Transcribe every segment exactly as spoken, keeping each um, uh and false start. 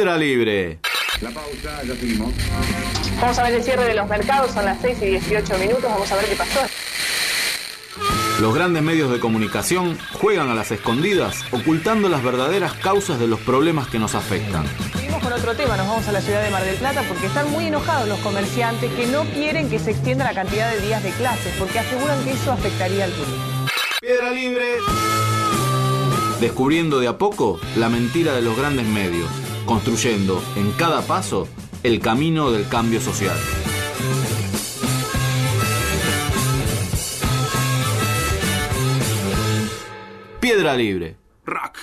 Piedra Libre. La pausa, ya seguimos. Vamos a ver el cierre de los mercados, son las seis y dieciocho minutos, vamos a ver qué pasó. Los grandes medios de comunicación juegan a las escondidas, ocultando las verdaderas causas de los problemas que nos afectan. Seguimos con otro tema, nos vamos a la ciudad de Mar del Plata porque están muy enojados los comerciantes que no quieren que se extienda la cantidad de días de clases porque aseguran que eso afectaría al turismo. Piedra Libre. Descubriendo de a poco la mentira de los grandes medios, construyendo en cada paso el camino del cambio social. Piedra Libre. Rock.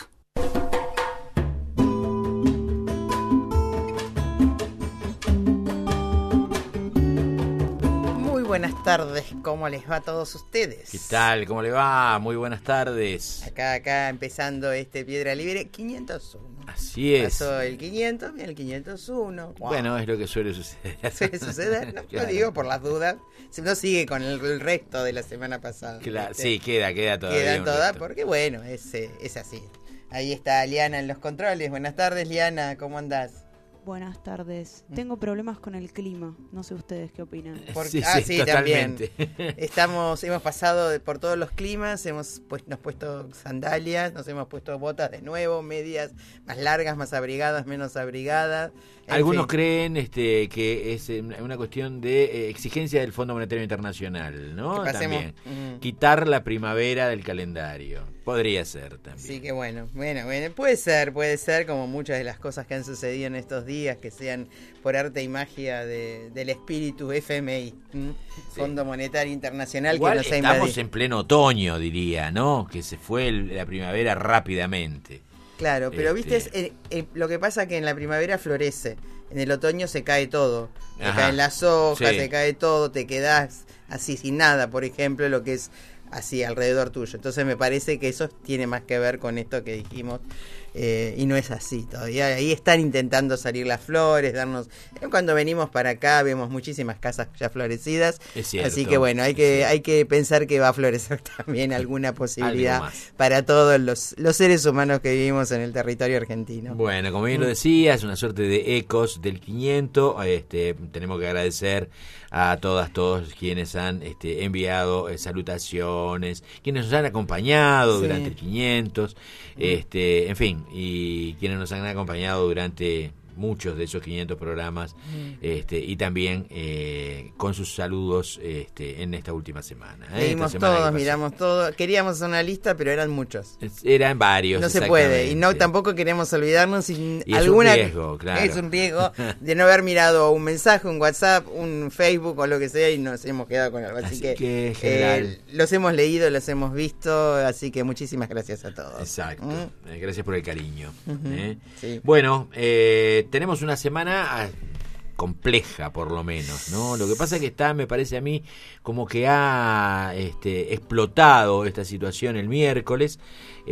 Muy buenas tardes, ¿cómo les va a todos ustedes? ¿Qué tal? ¿Cómo le va? Muy buenas tardes. Acá, acá, empezando este Piedra Libre quinientos uno. Así es. Pasó el quinientos, el quinientos uno. Wow. Bueno, es lo que suele suceder. Suele suceder, no Claro. lo digo por las dudas. Si no sigue con el, el resto de la semana pasada. Claro, ¿viste? sí, queda, queda todavía. Quedan un todas resto. porque bueno, es, eh, es así. Ahí está Liana en los controles. Buenas tardes, Liana, ¿cómo andás? Buenas tardes. Tengo problemas con el clima. No sé ustedes qué opinan. Por- Sí, ah, sí, sí, también. totalmente. Estamos, hemos pasado de- por todos los climas, hemos pues, nos puesto sandalias, nos hemos puesto botas de nuevo, medias más largas, más abrigadas, menos abrigadas. En Algunos fin. creen este, que es eh, una cuestión de eh, exigencia del Fondo Monetario Internacional, ¿no? Que pasemos- También. Ujú. Quitar la primavera del calendario. Podría ser también. Sí, que bueno, bueno, bueno, puede ser, puede ser como muchas de las cosas que han sucedido en estos días, que sean por arte y magia de, del espíritu F M I, ¿m? Fondo Monetario Internacional, Igual que nos ha estamos invadido. en pleno otoño, diría, ¿no? Que se fue el- la primavera rápidamente. Claro, pero Este- viste, es, eh, eh, lo que pasa que en la primavera florece, en el otoño se cae todo, se Ajá. caen las hojas, Sí. se cae todo, te quedás así sin nada, por ejemplo, lo que es así alrededor tuyo. Entonces me parece que eso tiene más que ver con esto que dijimos, eh, y no es así todavía. Ahí están intentando salir las flores, darnos... Cuando venimos para acá vemos muchísimas casas ya florecidas, Es cierto, así que bueno, hay es que cierto. hay que pensar que va a florecer también alguna posibilidad Algo más. para todos los, los seres humanos que vivimos en el territorio argentino. Bueno, como bien lo decía, es una suerte de ecos del quinientos. Este, tenemos que agradecer a todas, todos quienes han este, enviado eh, salutaciones, quienes nos han acompañado Sí. durante el quinientos, este, en fin, y quienes nos han acompañado durante muchos de esos quinientos programas, este, y también eh, con sus saludos este, en esta última semana. ¿eh? Leímos Esta semana que todos, pasó. miramos todo. Queríamos hacer una lista, pero eran muchos. Eran varios. No se puede. Y no exactamente. tampoco queremos olvidarnos sin Y es un alguna. riesgo, claro. Es un riesgo de no haber mirado un mensaje, un WhatsApp, un Facebook o lo que sea y nos hemos quedado con algo. Así, Así que, que, en general- eh, los hemos leído, los hemos visto. Así que muchísimas gracias a todos. Exacto. ¿Mm? Eh, Gracias por el cariño. Ujú, ¿eh? sí. Bueno, eh, tenemos una semana ah, compleja, por lo menos, ¿no? Lo que pasa es que está, me parece a mí, como que ha este, explotado esta situación el miércoles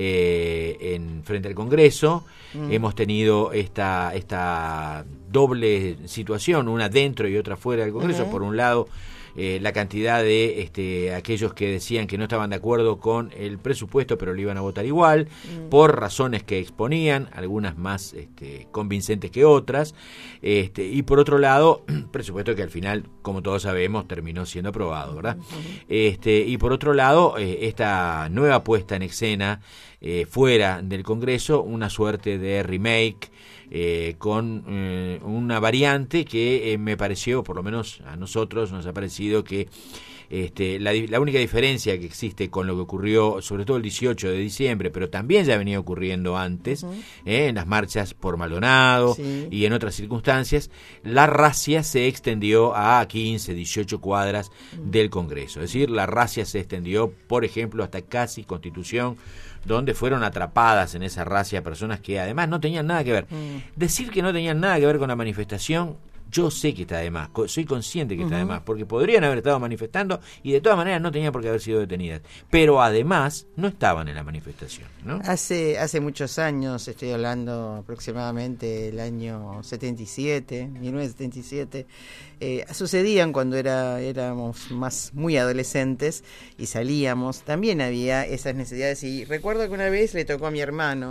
eh, en frente al Congreso. Mm. Hemos tenido esta esta doble situación, una dentro y otra fuera del Congreso. Ujú. Por un lado, eh, la cantidad de este, aquellos que decían que no estaban de acuerdo con el presupuesto, pero lo iban a votar igual, Mm. por razones que exponían, algunas más este, convincentes que otras, este, y por otro lado, presupuesto que al final, como todos sabemos, terminó siendo aprobado, ¿verdad? Este, y por otro lado, eh, esta nueva puesta en escena eh, fuera del Congreso, una suerte de remake, Eh, con eh, una variante que eh, me pareció, por lo menos a nosotros nos ha parecido que este, la, la única diferencia que existe con lo que ocurrió sobre todo el dieciocho de diciembre, pero también ya venía ocurriendo antes, Ujú. eh, en las marchas por Maldonado Sí. y en otras circunstancias, la racia se extendió a quince, dieciocho cuadras del Congreso. Es decir, la racia se extendió, por ejemplo, hasta casi Constitución, donde fueron atrapadas en esa racia personas que además no tenían nada que ver. Mm. Decir que no tenían nada que ver con la manifestación, yo sé que está de más, co- soy consciente que está de Ujú. más, porque podrían haber estado manifestando y de todas maneras no tenían por qué haber sido detenidas, pero además no estaban en la manifestación, ¿no? Hace, hace muchos años, estoy hablando aproximadamente el año setenta y siete, mil novecientos setenta y siete, eh, sucedían cuando era, éramos más muy adolescentes y salíamos, también había esas necesidades y recuerdo que una vez le tocó a mi hermano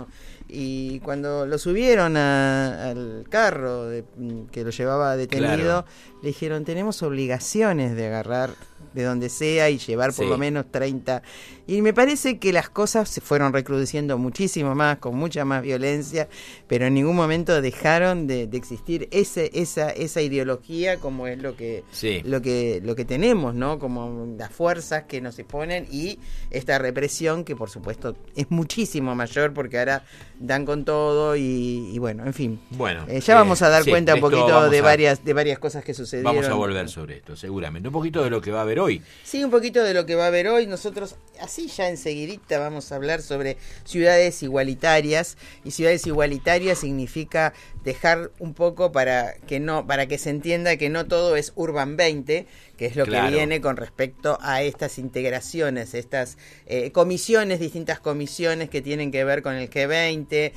Y cuando lo subieron a, al carro de, que lo llevaba detenido, claro, le dijeron, tenemos obligaciones de agarrar de donde sea y llevar por sí. lo menos treinta. Y me parece que las cosas se fueron recrudeciendo muchísimo más, con mucha más violencia, pero en ningún momento dejaron de, de existir ese, esa, esa ideología como es lo que, sí. lo que lo que tenemos, ¿no? Como las fuerzas que nos exponen y esta represión que por supuesto es muchísimo mayor porque ahora dan con todo y, y bueno, en fin. Bueno, eh, ya eh, vamos a dar sí, cuenta un poquito de a, varias de varias cosas que sucedieron. Vamos a volver sobre esto, seguramente. Un poquito de lo que va a haber hoy. Sí, un poquito de lo que va a haber hoy. Nosotros, así ya enseguidita, vamos a hablar sobre ciudades igualitarias. Y ciudades igualitarias significa dejar un poco para que no, para que se entienda que no todo es Urban veinte, que es lo claro. que viene con respecto a estas integraciones, estas eh, comisiones, distintas comisiones que tienen que ver con el G veinte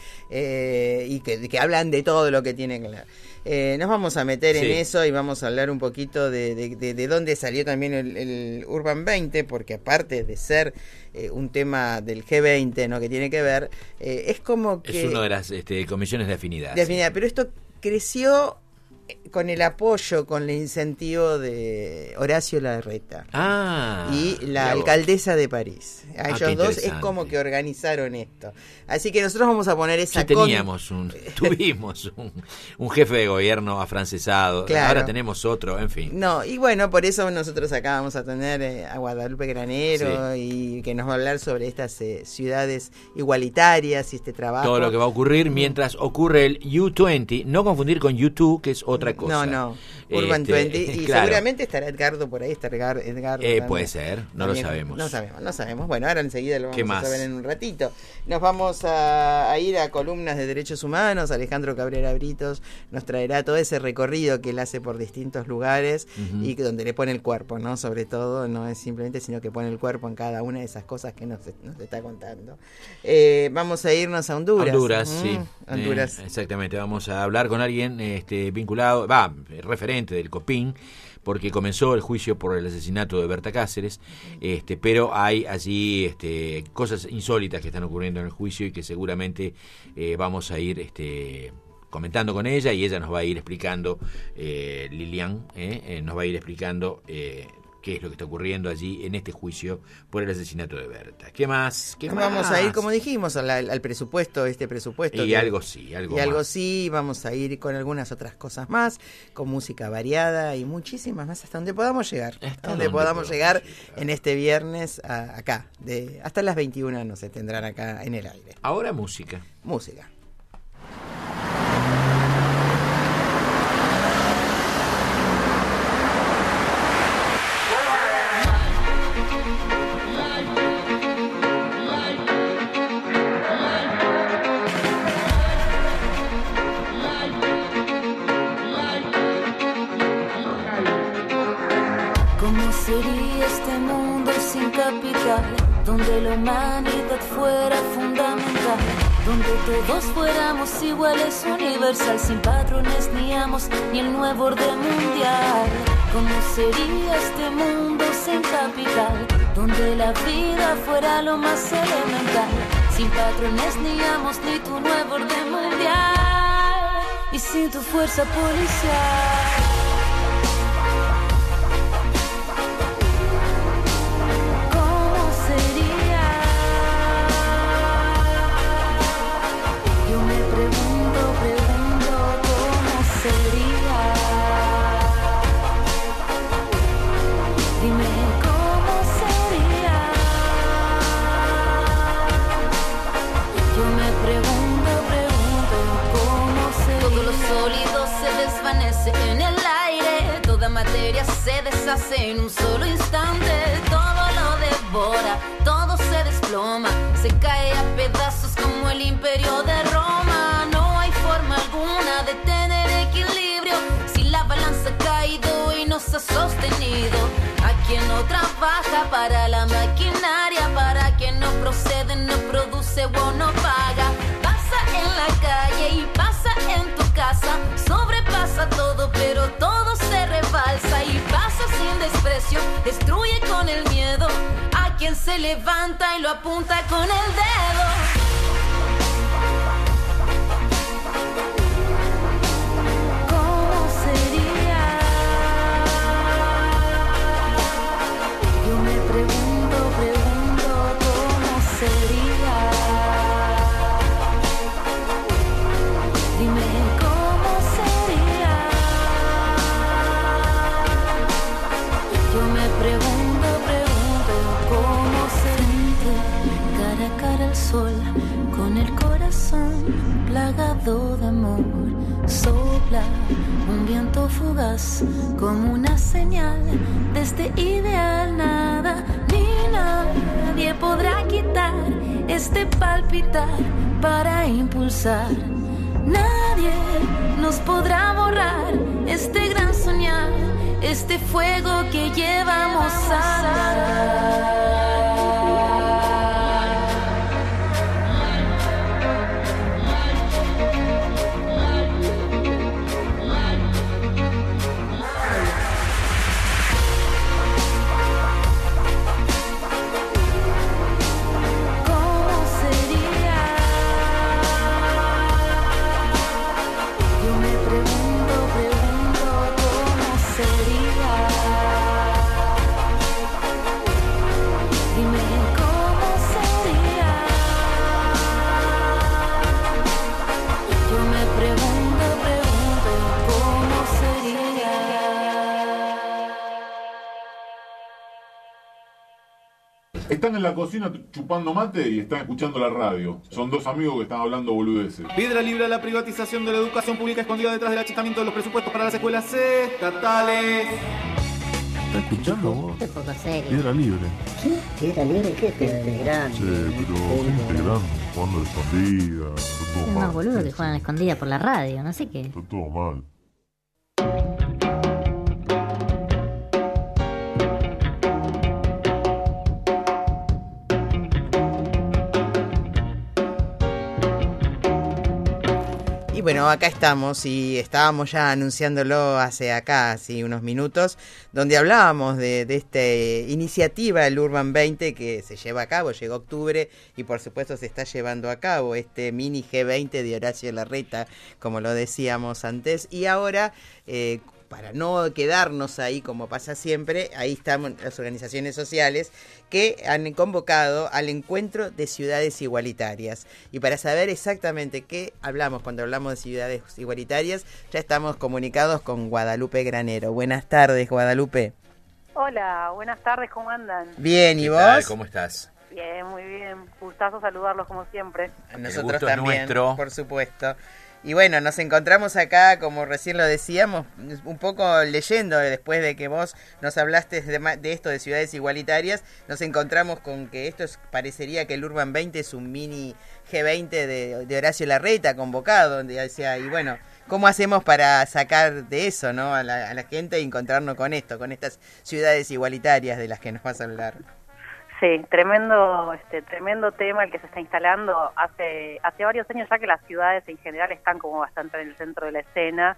eh, y que, que hablan de todo lo que tienen que ver. Eh, nos vamos a meter sí. en eso y vamos a hablar un poquito de, de, de, de dónde salió también el, el Urban veinte, porque aparte de ser eh, un tema del G veinte, ¿no? que tiene que ver, eh, es como que... Es una de las este, comisiones de afinidad. De afinidad, sí. Pero esto creció con el apoyo, con el incentivo de Horacio Larreta ah, y la alcaldesa de París. A ah, ellos dos es como que organizaron esto. Así que nosotros vamos a poner esa... Ya teníamos con... un, tuvimos un, un jefe de gobierno afrancesado, claro. Ahora tenemos otro, en fin. No, y bueno, por eso nosotros acá vamos a tener eh, a Guadalupe Granero sí. y que nos va a hablar sobre estas eh, ciudades igualitarias y este trabajo. Todo lo que va a ocurrir mientras ocurre el U veinte, no confundir con U dos, que es otra cosa. No, no, Urban este, veinte, y claro. seguramente estará Edgardo por ahí, está Edgardo. Edgardo eh, puede ser, no también, lo sabemos. No sabemos, no sabemos. Bueno, ahora enseguida lo vamos a saber en un ratito. Nos vamos a, a ir a columnas de derechos humanos. Alejandro Cabrera Britos nos traerá todo ese recorrido que él hace por distintos lugares uh-huh. y que donde le pone el cuerpo, ¿no? Sobre todo, no es simplemente, sino que pone el cuerpo en cada una de esas cosas que nos, nos está contando. Eh, vamos a irnos a Honduras. Honduras, ¿Mm? sí. Honduras. Eh, exactamente, vamos a hablar con alguien este, vinculado, va, referente del COPINH, porque comenzó el juicio por el asesinato de Berta Cáceres, este, pero hay allí este, cosas insólitas que están ocurriendo en el juicio y que seguramente eh, vamos a ir este, comentando con ella y ella nos va a ir explicando, eh, Lilian, eh, eh, nos va a ir explicando eh, qué es lo que está ocurriendo allí en este juicio por el asesinato de Berta. ¿Qué más? ¿Qué vamos más? a ir, como dijimos, al, al presupuesto, este presupuesto. Y que, algo sí, algo Y más. algo sí, vamos a ir con algunas otras cosas más, con música variada y muchísimas más, hasta donde podamos llegar. Hasta donde, donde podamos llegar llegar en este viernes a, acá. De, hasta las veintiuna nos tendrán acá en el aire. Ahora música. Música. Donde la humanidad fuera fundamental, donde todos fuéramos iguales, universal, sin patrones ni amos, ni el nuevo orden mundial. ¿Cómo sería este mundo sin capital? Donde la vida fuera lo más elemental, sin patrones ni amos, ni tu nuevo orden mundial, y sin tu fuerza policial. En el aire, toda materia se deshace en un solo instante. Todo lo devora, todo se desploma, se cae a pedazos como el imperio de Roma. No hay forma alguna de tener equilibrio si la balanza ha caído y no se ha sostenido. A quien no trabaja para la maquinaria, para quien no procede, no produce o no paga. Pasa en la calle y pasa en tu casa, sobrepasa todo, pero todo se rebalsa y pasa sin desprecio, destruye con el miedo a quien se levanta y lo apunta con el dedo. sol, con el corazón plagado de amor. Sopla un viento fugaz como una señal de este ideal. Nada ni nadie podrá quitar este palpitar para impulsar. Nadie nos podrá borrar este gran soñar, este fuego que llevamos a... Están en la cocina chupando mate y están escuchando la radio. Son dos amigos que están hablando boludeces. Piedra libre a la privatización de la educación pública escondida detrás del achicamiento de los presupuestos para las escuelas estatales. ¿Estás escuchando vos? Qué poco serio. Piedra libre. ¿Qué? ¿Piedra libre? ¿Qué? Piedra grande. Che, pero gente grande, jugando a la escondida. Está todo Es mal. más boludo que juegan a la escondida por la radio, no sé qué. Está todo mal. Y bueno, acá estamos y estábamos ya anunciándolo hace acá, así unos minutos, donde hablábamos de, de esta iniciativa, el Urban veinte, que se lleva a cabo, llegó octubre y por supuesto se está llevando a cabo este mini G veinte de Horacio Larreta, como lo decíamos antes, y ahora... Eh, para no quedarnos ahí como pasa siempre, ahí están las organizaciones sociales que han convocado al encuentro de ciudades igualitarias. Y para saber exactamente qué hablamos cuando hablamos de ciudades igualitarias, ya estamos comunicados con Guadalupe Granero. Buenas tardes, Guadalupe. Hola, buenas tardes, ¿cómo andan? Bien, ¿y ¿Qué vos? tal? ¿Cómo estás? Bien, muy bien. Gustazo saludarlos como siempre. A nosotros gusto es también, nuestro. por supuesto. Y bueno, nos encontramos acá, como recién lo decíamos, un poco leyendo, después de que vos nos hablaste de, de esto de ciudades igualitarias, nos encontramos con que esto es, parecería que el Urban veinte es un mini G veinte de, de Horacio Larreta convocado, donde decía, y bueno, ¿cómo hacemos para sacar de eso, no, a la, a la gente y encontrarnos con esto, con estas ciudades igualitarias de las que nos vas a hablar? Sí, tremendo, este, tremendo tema el que se está instalando. Hace, hace varios años ya que las ciudades en general están como bastante en el centro de la escena.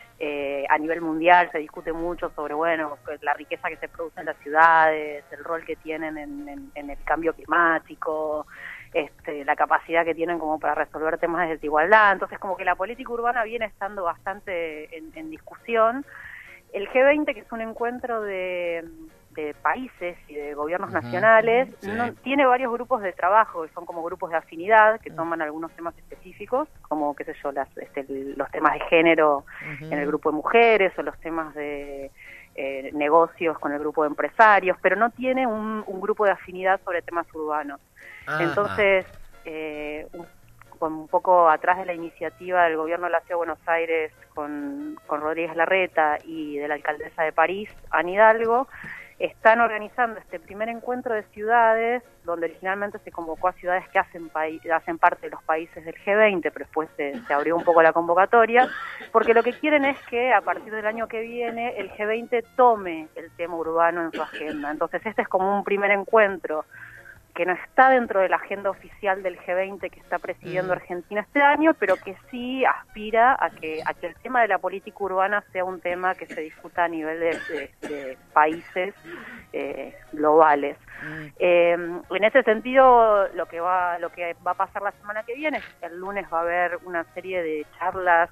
Eh, a nivel mundial se discute mucho sobre, bueno, la riqueza que se produce en las ciudades, el rol que tienen en, en, en el cambio climático, este, la capacidad que tienen como para resolver temas de desigualdad. Entonces, como que la política urbana viene estando bastante en, en discusión. El G veinte, que es un encuentro de... de países y de gobiernos uh-huh. nacionales, sí. no, tiene varios grupos de trabajo, que son como grupos de afinidad, que toman algunos temas específicos, como, qué sé yo, las, este, los temas de género uh-huh. en el grupo de mujeres, o los temas de eh, negocios con el grupo de empresarios, pero no tiene un, un grupo de afinidad sobre temas urbanos. Uh-huh. Entonces, eh, un, un poco atrás de la iniciativa del gobierno de la Ciudad de Buenos Aires con, con Rodríguez Larreta y de la alcaldesa de París, Anne Hidalgo, están organizando este primer encuentro de ciudades, donde originalmente se convocó a ciudades que hacen, hacen parte de los países del G veinte, pero después se, se abrió un poco la convocatoria, porque lo que quieren es que a partir del año que viene el G veinte tome el tema urbano en su agenda. Entonces este es como un primer encuentro que no está dentro de la agenda oficial del G veinte que está presidiendo mm. Argentina este año, pero que sí aspira a que, a que el tema de la política urbana sea un tema que se discuta a nivel de, de, de países eh, globales. Mm. Eh, en ese sentido, lo que va, lo que va a pasar la semana que viene, el lunes va a haber una serie de charlas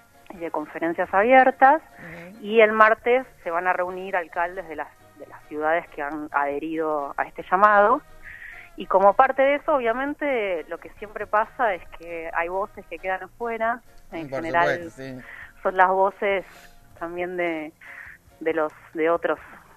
y de conferencias abiertas, mm. y el martes se van a reunir alcaldes de las, de las ciudades que han adherido a este llamado. Y como parte de eso, obviamente, lo que siempre pasa es que hay voces que quedan afuera. En Por general, supuesto, sí. son las voces también de, de los de otros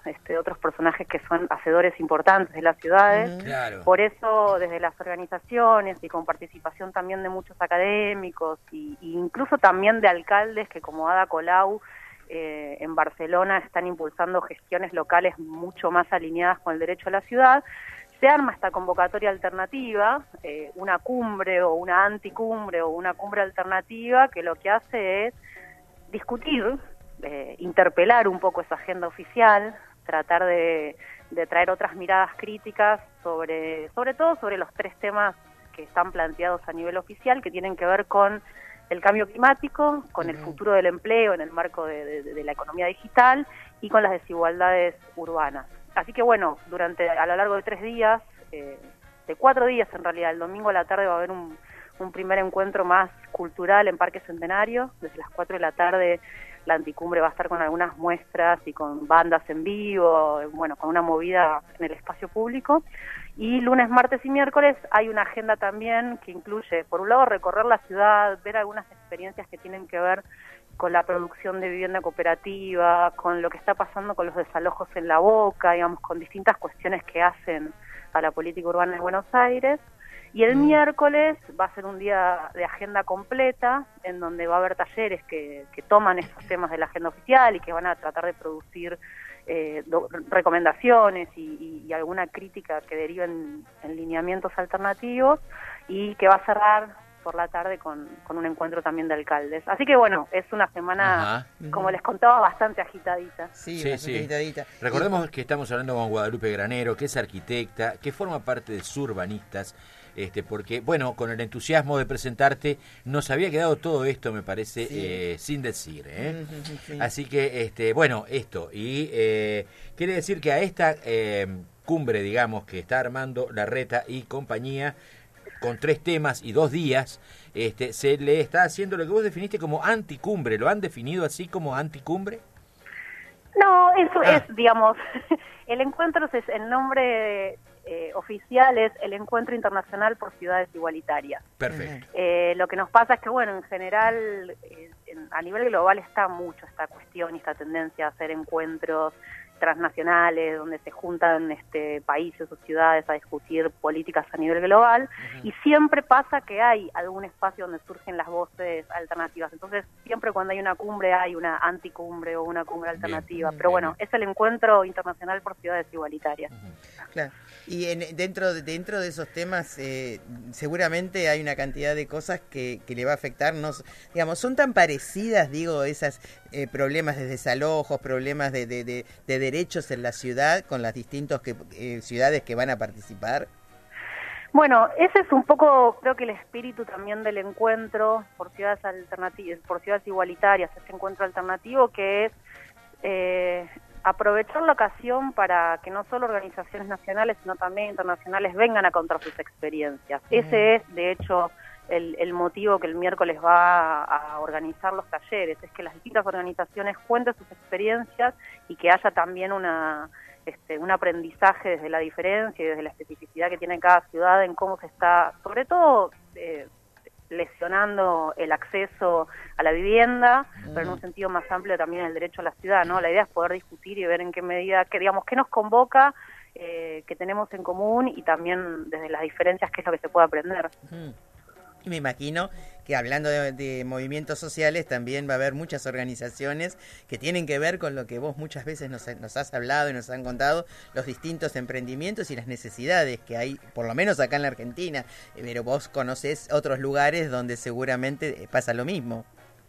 este, otros personajes que son hacedores importantes de las ciudades. Claro. Por eso, desde las organizaciones y con participación también de muchos académicos y, y incluso también de alcaldes que como Ada Colau eh, en Barcelona están impulsando gestiones locales mucho más alineadas con el derecho a la ciudad, se arma esta convocatoria alternativa, eh, una cumbre o una anticumbre o una cumbre alternativa que lo que hace es discutir, eh, interpelar un poco esa agenda oficial, tratar de, de traer otras miradas críticas sobre, sobre todo sobre los tres temas que están planteados a nivel oficial, que tienen que ver con el cambio climático, con el futuro del empleo en el marco de, de, de la economía digital y con las desigualdades urbanas. Así que bueno, durante a lo largo de tres días, eh, de cuatro días en realidad, el domingo a la tarde va a haber un, un primer encuentro más cultural en Parque Centenario. Desde las cuatro de la tarde la anticumbre va a estar con algunas muestras y con bandas en vivo, bueno, con una movida en el espacio público. Y lunes, martes y miércoles hay una agenda también que incluye, por un lado, recorrer la ciudad, ver algunas experiencias que tienen que ver con la producción de vivienda cooperativa, con lo que está pasando con los desalojos en La Boca, digamos, con distintas cuestiones que hacen a la política urbana de Buenos Aires. Y el miércoles va a ser un día de agenda completa, en donde va a haber talleres que, que toman esos temas de la agenda oficial y que van a tratar de producir eh, do, recomendaciones y, y, y alguna crítica que derive en, en lineamientos alternativos, y que va a cerrar por la tarde con, con un encuentro también de alcaldes. Así que bueno, es una semana, ajá, como les contaba, bastante agitadita. Sí, sí, sí. Agitadita. Recordemos que estamos hablando con Guadalupe Granero, que es arquitecta, que forma parte de Surbanistas, este, porque, bueno, con el entusiasmo de presentarte, nos había quedado todo esto, me parece, sí. eh, sin decir, ¿eh? Sí. Así que, este, bueno, esto, y eh, quiere decir que a esta eh, cumbre, digamos, que está armando Larreta y compañía, con tres temas y dos días, este, se le está haciendo lo que vos definiste como anticumbre. ¿Lo han definido así como anticumbre? No, eso ah. es, digamos, el encuentro es el nombre eh, oficial es el Encuentro Internacional por Ciudades Igualitarias. Perfecto. Eh, lo que nos pasa es que, bueno, en general, eh, en, a nivel global está mucho esta cuestión y esta tendencia a hacer encuentros transnacionales, donde se juntan este, países o ciudades a discutir políticas a nivel global, uh-huh. y siempre pasa que hay algún espacio donde surgen las voces alternativas. Entonces, siempre cuando hay una cumbre hay una anticumbre o una cumbre alternativa. Bien, Pero bien. bueno, es el Encuentro Internacional por Ciudades Igualitarias. Uh-huh. Claro. Y en, dentro, de, dentro de esos temas, eh, seguramente hay una cantidad de cosas que, que le va a afectar. No, digamos, son tan parecidas, digo, esas eh, problemas de desalojos, problemas de, de, de, de derechos en la ciudad con las distintas que, eh, ciudades que van a participar. Bueno, ese es un poco, creo que el espíritu también del encuentro por ciudades alternativas, por ciudades igualitarias, este encuentro alternativo que es eh, aprovechar la ocasión para que no solo organizaciones nacionales, sino también internacionales vengan a contar sus experiencias. Uh-huh. Ese es, de hecho, el, el motivo que el miércoles va a, a organizar los talleres, es que las distintas organizaciones cuenten sus experiencias y que haya también una este, un aprendizaje desde la diferencia y desde la especificidad que tiene cada ciudad en cómo se está, sobre todo, eh, lesionando el acceso a la vivienda, mm. pero en un sentido más amplio también el derecho a la ciudad, ¿no? La idea es poder discutir y ver en qué medida, que digamos, qué nos convoca, eh, qué tenemos en común y también desde las diferencias qué es lo que se puede aprender. Mm. Y me imagino que hablando de, de movimientos sociales también va a haber muchas organizaciones que tienen que ver con lo que vos muchas veces nos, nos has hablado y nos han contado, los distintos emprendimientos y las necesidades que hay, por lo menos acá en la Argentina, pero vos conocés otros lugares donde seguramente pasa lo mismo.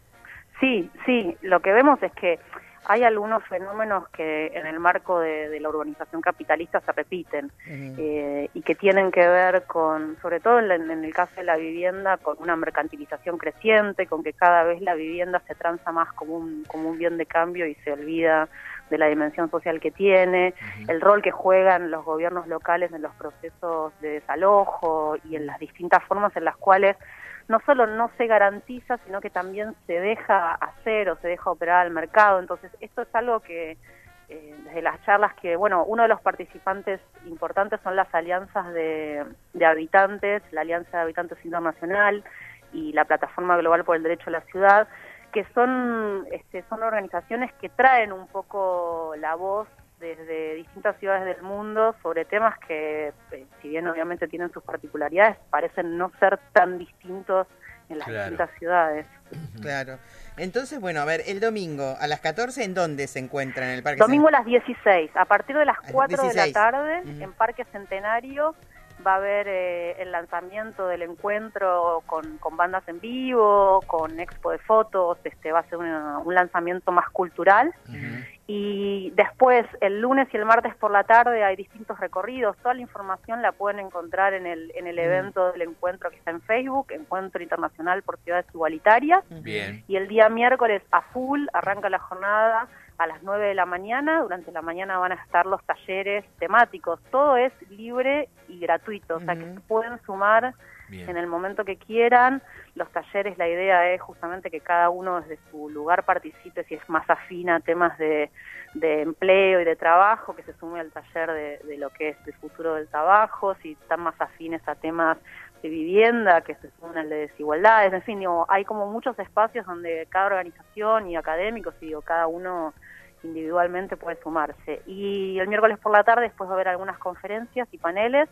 Sí, sí, lo que vemos es que hay algunos fenómenos que en el marco de, de la urbanización capitalista se repiten, uh-huh. eh, y que tienen que ver con, sobre todo en, en el caso de la vivienda, con una mercantilización creciente, con que cada vez la vivienda se transa más como un, como un bien de cambio y se olvida de la dimensión social que tiene, uh-huh. el rol que juegan los gobiernos locales en los procesos de desalojo y en las distintas formas en las cuales no solo no se garantiza, sino que también se deja hacer o se deja operar al mercado. Entonces, esto es algo que, eh, desde las charlas que, bueno, uno de los participantes importantes son las alianzas de, de habitantes, la Alianza de Habitantes Internacional y la Plataforma Global por el Derecho a la Ciudad, que son, este, son organizaciones que traen un poco la voz desde distintas ciudades del mundo sobre temas que, eh, si bien obviamente tienen sus particularidades, parecen no ser tan distintos en las Claro. distintas ciudades. Claro. Entonces, bueno, a ver, el domingo a las catorce, ¿en dónde se encuentran? ¿En el Parque Domingo a Cent- las dieciséis, a partir de las las cuatro de la dieciséis. tarde, Ujú. en Parque Centenario, va a haber eh, el lanzamiento del encuentro con, con bandas en vivo, con expo de fotos, este va a ser una- un lanzamiento más cultural. Y después, el lunes y el martes por la tarde hay distintos recorridos. Toda la información la pueden encontrar en el, en el evento del encuentro que está en Facebook, Encuentro Internacional por Ciudades Igualitarias. Bien. Y el día miércoles a full arranca la jornada a las nueve de la mañana. Durante la mañana van a estar los talleres temáticos. Todo es libre y gratuito, o sea que se pueden sumar Bien. en el momento que quieran. Los talleres, la idea es justamente que cada uno desde su lugar participe, si es más afín a temas de, de empleo y de trabajo, que se sume al taller de, de lo que es el futuro del trabajo, si están más afines a temas de vivienda, que se sumen al de desigualdades, en fin, digo, hay como muchos espacios donde cada organización y académicos, y digo, cada uno individualmente puede sumarse. Y el miércoles por la tarde después va a haber algunas conferencias y paneles,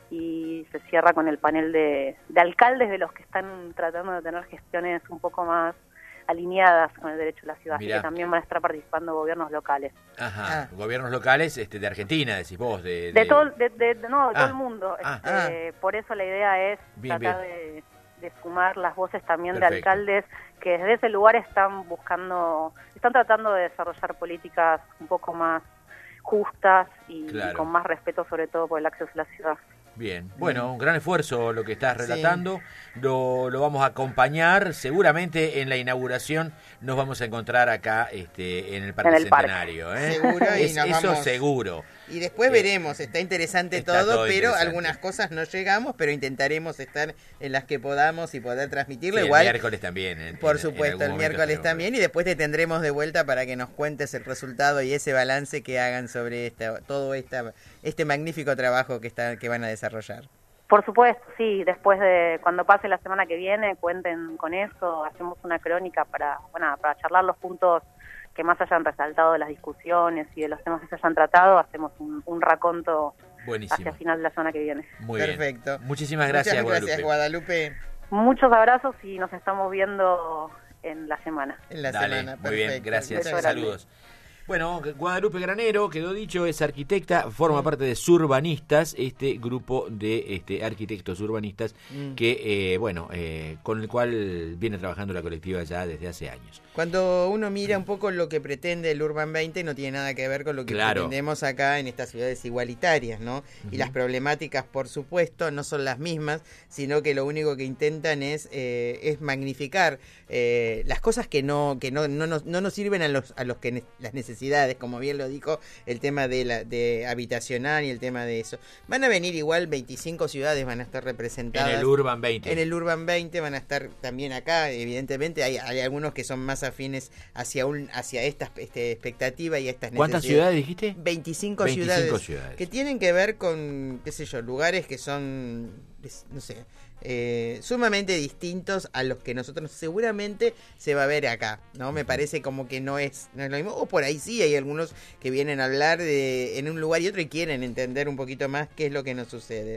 y se cierra con el panel de, de alcaldes de los que están tratando de tener gestiones un poco más alineadas con el derecho de la ciudad, Mirá. que también van a estar participando gobiernos locales. Ajá. Gobiernos locales este, de Argentina, decís vos. De, De todo, de, de- de- no, de Ah. todo el mundo. Ah. Este, Por eso la idea es Bien, tratar de, de sumar las voces también Perfecto. de alcaldes que desde ese lugar están buscando, están tratando de desarrollar políticas un poco más justas y, Claro. y con más respeto sobre todo por el acceso a la ciudad. Bien, bueno, un gran esfuerzo lo que estás Sí. relatando, lo, lo vamos a acompañar, seguramente en la inauguración nos vamos a encontrar acá este, en el Parque En el parque. Centenario. ¿eh? Seguro, y Es- nos eso vamos- seguro. Y después Eh, veremos, está interesante está todo, todo pero interesante. algunas cosas no llegamos, pero intentaremos estar en las que podamos y poder transmitirlo. Sí, el Igual, miércoles también. en- por en- en supuesto, algún el momento miércoles tenemos- también, y después te tendremos de vuelta para que nos cuentes el resultado y ese balance que hagan sobre esta, todo esta, este magnífico trabajo que, está, que van a desarrollar. Por supuesto, sí, después de cuando pase la semana que viene, cuenten con eso, hacemos una crónica para, bueno, para charlar los puntos que más hayan resaltado de las discusiones y de los temas que se hayan tratado, hacemos un, un raconto Buenísimo. hacia final de la semana que viene. Muy Perfecto. bien. Muchísimas gracias, Muchas Guadalupe. gracias, Guadalupe. Muchos abrazos y nos estamos viendo en la semana. En la Dale, semana, muy bien, perfecto. gracias. Beso grande. Saludos. Bueno, Guadalupe Granero, quedó dicho, es arquitecta, forma parte de Surbanistas, este grupo de este, arquitectos urbanistas Mm. que, eh, bueno, eh, con el cual viene trabajando la colectiva ya desde hace años. Cuando uno mira un poco lo que pretende el Urban veinte, no tiene nada que ver con lo que Claro. pretendemos acá en estas ciudades igualitarias, ¿no? Y Ujú. las problemáticas, por supuesto, no son las mismas, sino que lo único que intentan es, eh, es magnificar eh, las cosas que no que no, no, nos, no nos sirven a los a los que ne- las necesidades, como bien lo dijo, el tema de la de habitacional y el tema de eso. Van a venir igual veinticinco ciudades, van a estar representadas. En el Urban veinte. En el Urban veinte van a estar también acá, evidentemente hay, hay algunos que son más afines hacia un hacia esta este, expectativa y estas ¿Cuántas necesidades. ciudades dijiste? veinticinco, veinticinco ciudades, ciudades. que tienen que ver con, qué sé yo, lugares que son, es- no sé, eh, sumamente distintos a los que nosotros seguramente se va a ver acá, ¿no? Me parece como que no es, no es lo mismo, o por ahí sí hay algunos que vienen a hablar de, en un lugar y otro y quieren entender un poquito más qué es lo que nos sucede.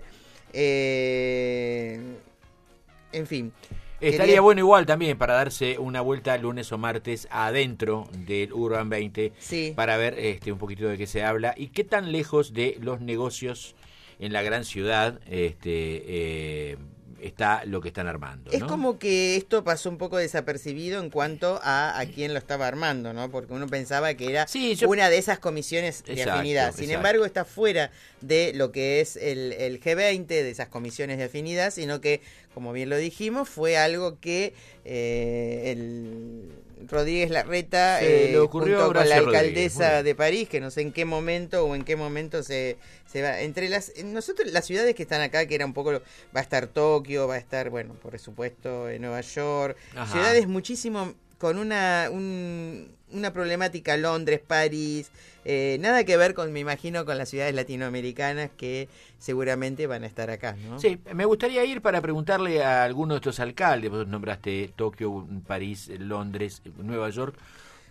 Eh, en fin. Estaría Quería- bueno igual también para darse una vuelta lunes o martes adentro del Urban veinte Sí. para ver este un poquito de qué se habla y qué tan lejos de los negocios en la gran ciudad este eh, está lo que están armando, Es ¿no? como que esto pasó un poco desapercibido en cuanto a, a quién lo estaba armando, ¿no? Porque uno pensaba que era yo- una de esas comisiones de Exacto, afinidad. Sin exacto. embargo, está fuera de lo que es el, el G veinte, de esas comisiones de afinidad, sino que, como bien lo dijimos, fue algo que eh, el Rodríguez Larreta, Se eh, le ocurrió a junto con la Horacio Rodríguez, muy alcaldesa bien. de París, que no sé en qué momento o en qué momento se, se va. Entre las nosotros las ciudades que están acá, que era un poco, va a estar Tokio, va a estar, bueno, por supuesto, en Nueva York, Ajá. ciudades muchísimo con una un- una problemática, Londres, París, eh, nada que ver con, me imagino, con las ciudades latinoamericanas que seguramente van a estar acá, ¿no? Sí, me gustaría ir para preguntarle a alguno de estos alcaldes, vos nombraste Tokio, París, Londres, Nueva York,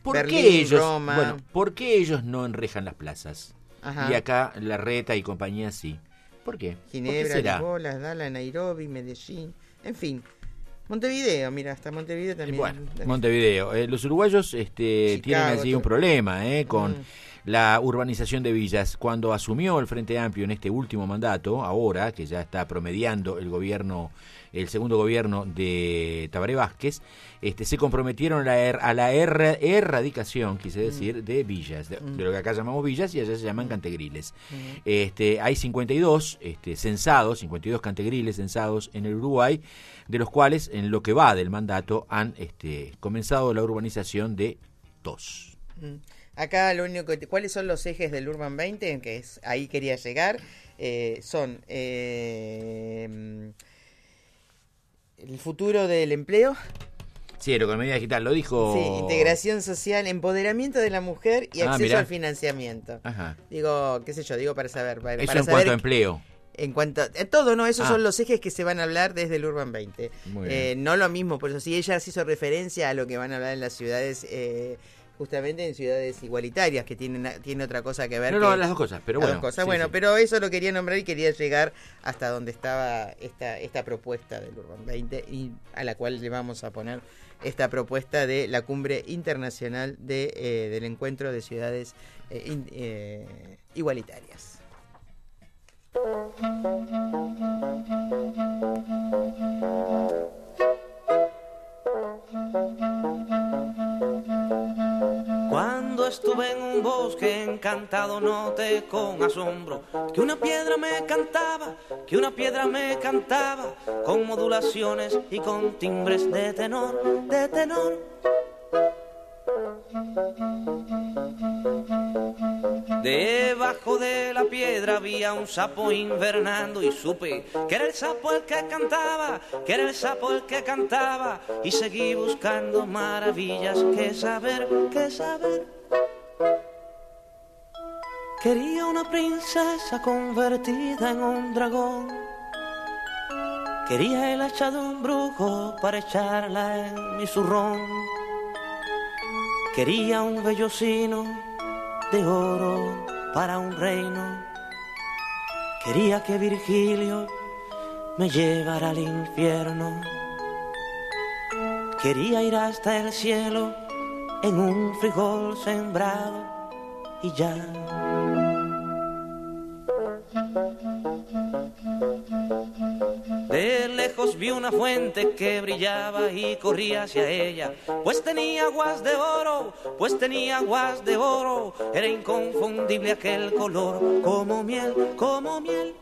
¿Por Berlín, qué ellos, Roma. bueno, ¿por qué ellos no enrejan las plazas? Ajá. Y acá Larreta y compañía sí. ¿Por qué? Ginebra, ¿Por qué será? Lisboa, Dallas, Nairobi, Medellín, en fin. Montevideo, mira, hasta Montevideo también. Bueno, Montevideo. Eh, los uruguayos este, Chicago, tienen allí todo. un problema eh, con Mm. la urbanización de villas. Cuando asumió el Frente Amplio en este último mandato, ahora que ya está promediando el gobierno, el segundo gobierno de Tabaré Vázquez, este, se comprometieron a la, er, a la er, erradicación, quise decir, mm. de villas, de, Mm. de lo que acá llamamos villas y allá se llaman cantegriles. Mm. Este, hay cincuenta y dos este, censados, cincuenta y dos cantegriles censados en el Uruguay, de los cuales en lo que va del mandato han este, comenzado la urbanización de dos. Mm. Acá lo único que... ¿Cuáles son los ejes del Urban veinte? Que es, ahí quería llegar. Eh, son eh, el futuro del empleo. Sí, la economía digital, lo dijo... Sí, integración social, empoderamiento de la mujer y Ah, acceso mirá. al financiamiento. Ajá. Digo, qué sé yo, digo para saber. Para, Eso para en saber cuanto a empleo. En cuanto a eh, todo, ¿no? Esos Ah. son los ejes que se van a hablar desde el Urban veinte. Muy Eh, bien. no lo mismo, por eso sí, ella se hizo referencia a lo que van a hablar en las ciudades, eh, justamente en ciudades igualitarias, que tienen tiene otra cosa que ver. No, que, no, las dos cosas, pero las bueno. dos cosas. sí, bueno, sí. pero eso lo quería nombrar y quería llegar hasta donde estaba esta, esta propuesta del Urban veinte y a la cual le vamos a poner esta propuesta de la cumbre internacional de, eh, del encuentro de ciudades eh, in, eh, igualitarias. Cuando estuve en un bosque encantado noté con asombro que una piedra me cantaba, que una piedra me cantaba con modulaciones y con timbres de tenor, de tenor. Debajo de la piedra había un sapo invernando y supe que era el sapo el que cantaba, que era el sapo el que cantaba y seguí buscando maravillas que saber, que saber. Quería una princesa convertida en un dragón. Quería el hacha de un brujo para echarla en mi zurrón. Quería un vellocino de oro para un reino. Quería que Virgilio me llevara al infierno. Quería ir hasta el cielo en un frijol sembrado y ya. De lejos vi una fuente que brillaba y corría hacia ella, pues tenía aguas de oro, pues tenía aguas de oro, era inconfundible aquel color, como miel, como miel.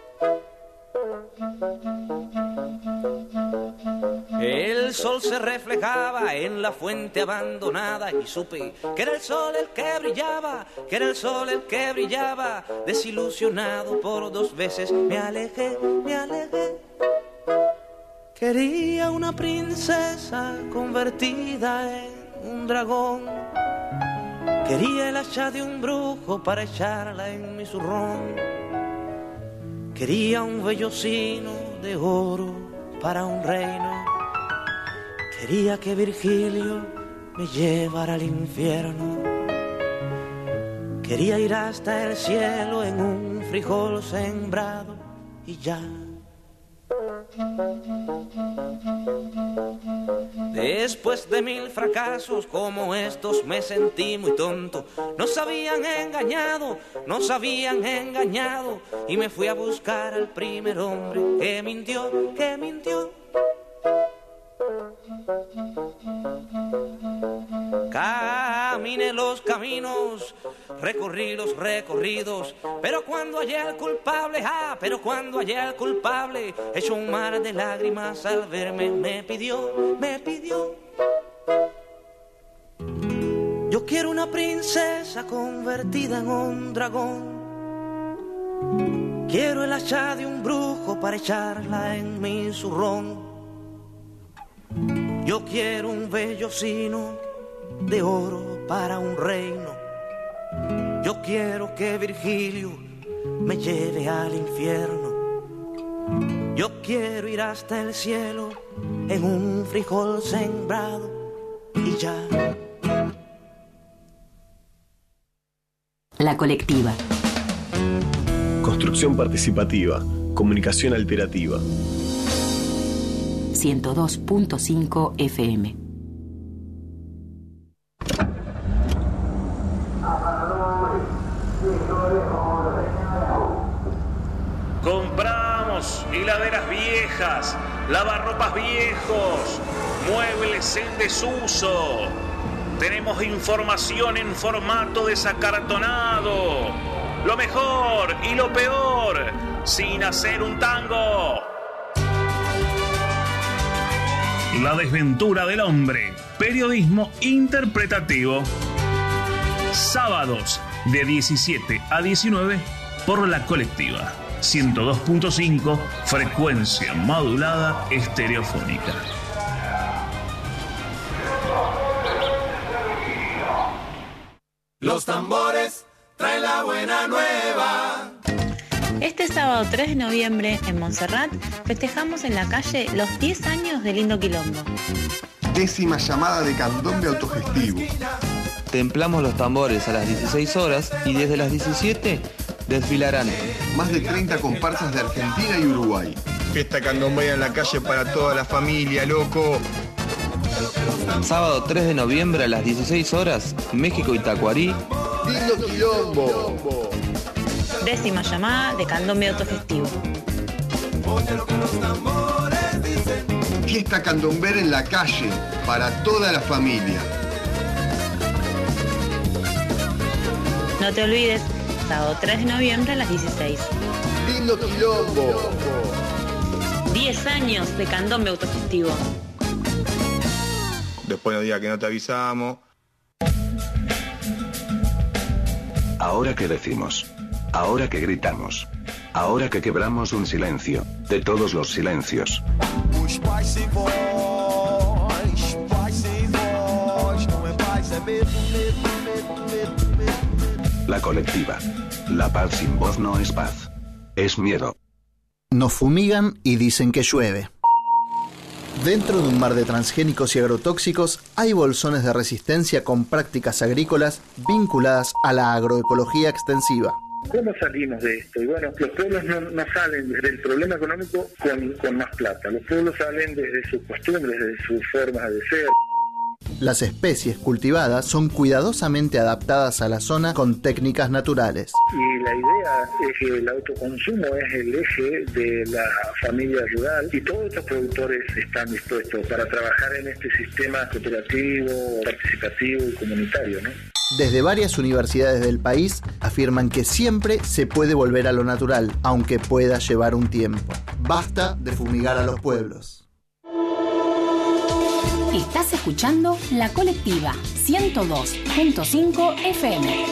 El sol se reflejaba en la fuente abandonada y supe que era el sol el que brillaba, que era el sol el que brillaba. Desilusionado por dos veces me alejé, me alejé. Quería una princesa convertida en un dragón. Quería el hacha de un brujo para echarla en mi zurrón. Quería un vellocino de oro para un reino. Quería que Virgilio me llevara al infierno. Quería ir hasta el cielo en un frijol sembrado y ya. Después de mil fracasos como estos me sentí muy tonto. Nos habían engañado, nos habían engañado y me fui a buscar al primer hombre que mintió, que mintió. Caminé los caminos, recorrí los recorridos, pero cuando hallé al culpable, ah, pero cuando hallé al culpable, hecho un mar de lágrimas al verme, me pidió, me pidió. Yo quiero una princesa convertida en un dragón. Quiero el hacha de un brujo para echarla en mi zurrón. Yo quiero un vellocino de oro para un reino. Yo quiero que Virgilio me lleve al infierno. Yo quiero ir hasta el cielo en un frijol sembrado y ya. La Colectiva. Construcción participativa. Comunicación alterativa. ciento dos punto cinco F M. Compramos heladeras viejas, lavarropas viejos, muebles en desuso. Tenemos información en formato desacartonado. Lo mejor y lo peor, sin hacer un tango. La desventura del hombre. Periodismo interpretativo. Sábados de diecisiete a diecinueve por La Colectiva. ciento dos punto cinco, frecuencia modulada estereofónica. Los tambores traen la buena nueva. Este sábado tres de noviembre en Montserrat festejamos en la calle los diez años de Lindo Quilombo. Décima llamada de candombe autogestivo. Templamos los tambores a las dieciséis horas y desde las diecisiete desfilarán más de treinta comparsas de Argentina y Uruguay. Fiesta candombera en la calle para toda la familia, loco. Sábado tres de noviembre a las dieciséis horas, México y Tacuarí. Lindo Quilombo. Décima llamada de candombe autogestivo. Fiesta candombera en la calle para toda la familia. No te olvides, sábado tres de noviembre a las dieciséis. Lindo Quilombo. diez años de candombe autogestivo. Después no diga que no te avisamos. Ahora que decimos. Ahora que gritamos. Ahora que quebramos un silencio. De todos los silencios. La Colectiva. La paz sin voz no es paz. Es miedo. Nos fumigan y dicen que llueve. Dentro de un mar de transgénicos y agrotóxicos hay bolsones de resistencia con prácticas agrícolas vinculadas a la agroecología extensiva. ¿Cómo salimos de esto? Y bueno, los pueblos no, no salen del problema económico con, con más plata. Los pueblos salen desde sus costumbres, desde sus formas de ser. Las especies cultivadas son cuidadosamente adaptadas a la zona con técnicas naturales. Y la idea es que el autoconsumo es el eje de la familia rural y todos estos productores están dispuestos para trabajar en este sistema cooperativo, participativo y comunitario, ¿no? Desde varias universidades del país afirman que siempre se puede volver a lo natural, aunque pueda llevar un tiempo. Basta de fumigar a los pueblos. Estás escuchando La Colectiva, ciento dos punto cinco F M.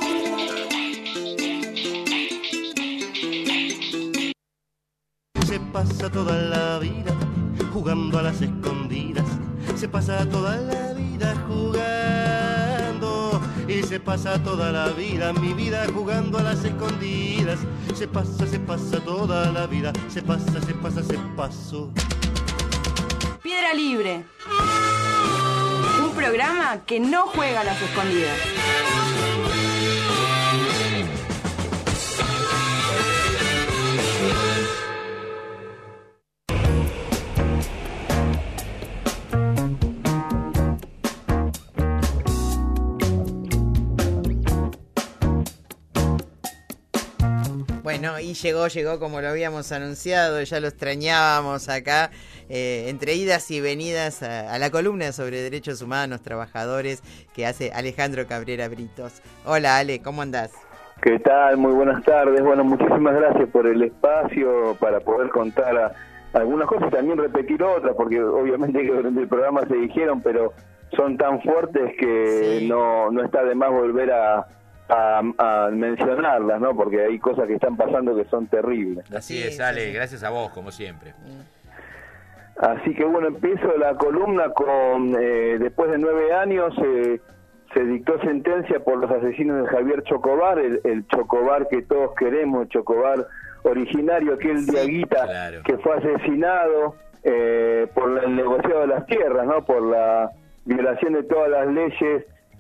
Se pasa toda la vida jugando a las escondidas. Se pasa toda la vida jugando. Y se pasa toda la vida, mi vida jugando a las escondidas. Se pasa, se pasa toda la vida. Se pasa, se pasa, se pasó. Piedra Libre. Un programa que no juega a las escondidas. Bueno, y llegó, llegó como lo habíamos anunciado, ya lo extrañábamos acá, eh, entre idas y venidas a, a la columna sobre derechos humanos, trabajadores, que hace Alejandro Cabrera Britos. Hola Ale, ¿cómo andás? ¿Qué tal? Muy buenas tardes. Bueno, muchísimas gracias por el espacio para poder contar a, algunas cosas y también repetir otras, porque obviamente que durante el programa se dijeron, pero son tan fuertes que sí. no, no está de más volver a... A, a mencionarlas, ¿no? Porque hay cosas que están pasando que son terribles. Así es, Ale, gracias a vos, como siempre. Así que bueno, empiezo la columna con, eh, después de nueve años, eh, se dictó sentencia por los asesinos de Javier Chocobar, el, el Chocobar que todos queremos, el Chocobar originario, aquel sí, Diaguita, claro, que fue asesinado eh, por el negociado de las tierras, ¿no? Por la violación de todas las leyes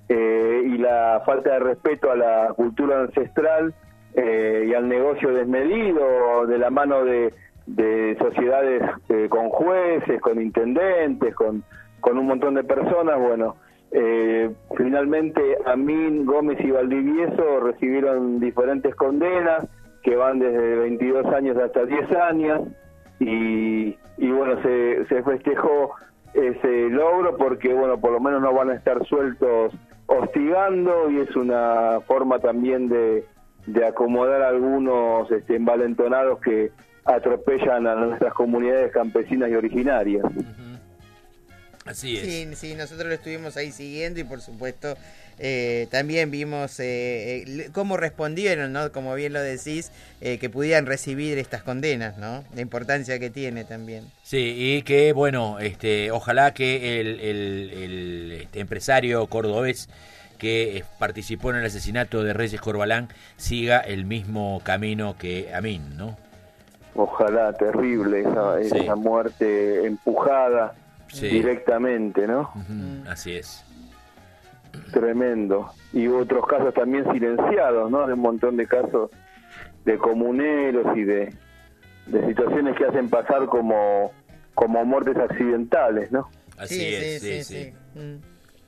eh, y la falta de respeto a la cultura ancestral eh, y al negocio desmedido de la mano de, de sociedades eh, con jueces, con intendentes, con, con un montón de personas. Bueno, eh, finalmente Amin, Gómez y Valdivieso recibieron diferentes condenas que van desde veintidós años hasta diez años y, y bueno, se, se festejó ese logro porque, bueno, por lo menos no van a estar sueltos hostigando y es una forma también de, de acomodar a algunos este, envalentonados que atropellan a nuestras comunidades campesinas y originarias. Así es. Sí, sí, nosotros lo estuvimos ahí siguiendo y por supuesto eh, también vimos eh, eh, cómo respondieron, ¿no? Como bien lo decís, eh, que pudieran recibir estas condenas, ¿no? La importancia que tiene también. Sí, y que bueno, este, ojalá que el, el, el este, empresario cordobés que participó en el asesinato de Reyes Corbalán siga el mismo camino que Amin, ¿no? Ojalá, terrible esa, sí. esa muerte empujada. Sí. Directamente, ¿no? Uh-huh. Así es. Tremendo. Y otros casos también silenciados, ¿no? De un montón de casos de comuneros y de, de situaciones que hacen pasar como, como muertes accidentales, ¿no? Así sí, es, sí, sí, sí. sí. Sí. Mm.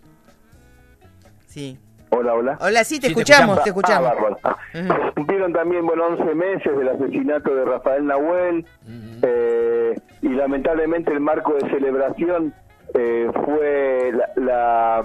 sí. Hola, hola. Hola, sí, te sí, escuchamos, te escuchamos. Ah, ah, uh-huh. Cumplieron también, bueno, once meses del asesinato de Rafael Nahuel, uh-huh. eh, y lamentablemente el marco de celebración eh, fue la, la...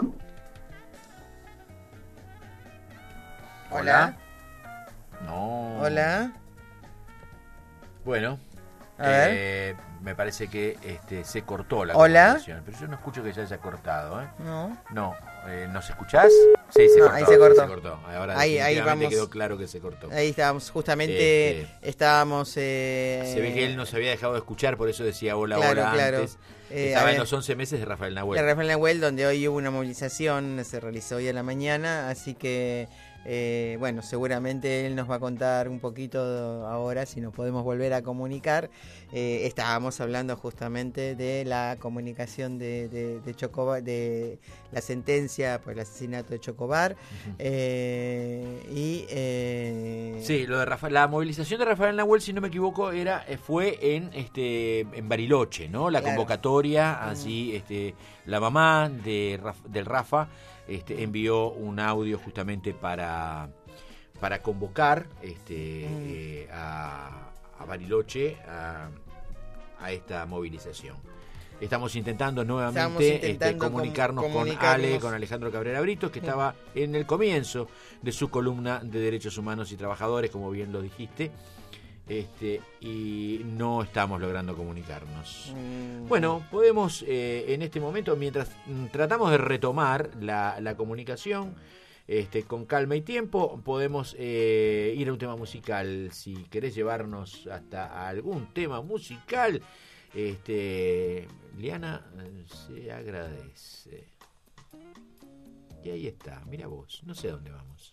Hola. No. Hola. Bueno, a ver. Eh, me parece que este, se cortó la Hola. comunicación, pero yo no escucho que se haya cortado, ¿eh? No. No. Eh, ¿Nos escuchás? Sí, se no, cortó. Ahí se cortó. Se cortó. Ahora ahí, ahí vamos. quedó claro que se cortó. Ahí estábamos, justamente este, estábamos... Eh, se ve que él no se había dejado de escuchar, por eso decía hola, claro, hola claro. antes. Eh, Estaba ver, en los once meses de Rafael Nahuel. De Rafael Nahuel, donde hoy hubo una movilización, se realizó hoy a la mañana, así que... Eh, bueno, seguramente él nos va a contar un poquito ahora si nos podemos volver a comunicar. Eh, estábamos hablando justamente de la comunicación de, de, de Chocobar, de la sentencia por el asesinato de Chocobar. Uh-huh. eh, y eh... sí, lo de Rafael, la movilización de Rafael Nahuel, si no me equivoco, era fue en este en Bariloche, ¿no? La claro. convocatoria, uh-huh. así este la mamá de del Rafa Este, envió un audio justamente para para convocar este, mm. eh, a, a Bariloche a, a esta movilización. Estamos intentando nuevamente intentando este, comunicarnos, com- comunicarnos con Ale, con Alejandro Cabrera Britos, que sí. estaba en el comienzo de su columna de Derechos Humanos y Trabajadores, como bien lo dijiste. Este, y no estamos logrando comunicarnos. Mm. Bueno, podemos eh, en este momento, mientras mm, tratamos de retomar la, la comunicación este, con calma y tiempo, podemos eh, ir a un tema musical. Si querés llevarnos hasta algún tema musical, este, Liana, se agradece. Y ahí está, mira vos, no sé a dónde vamos.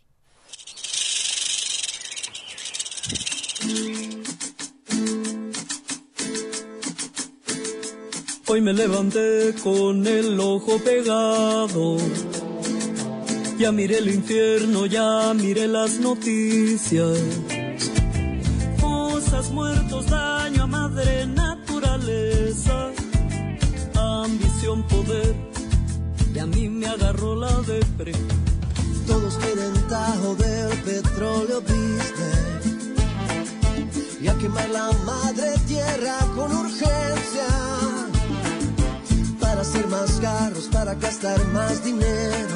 Hoy me levanté con el ojo pegado, ya miré el infierno, ya miré las noticias, fosas, muertos, daño a madre naturaleza, ambición, poder, y a mí me agarró la depre. Todos quieren tajo del petróleo business y a quemar la madre tierra con urgencia para hacer más carros, para gastar más dinero,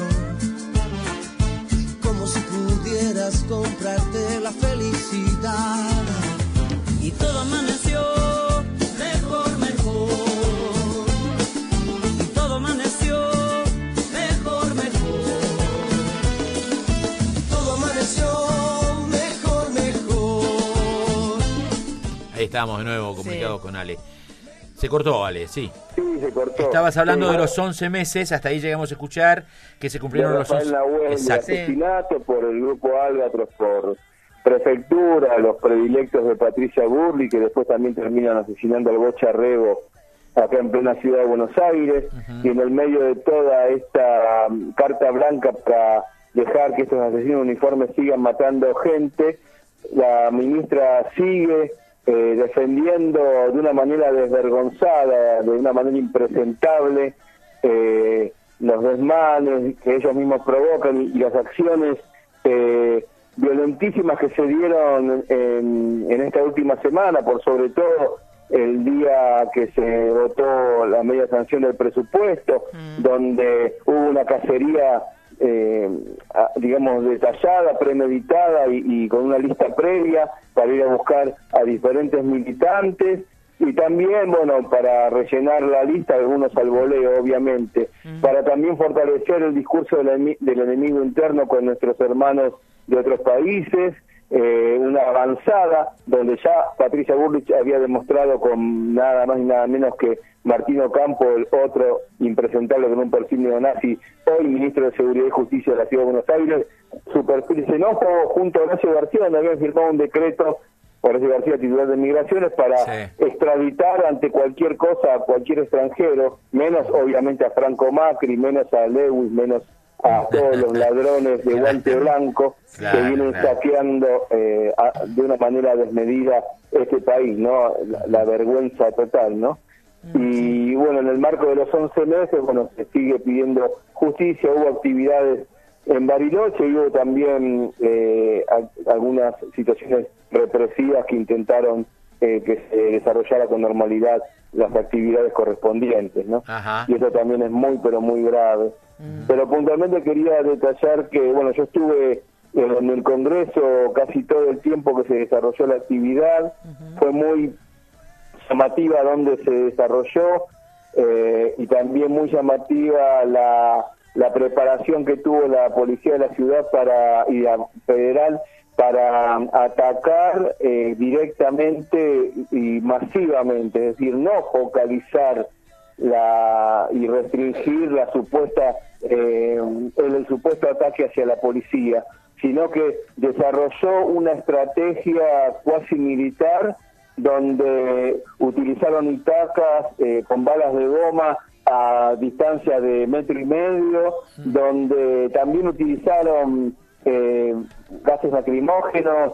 como si pudieras comprarte la felicidad. Y todo amaneció mejor, mejor, y todo amaneció mejor, mejor, todo amaneció mejor, mejor. Ahí estamos de nuevo comunicados sí. con Ale. Se cortó, Ale, sí. Sí, se cortó. Estabas hablando sí, de los once meses, hasta ahí llegamos a escuchar que se cumplieron los once. Nahuel, Exacto. El asesinato por el grupo Albatros, por prefectura, los predilectos de Patricia Burri, que después también terminan asesinando al Bocha Rego acá en plena ciudad de Buenos Aires, uh-huh. y en el medio de toda esta um, carta blanca para dejar que estos asesinos uniformes sigan matando gente, la ministra sigue eh, defendiendo de una manera desvergonzada, de una manera impresentable, eh, los desmanes que ellos mismos provocan y, y las acciones eh, violentísimas que se dieron en, en esta última semana, por sobre todo el día que se votó la media sanción del presupuesto, mm. donde hubo una cacería, eh, digamos, detallada, premeditada y, y con una lista previa para ir a buscar a diferentes militantes, y también, bueno, para rellenar la lista, algunos al voleo, obviamente, mm. para también fortalecer el discurso del, del enemigo interno con nuestros hermanos de otros países, eh, una avanzada donde ya Patricia Bullrich había demostrado con nada más y nada menos que Martín Ocampo, el otro impresentable con un perfil neonazi, hoy ministro de Seguridad y Justicia de la Ciudad de Buenos Aires, su perfil xenófobo, junto a Horacio García, donde habían firmado un decreto, Horacio García, titular de Migraciones, para sí. extraditar ante cualquier cosa a cualquier extranjero, menos obviamente a Franco Macri, menos a Lewis, menos a todos los ladrones de guante blanco claro, que vienen claro. saqueando eh, a, de una manera desmedida este país, ¿no? La, la vergüenza total, ¿no? Mm. Y bueno, en el marco de los once meses, bueno, se sigue pidiendo justicia, hubo actividades en Bariloche y hubo también eh, a, algunas situaciones represivas que intentaron eh, que se desarrollara con normalidad las actividades correspondientes, ¿no? Ajá. Y eso también es muy, pero muy grave. Mm. Pero puntualmente quería detallar que, bueno, yo estuve en el Congreso casi todo el tiempo que se desarrolló la actividad, uh-huh. fue muy llamativa donde se desarrolló, eh, y también muy llamativa la, la preparación que tuvo la policía de la ciudad para y la federal para atacar eh, directamente y masivamente, es decir, no focalizar la y restringir la supuesta eh, el, el supuesto ataque hacia la policía, sino que desarrolló una estrategia cuasi militar donde utilizaron itacas eh, con balas de goma a distancia de metro y medio, mm. donde también utilizaron eh, gases lacrimógenos,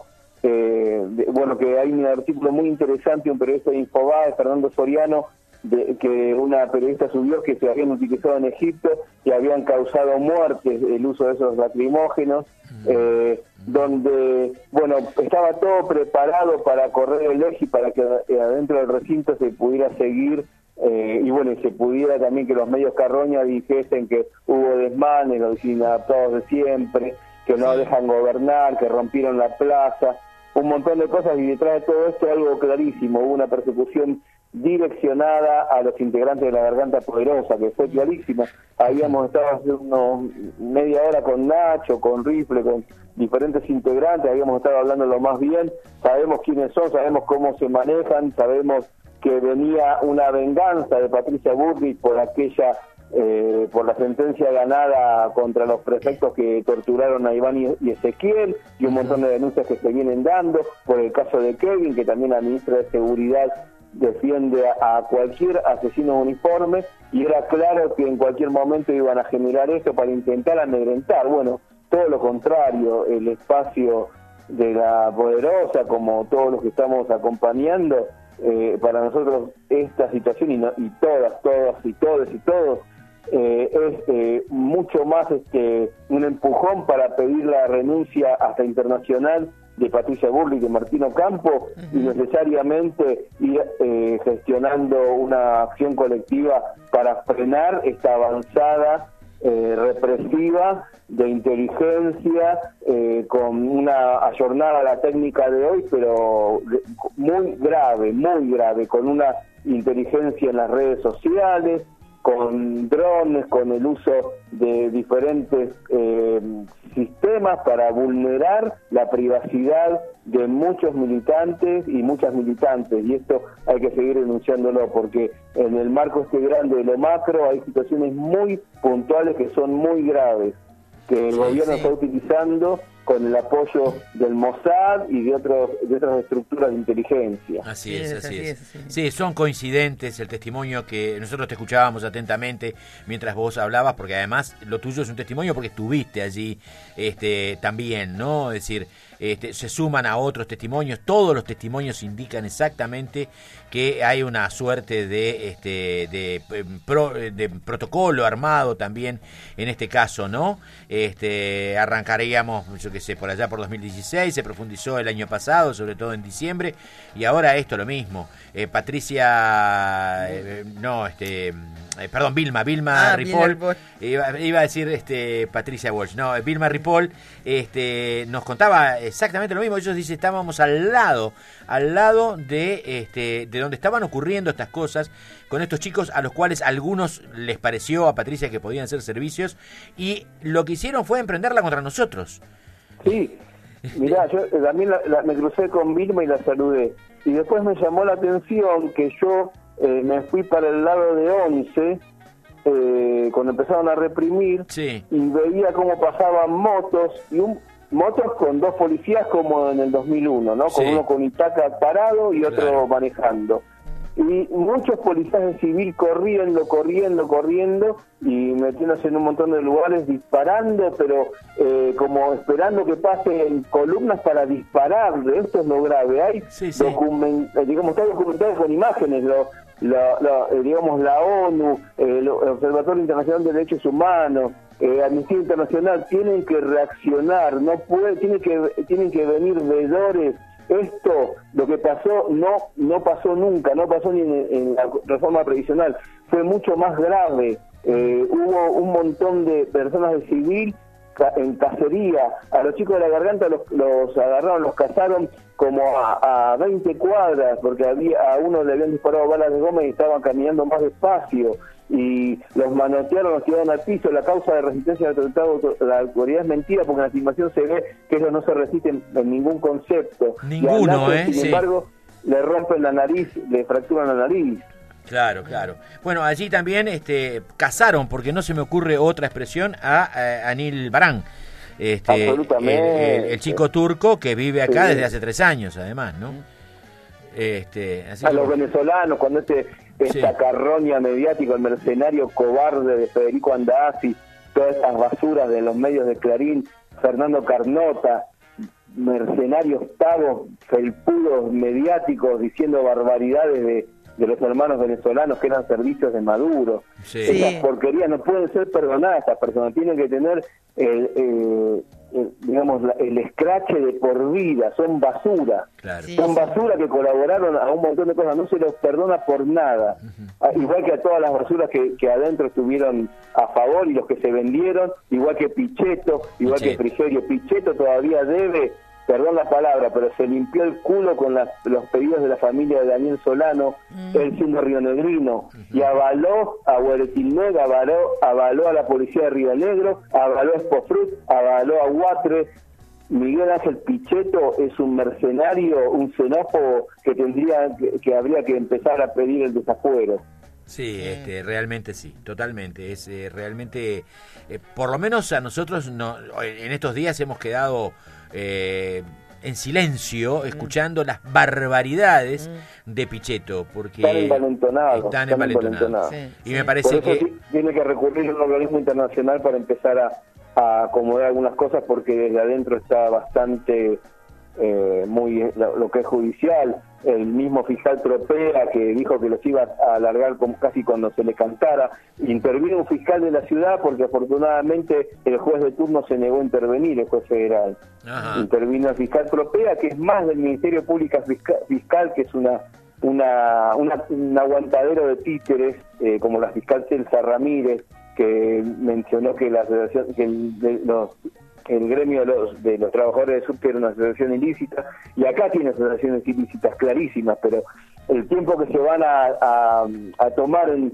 eh, de, bueno, que hay un artículo muy interesante, un periodista de Infobae, Fernando Soriano, de, que una periodista subió que se habían utilizado en Egipto y habían causado muertes el uso de esos lacrimógenos, mm. eh, donde, bueno, estaba todo preparado para correr el eje y para que adentro del recinto se pudiera seguir, eh, y bueno, y se pudiera también que los medios carroña dijesen que hubo desmanes, los inadaptados de siempre, que no dejan gobernar, que rompieron la plaza, un montón de cosas, y detrás de todo esto algo clarísimo, hubo una persecución direccionada a los integrantes de la Garganta Poderosa, que fue clarísima. Habíamos estado hace unos media hora con Nacho, con Rifle, con diferentes integrantes, habíamos estado hablando lo más bien, sabemos quiénes son, sabemos cómo se manejan, sabemos que venía una venganza de Patricia Bullrich por aquella eh, por la sentencia ganada contra los prefectos que torturaron a Iván y, y Ezequiel, y un montón de denuncias que se vienen dando por el caso de Kevin, que también la ministra de Seguridad defiende a, a cualquier asesino uniforme, y era claro que en cualquier momento iban a generar esto para intentar amedrentar. Bueno, todo lo contrario, el espacio de la Poderosa, como todos los que estamos acompañando, eh, para nosotros esta situación y, no, y todas, todas y todos y todos, eh, es eh, mucho más este un empujón para pedir la renuncia hasta internacional de Patricia Bullrich y de Martín Ocampo, uh-huh. y necesariamente ir eh, gestionando una acción colectiva para frenar esta avanzada eh, represiva de inteligencia, eh, con una ayornada a la técnica de hoy, pero muy grave, muy grave, con una inteligencia en las redes sociales, con drones, con el uso de diferentes eh, sistemas para vulnerar la privacidad de muchos militantes y muchas militantes, y esto hay que seguir denunciándolo, porque en el marco este grande de lo macro hay situaciones muy puntuales que son muy graves, que el sí, gobierno sí. está utilizando con el apoyo del Mossad y de otros de otras estructuras de inteligencia. Así es, así es. Sí, son coincidentes el testimonio que nosotros te escuchábamos atentamente mientras vos hablabas, porque además lo tuyo es un testimonio porque estuviste allí este, también, ¿no? Es decir, este, se suman a otros testimonios, todos los testimonios indican exactamente que hay una suerte de, este, de, pro, de protocolo armado también en este caso, ¿no? Este, arrancaríamos, yo qué sé, por allá por dos mil dieciséis, se profundizó el año pasado, sobre todo en diciembre, y ahora esto lo mismo. Eh, Patricia, eh, no, este, eh, perdón, Vilma, Vilma ah, Ripoll, iba, iba a decir este, Patricia Walsh, no, Vilma Ripoll, este, nos contaba exactamente lo mismo. Ellos dicen, estábamos al lado, al lado de, este, de donde estaban ocurriendo estas cosas, con estos chicos a los cuales a algunos les pareció a Patricia que podían ser servicios, y lo que hicieron fue emprenderla contra nosotros. Sí, mirá, yo también la, la, me crucé con Vilma y la saludé. Y después me llamó la atención que yo eh, me fui para el lado de Once, eh, cuando empezaron a reprimir, sí. y veía cómo pasaban motos, y un motos con dos policías como en el dos mil uno, ¿no? Con sí. uno con Itaca parado y otro claro. manejando. Y muchos policías de civil corriendo, corriendo, corriendo y metiéndose en un montón de lugares disparando, pero eh, como esperando que pasen columnas para disparar. Esto es lo grave. Hay sí, sí. document, digamos, está documentado con imágenes, lo, lo, lo, eh, digamos, la ONU, eh, el Observatorio Internacional de Derechos Humanos, eh, Amnistía Internacional, tienen que reaccionar, no puede, tiene que, tienen que venir veedores. Esto, lo que pasó, no no pasó nunca, no pasó ni en, en la reforma previsional, fue mucho más grave. Eh, hubo un montón de personas de civil ca en cacería, a los chicos de la Garganta los, los agarraron, los cazaron como a, a veinte cuadras, porque había a uno le habían disparado balas de goma y estaban caminando más despacio, y los manotearon, los tiraron al piso. La causa de resistencia del tratado, la autoridad es mentira, porque en la filmación se ve que ellos no se resisten en ningún concepto. Ninguno, Nato, ¿eh? Sin sí. embargo, le rompen la nariz, le fracturan la nariz. Claro, claro. Bueno, allí también este, cazaron, porque no se me ocurre otra expresión, a, a Anil Baran. Este, Absolutamente. El, el, el chico turco que vive acá sí. desde hace tres años, además, ¿no? Este, así a como... los venezolanos, cuando este esta sí. carroña mediática, el mercenario cobarde de Federico Andazzi, todas estas basuras de los medios de Clarín, Fernando Carnota, mercenarios pavos, felpudos mediáticos diciendo barbaridades de, de los hermanos venezolanos que eran servicios de Maduro. Sí. Esas Sí. porquerías no pueden ser perdonadas. Estas personas tienen que tener el, el, el, digamos la, el escrache de por vida. Son basura. Claro. Sí, son sí. basura que colaboraron a un montón de cosas. No se los perdona por nada. Uh-huh. Igual que a todas las basuras que, que adentro estuvieron a favor y los que se vendieron, igual que Pichetto, igual Pichetto. que Frigerio. Pichetto todavía debe, perdón la palabra, pero se limpió el culo con las, los pedidos de la familia de Daniel Solano, mm. él siendo rionegrino, uh-huh. y avaló a Hueretilneg, avaló, avaló a la policía de Río Negro, avaló a Espofrut, avaló a Huatre. Miguel Ángel Pichetto es un mercenario, un xenófobo que tendría que, que habría que empezar a pedir el desafuero. Sí, este, realmente sí, totalmente. Es eh, realmente, eh, por lo menos a nosotros no, en estos días hemos quedado eh, en silencio escuchando las barbaridades de Pichetto, porque están envalentonados. Están envalentonados. Sí, y sí. me parece Por eso que tiene que recurrir a un organismo internacional para empezar a, a acomodar algunas cosas, porque desde adentro está bastante eh, muy lo, lo que es judicial. El mismo fiscal Tropea, que dijo que los iba a alargar como casi cuando se le cantara, intervino un fiscal de la ciudad, porque afortunadamente el juez de turno se negó a intervenir, el juez federal. Ajá. Intervino el fiscal Tropea, que es más del Ministerio Público Fiscal, fiscal que es una una, una un aguantadero de títeres, eh, como la fiscal Celsa Ramírez, que mencionó que la asociación, que el, de, los el gremio de los, de los trabajadores de subte era una asociación ilícita, y acá tiene asociaciones ilícitas clarísimas, pero el tiempo que se van a, a, a tomar en,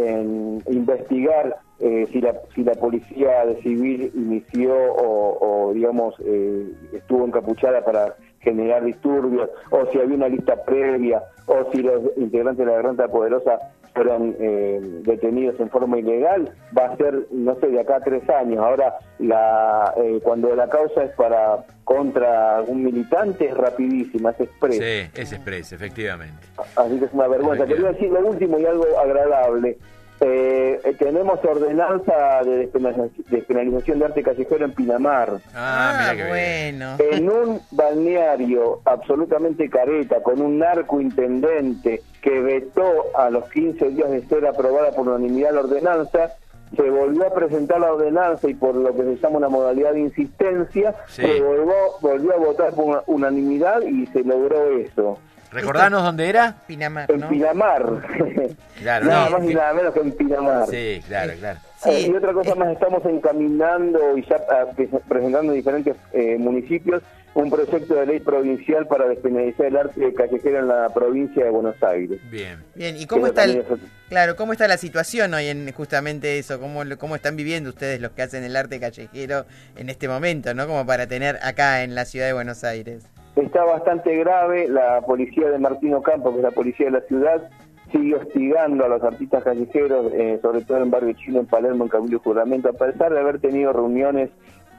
en investigar eh, si la si la policía de civil inició o, o digamos eh, estuvo encapuchada para generar disturbios, o si había una lista previa, o si los integrantes de la Garganta Poderosa fueron eh, detenidos en forma ilegal, va a ser, no sé, de acá a tres años. Ahora, la eh, cuando la causa es para contra algún militante, es rapidísima, es express. Sí, es express, efectivamente. Así que es una vergüenza. Quería decir lo último y algo agradable. Eh, eh, tenemos ordenanza de despenalización, despenalización de arte callejero en Pinamar. Ah, mira qué bueno. En un balneario absolutamente careta, con un narcointendente que vetó a los quince días de ser aprobada por unanimidad la ordenanza, se volvió a presentar la ordenanza y por lo que se llama una modalidad de insistencia, Sí. se volvió, volvió a votar por una unanimidad y se logró eso. ¿Recordanos dónde era? Pinamar, En ¿no? Pinamar. Claro, nada no, más y nada menos que en Pinamar. Sí, claro, claro. Sí. Eh, y otra cosa más, estamos encaminando y ya ah, presentando en diferentes eh, municipios un proyecto de ley provincial para despenalizar el arte callejero en la provincia de Buenos Aires. Bien. Bien, ¿y cómo está el, claro, cómo está la situación hoy en justamente eso? ¿Cómo, cómo están viviendo ustedes los que hacen el arte callejero en este momento, ¿no? Como para tener acá en la ciudad de Buenos Aires. Está bastante grave. La policía de Martín Ocampo, que es la policía de la ciudad, sigue hostigando a los artistas callejeros, eh, sobre todo en Barrio Chino, en Palermo, en Cabildo y Juramento, a pesar de haber tenido reuniones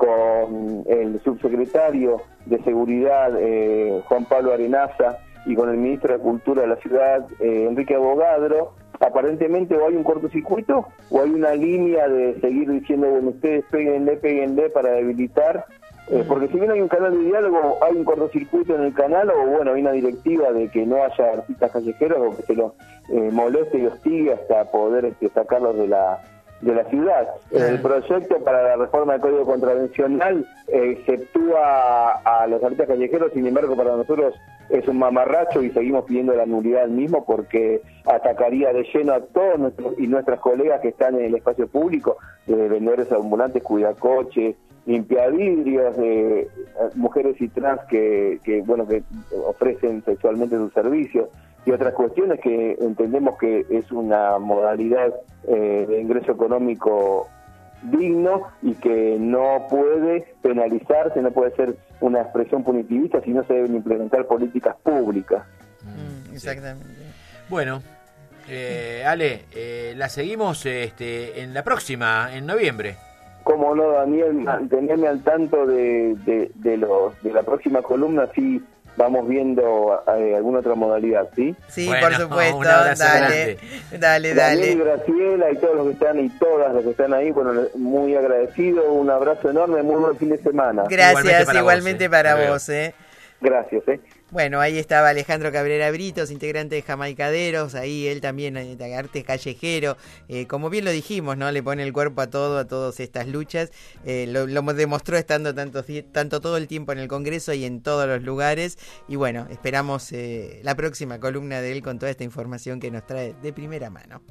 con el subsecretario de Seguridad, eh, Juan Pablo Arenaza, y con el ministro de Cultura de la ciudad, eh, Enrique Abogadro. Aparentemente o hay un cortocircuito o hay una línea de seguir diciendo, bueno, ustedes péguenle, péguenle para debilitar. Eh, porque si bien hay un canal de diálogo, hay un cortocircuito en el canal, o bueno, hay una directiva de que no haya artistas callejeros o que se los eh, moleste y hostigue hasta poder este, sacarlos de la de la ciudad. El proyecto para la reforma del Código Contravencional eh, exceptúa a los artistas callejeros, sin embargo para nosotros es un mamarracho y seguimos pidiendo la nulidad del mismo porque atacaría de lleno a todos nuestros y nuestras colegas que están en el espacio público, eh, vendedores ambulantes, cuidacoches, limpiavidrios, eh, mujeres y trans que, que bueno que ofrecen sexualmente sus servicios y otras cuestiones que entendemos que es una modalidad eh, de ingreso económico digno y que no puede penalizarse, no puede ser una expresión punitivista, sino se deben implementar políticas públicas. Mm, exactamente. Bueno, eh, Ale, eh, la seguimos este, en la próxima, en noviembre. Cómo no, Daniel, mantenerme al tanto de, de, de, los, de la próxima columna, sí. Vamos viendo eh, alguna otra modalidad, ¿sí? Sí, bueno, por supuesto, un abrazo dale, grande. dale, dale. Daniel y Graciela y todos los que están y todas las que están ahí, bueno, muy agradecido, un abrazo enorme, muy buen fin de semana. Gracias, igualmente para igualmente vos, para eh. vos, ¿eh? Gracias, ¿eh? Bueno, ahí estaba Alejandro Cabrera Britos, integrante de Jamaicaderos, ahí él también, de arte callejero, eh, como bien lo dijimos, ¿no? Le pone el cuerpo a todo, a todas estas luchas, eh, lo, lo demostró estando tanto, tanto todo el tiempo en el Congreso y en todos los lugares, y bueno, esperamos eh, la próxima columna de él con toda esta información que nos trae de primera mano.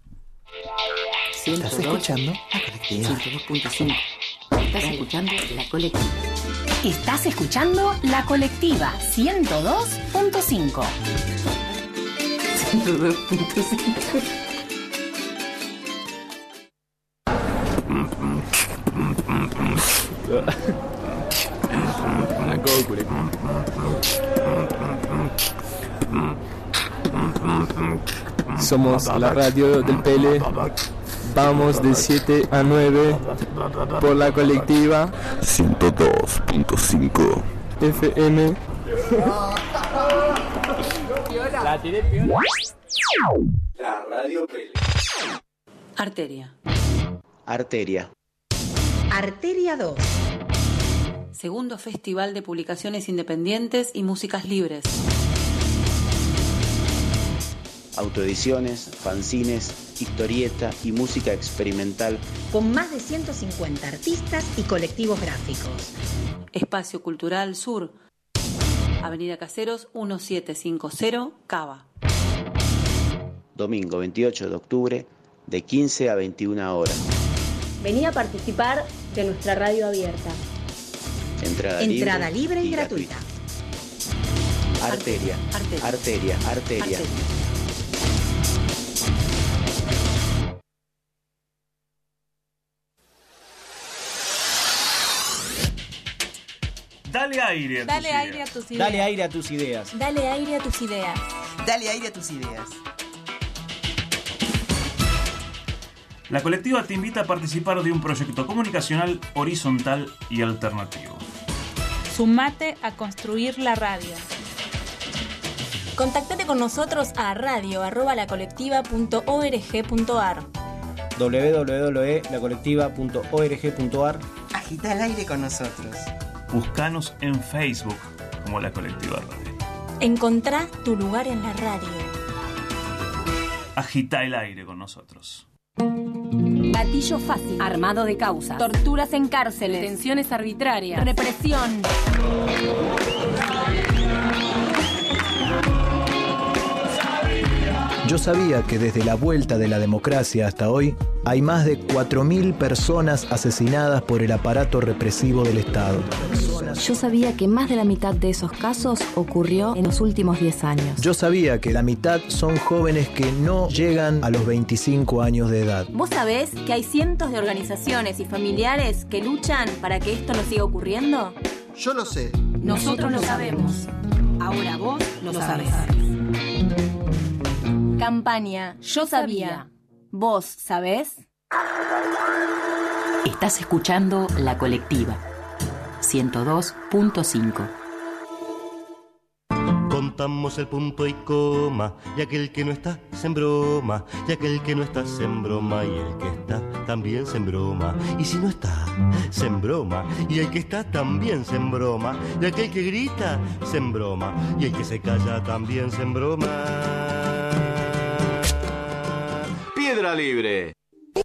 ¿Estás escuchando? ciento dos punto cinco. Estás escuchando La Colectiva. Estás escuchando La Colectiva ciento dos punto cinco. ciento dos punto cinco. Somos la radio del Pele. Vamos de siete a nueve por La Colectiva ciento dos punto cinco F M. La tiré piola. La radio Pele. Arteria. Arteria. Arteria dos. Segundo Festival de Publicaciones Independientes y Músicas Libres. Autoediciones, fanzines, historieta y música experimental. Con más de ciento cincuenta artistas y colectivos gráficos. Espacio Cultural Sur. Avenida Caseros diecisiete cincuenta, Cava. Domingo veintiocho de octubre, de quince a veintiuna horas. Vení a participar de nuestra radio abierta. Entrada, Entrada libre, libre y, y gratuita. gratuita. Arteria, arteria, arteria, arteria. arteria. Dale Dale aire a Dale tus aire ideas. a tus ideas. Dale aire a tus ideas. Dale aire a tus ideas. Dale aire a tus ideas. La colectiva te invita a participar de un proyecto comunicacional horizontal y alternativo. Sumate a construir la radio. Contactate con nosotros a radio arroba la colectiva punto org punto ar. doble u doble u doble u punto la colectiva punto org punto ar. Agita el aire con nosotros. Búscanos en Facebook como La Colectiva Radio. Encontrá tu lugar en la radio. Agita el aire con nosotros. Gatillo fácil. Armado de causas. Torturas en cárceles. Detenciones arbitrarias. Represión. Yo sabía que desde la vuelta de la democracia hasta hoy hay más de cuatro mil personas asesinadas por el aparato represivo del Estado. Yo sabía que más de la mitad de esos casos ocurrió en los últimos diez años. Yo sabía que la mitad son jóvenes que no llegan a los veinticinco años de edad. ¿Vos sabés que hay cientos de organizaciones y familiares que luchan para que esto no siga ocurriendo? Yo lo sé. Nosotros lo sabemos. Ahora vos lo sabés. Campaña Yo Sabía. ¿Vos sabés? Estás escuchando La Colectiva ciento dos punto cinco. Contamos el punto y coma, y aquel que no está se embroma, y aquel que no está se embroma, y el que está también se embroma, y si no está, se embroma, y el que está también se embroma, y aquel que grita se embroma, y el que se calla también se embroma. Piedra Libre.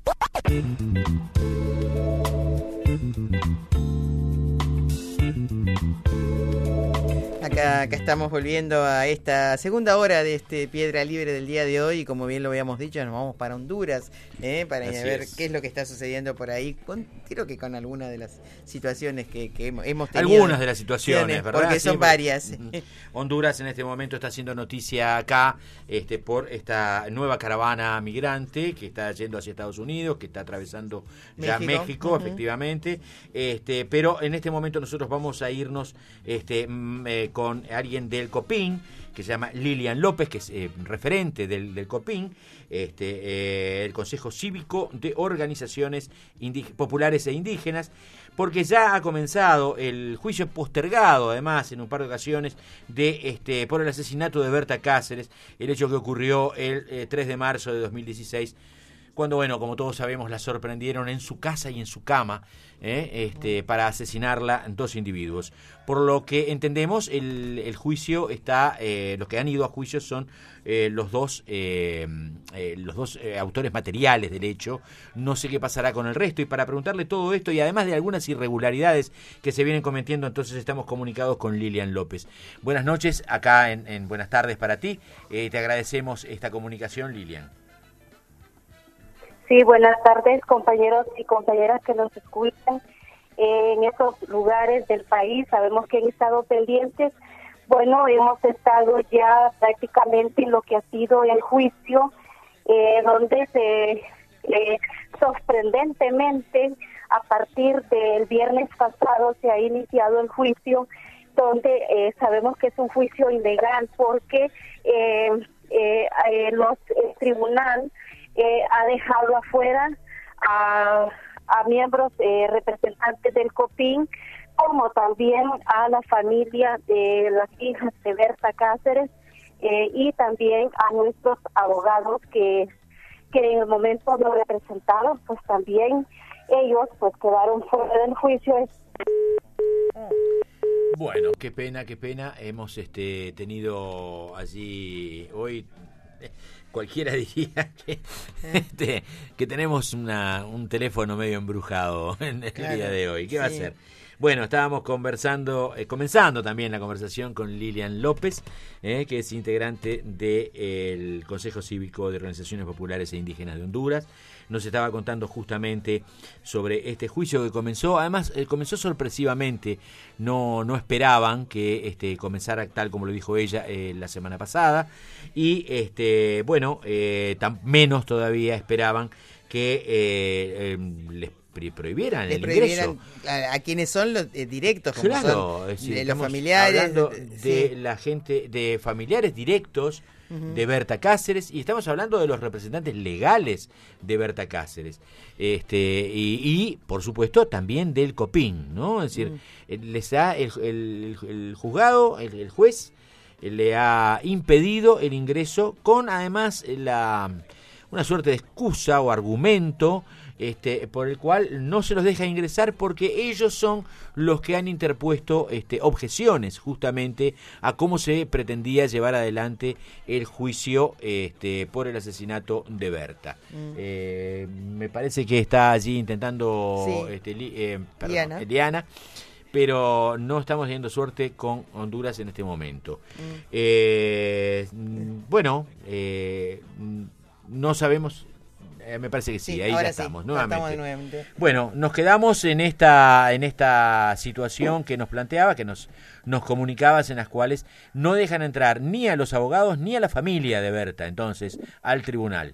Acá, acá estamos volviendo a esta segunda hora de este Piedra Libre del día de hoy y como bien lo habíamos dicho, nos vamos para Honduras ¿eh? para Así ver es. qué es lo que está sucediendo por ahí. Con, creo que con algunas de las situaciones que, que hemos, hemos tenido. Algunas de las situaciones, ¿verdad? Porque son sí, varias. Honduras en este momento está haciendo noticia acá este, por esta nueva caravana migrante que está yendo hacia Estados Unidos, que está atravesando ya México, México, uh-huh. efectivamente. Este, pero en este momento nosotros vamos a irnos este, eh, con alguien del COPIN, que se llama Lilian López, que es eh, referente del, del COPIN, este, eh, el Consejo Cívico de Organizaciones Indígenas, Populares e Indígenas, porque ya ha comenzado el juicio postergado, además, en un par de ocasiones, de este por el asesinato de Berta Cáceres, el hecho que ocurrió el eh, tres de marzo de dos mil dieciséis, cuando, bueno, como todos sabemos, la sorprendieron en su casa y en su cama ¿eh? este, para asesinarla dos individuos. Por lo que entendemos, el, el juicio está, eh, los que han ido a juicio son eh, los dos, eh, eh, los dos eh, autores materiales del hecho. No sé qué pasará con el resto. Y para preguntarle todo esto, y además de algunas irregularidades que se vienen cometiendo, entonces estamos comunicados con Lilian López. Buenas noches, acá en, en Buenas Tardes para ti. Eh, te agradecemos esta comunicación, Lilian. Sí, buenas tardes, compañeros y compañeras que nos escuchan eh, en estos lugares del país. Sabemos que han estado pendientes. Bueno, hemos estado ya prácticamente en lo que ha sido el juicio, eh, donde se eh, sorprendentemente, a partir del viernes pasado, se ha iniciado el juicio, donde eh, sabemos que es un juicio ilegal porque eh, eh, eh, los, el tribunal Eh, ha dejado afuera a, a miembros eh, representantes del COPIN, como también a la familia de las hijas de Berta Cáceres eh, y también a nuestros abogados que, que en el momento lo representaron, pues también ellos pues quedaron fuera del juicio. Bueno, qué pena, qué pena. Hemos este, tenido allí hoy... Cualquiera diría que, este, que tenemos una, un teléfono medio embrujado en el claro, día de hoy. ¿Qué sí. va a ser? Bueno, estábamos conversando, eh, comenzando también la conversación con Lilian López, eh, que es integrante del Consejo Cívico de Organizaciones Populares e Indígenas de Honduras. Nos estaba contando justamente sobre este juicio que comenzó, además eh, comenzó sorpresivamente, no, no esperaban que este, comenzara tal como lo dijo ella eh, la semana pasada, y este bueno, eh, tan, menos todavía esperaban que eh, eh, les prohibieran Le el prohibieran ingreso. A, a quienes son los eh, directos, como Claro, son es decir, de los estamos familiares. hablando de- de sí. la gente, de familiares directos Ujú. de Berta Cáceres, y estamos hablando de los representantes legales de Berta Cáceres, este y, y por supuesto también del COPIN, ¿no? Es decir, Mm. eh, les ha el, el, el juzgado, el, el juez eh, le ha impedido el ingreso con además la una suerte de excusa o argumento este, por el cual no se los deja ingresar porque ellos son los que han interpuesto este, objeciones justamente a cómo se pretendía llevar adelante el juicio este, por el asesinato de Berta. Mm. Eh, me parece que está allí intentando Sí. este, li- eh, perdón, Diana. Eliana, pero no estamos teniendo suerte con Honduras en este momento. Mm. Eh, mm, bueno, eh, mm, no sabemos, eh, me parece que sí, Sí, ahí ya ahora sí, estamos, ya nuevamente. estamos de nuevamente. Bueno, nos quedamos en esta en esta situación que nos planteaba, que nos nos comunicabas, en las cuales no dejan entrar ni a los abogados ni a la familia de Berta, entonces, al tribunal.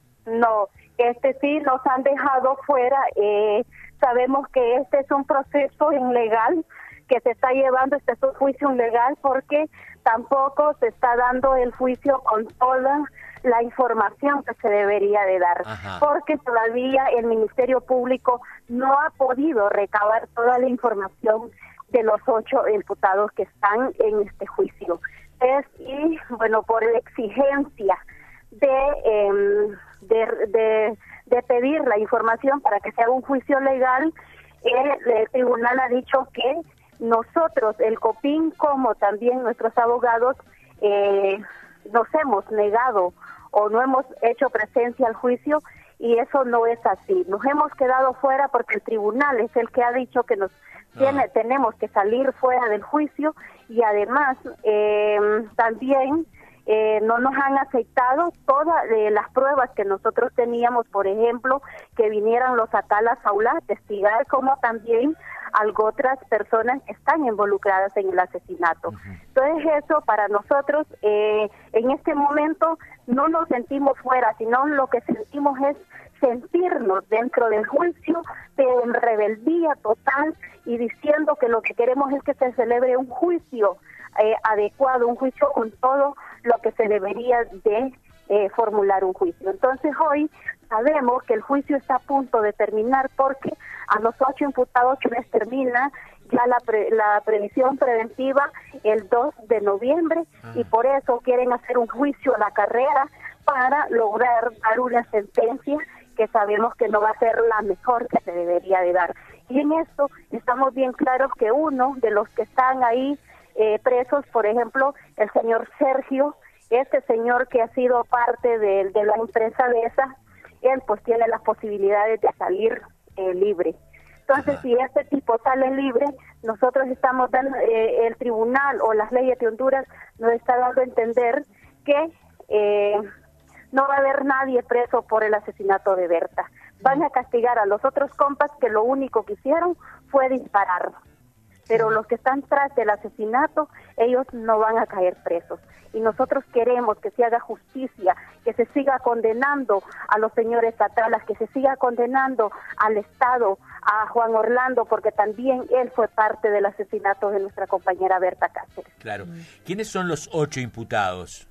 No, este sí nos han dejado fuera. Eh, sabemos que este es un proceso ilegal que se está llevando, este es un juicio ilegal porque tampoco se está dando el juicio con toda la información que se debería de dar, Ajá. porque todavía el Ministerio Público no ha podido recabar toda la información de los ocho imputados que están en este juicio. Es y bueno, por la exigencia de, eh, de, de, de pedir la información para que se haga un juicio legal, el, el tribunal ha dicho que nosotros, el COPIN, como también nuestros abogados, eh, nos hemos negado o no hemos hecho presencia al juicio, y eso no es así. Nos hemos quedado fuera porque el tribunal es el que ha dicho que nos tiene, tenemos que salir fuera del juicio, y además eh, también eh, no nos han aceptado todas eh, las pruebas que nosotros teníamos, por ejemplo, que vinieran los Atalas Aula a testigar, como también algo otras personas que están involucradas en el asesinato. Entonces eso para nosotros eh, en este momento no nos sentimos fuera, sino lo que sentimos es sentirnos dentro del juicio de en rebeldía total y diciendo que lo que queremos es que se celebre un juicio eh, adecuado, un juicio con todo lo que se debería de eh, formular un juicio. Entonces hoy sabemos que el juicio está a punto de terminar porque a los ocho imputados que les termina ya la, pre, la previsión preventiva el dos de noviembre ah. y por eso quieren hacer un juicio a la carrera para lograr dar una sentencia que sabemos que no va a ser la mejor que se debería de dar. Y en esto estamos bien claros que uno de los que están ahí eh, presos, por ejemplo, el señor Sergio, este señor que ha sido parte de, de la empresa de esa, él pues tiene las posibilidades de salir eh, libre. Entonces, si este tipo sale libre, nosotros estamos dando, eh, el tribunal o las leyes de Honduras nos está dando a entender que eh, no va a haber nadie preso por el asesinato de Berta. Van a castigar a los otros compas que lo único que hicieron fue disparar. Pero los que están tras del asesinato, ellos no van a caer presos. Y nosotros queremos que se haga justicia, que se siga condenando a los señores Atalas, que se siga condenando al Estado, a Juan Orlando, porque también él fue parte del asesinato de nuestra compañera Berta Cáceres. Claro. ¿Quiénes son los ocho imputados?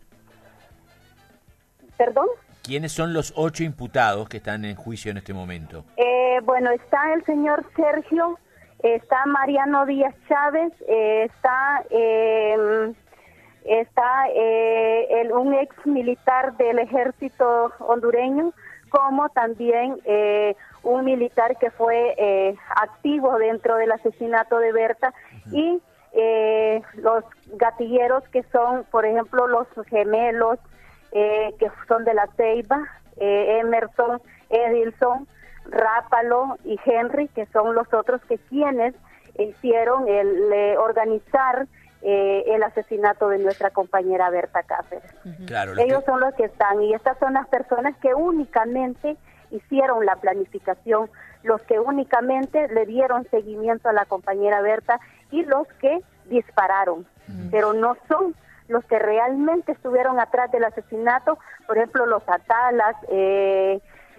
¿Perdón? ¿Quiénes son los ocho imputados que están en juicio en este momento? Eh, bueno, está el señor Sergio, está Mariano Díaz Chávez, eh, está... Eh, está eh, el, un ex militar del ejército hondureño, como también eh, un militar que fue eh, activo dentro del asesinato de Berta, uh-huh. y eh, los gatilleros que son, por ejemplo, los gemelos eh, que son de la Ceiba, eh, Emerson, Edilson, Rápalo y Henry, que son los otros que quienes hicieron el eh, organizar Eh, el asesinato de nuestra compañera Berta Cáceres. Uh-huh. Claro, ellos que... son los que están, y estas son las personas que únicamente hicieron la planificación, los que únicamente le dieron seguimiento a la compañera Berta y los que dispararon, uh-huh. pero no son los que realmente estuvieron atrás del asesinato. Por ejemplo, los Atalas, eh,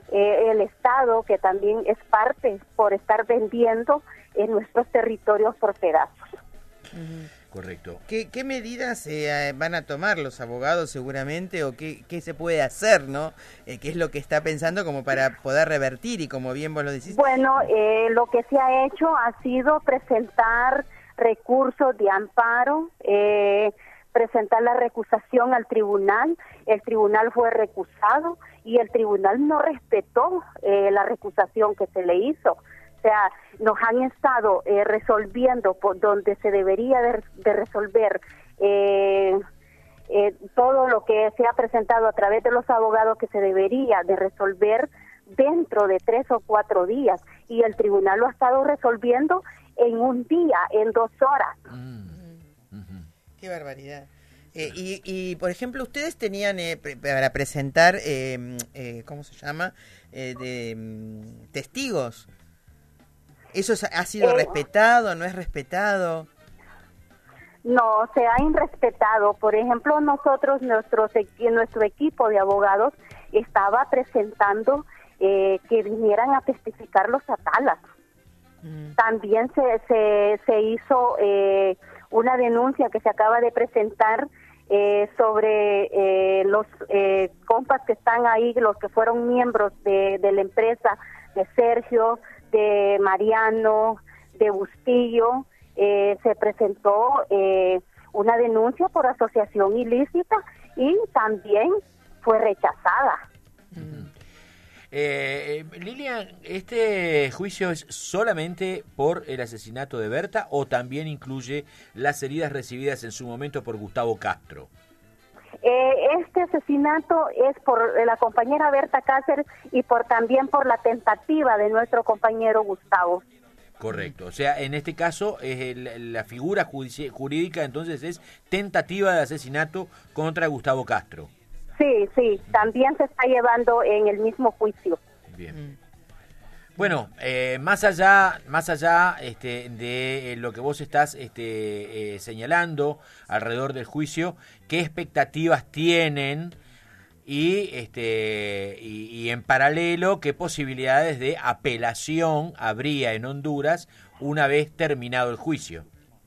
eh, el Estado, que también es parte por estar vendiendo en nuestros territorios por pedazos. Uh-huh. Correcto. ¿Qué, qué medidas eh, van a tomar los abogados seguramente o qué, qué se puede hacer, ¿no? Eh, ¿Qué es lo que está pensando como para poder revertir y como bien vos lo decís? Bueno, eh, lo que se ha hecho ha sido presentar recursos de amparo, eh, presentar la recusación al tribunal. El tribunal fue recusado y el tribunal no respetó eh, la recusación que se le hizo. O sea, nos han estado eh, resolviendo por donde se debería de, de resolver eh, eh, todo lo que se ha presentado a través de los abogados que se debería de resolver dentro de tres o cuatro días. Y el tribunal lo ha estado resolviendo en un día, en dos horas. Mm. Uh-huh. Qué barbaridad. Eh, y, y, por ejemplo, ustedes tenían eh, pre- para presentar, eh, eh, ¿cómo se llama? Eh, de um, testigos. ¿Eso ha sido eh, respetado, no es respetado? No, se ha irrespetado. Por ejemplo, nosotros, nuestro, nuestro equipo de abogados estaba presentando eh, que vinieran a testificar los atalas. Mm. También se, se, se hizo eh, una denuncia que se acaba de presentar eh, sobre eh, los eh, compas que están ahí, los que fueron miembros de, de la empresa, de Sergio, de Mariano, de Bustillo. Eh, se presentó eh, una denuncia por asociación ilícita y también fue rechazada. Uh-huh. eh, Lilian, ¿este juicio es solamente por el asesinato de Berta o también incluye las heridas recibidas en su momento por Gustavo Castro? Eh, este asesinato es por la compañera Berta Cáceres y por también por la tentativa de nuestro compañero Gustavo. Correcto, o sea, en este caso es el, la figura judici- jurídica entonces es tentativa de asesinato contra Gustavo Castro. Sí, sí, también se está llevando en el mismo juicio. Bien. Bueno, eh, más allá, más allá este, de lo que vos estás este, eh, señalando alrededor del juicio, ¿qué expectativas tienen y, este, y, y en paralelo qué posibilidades de apelación habría en Honduras una vez terminado el juicio?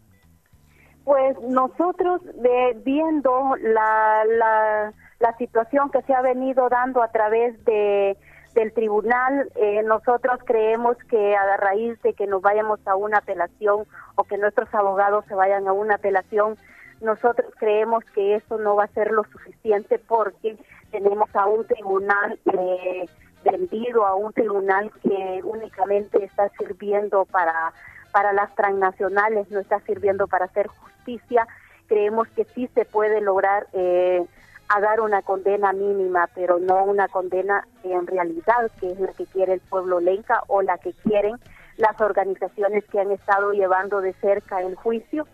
Pues nosotros de, viendo la, la, la situación que se ha venido dando a través de del tribunal, eh, nosotros creemos que a raíz de que nos vayamos a una apelación o que nuestros abogados se vayan a una apelación, nosotros creemos que eso no va a ser lo suficiente porque tenemos a un tribunal eh, vendido, a un tribunal que únicamente está sirviendo para, para las transnacionales, no está sirviendo para hacer justicia. Creemos que sí se puede lograr eh, a dar una condena mínima, pero no una condena en realidad, que es la que quiere el pueblo lenca o la que quieren las organizaciones que han estado llevando de cerca el juicio.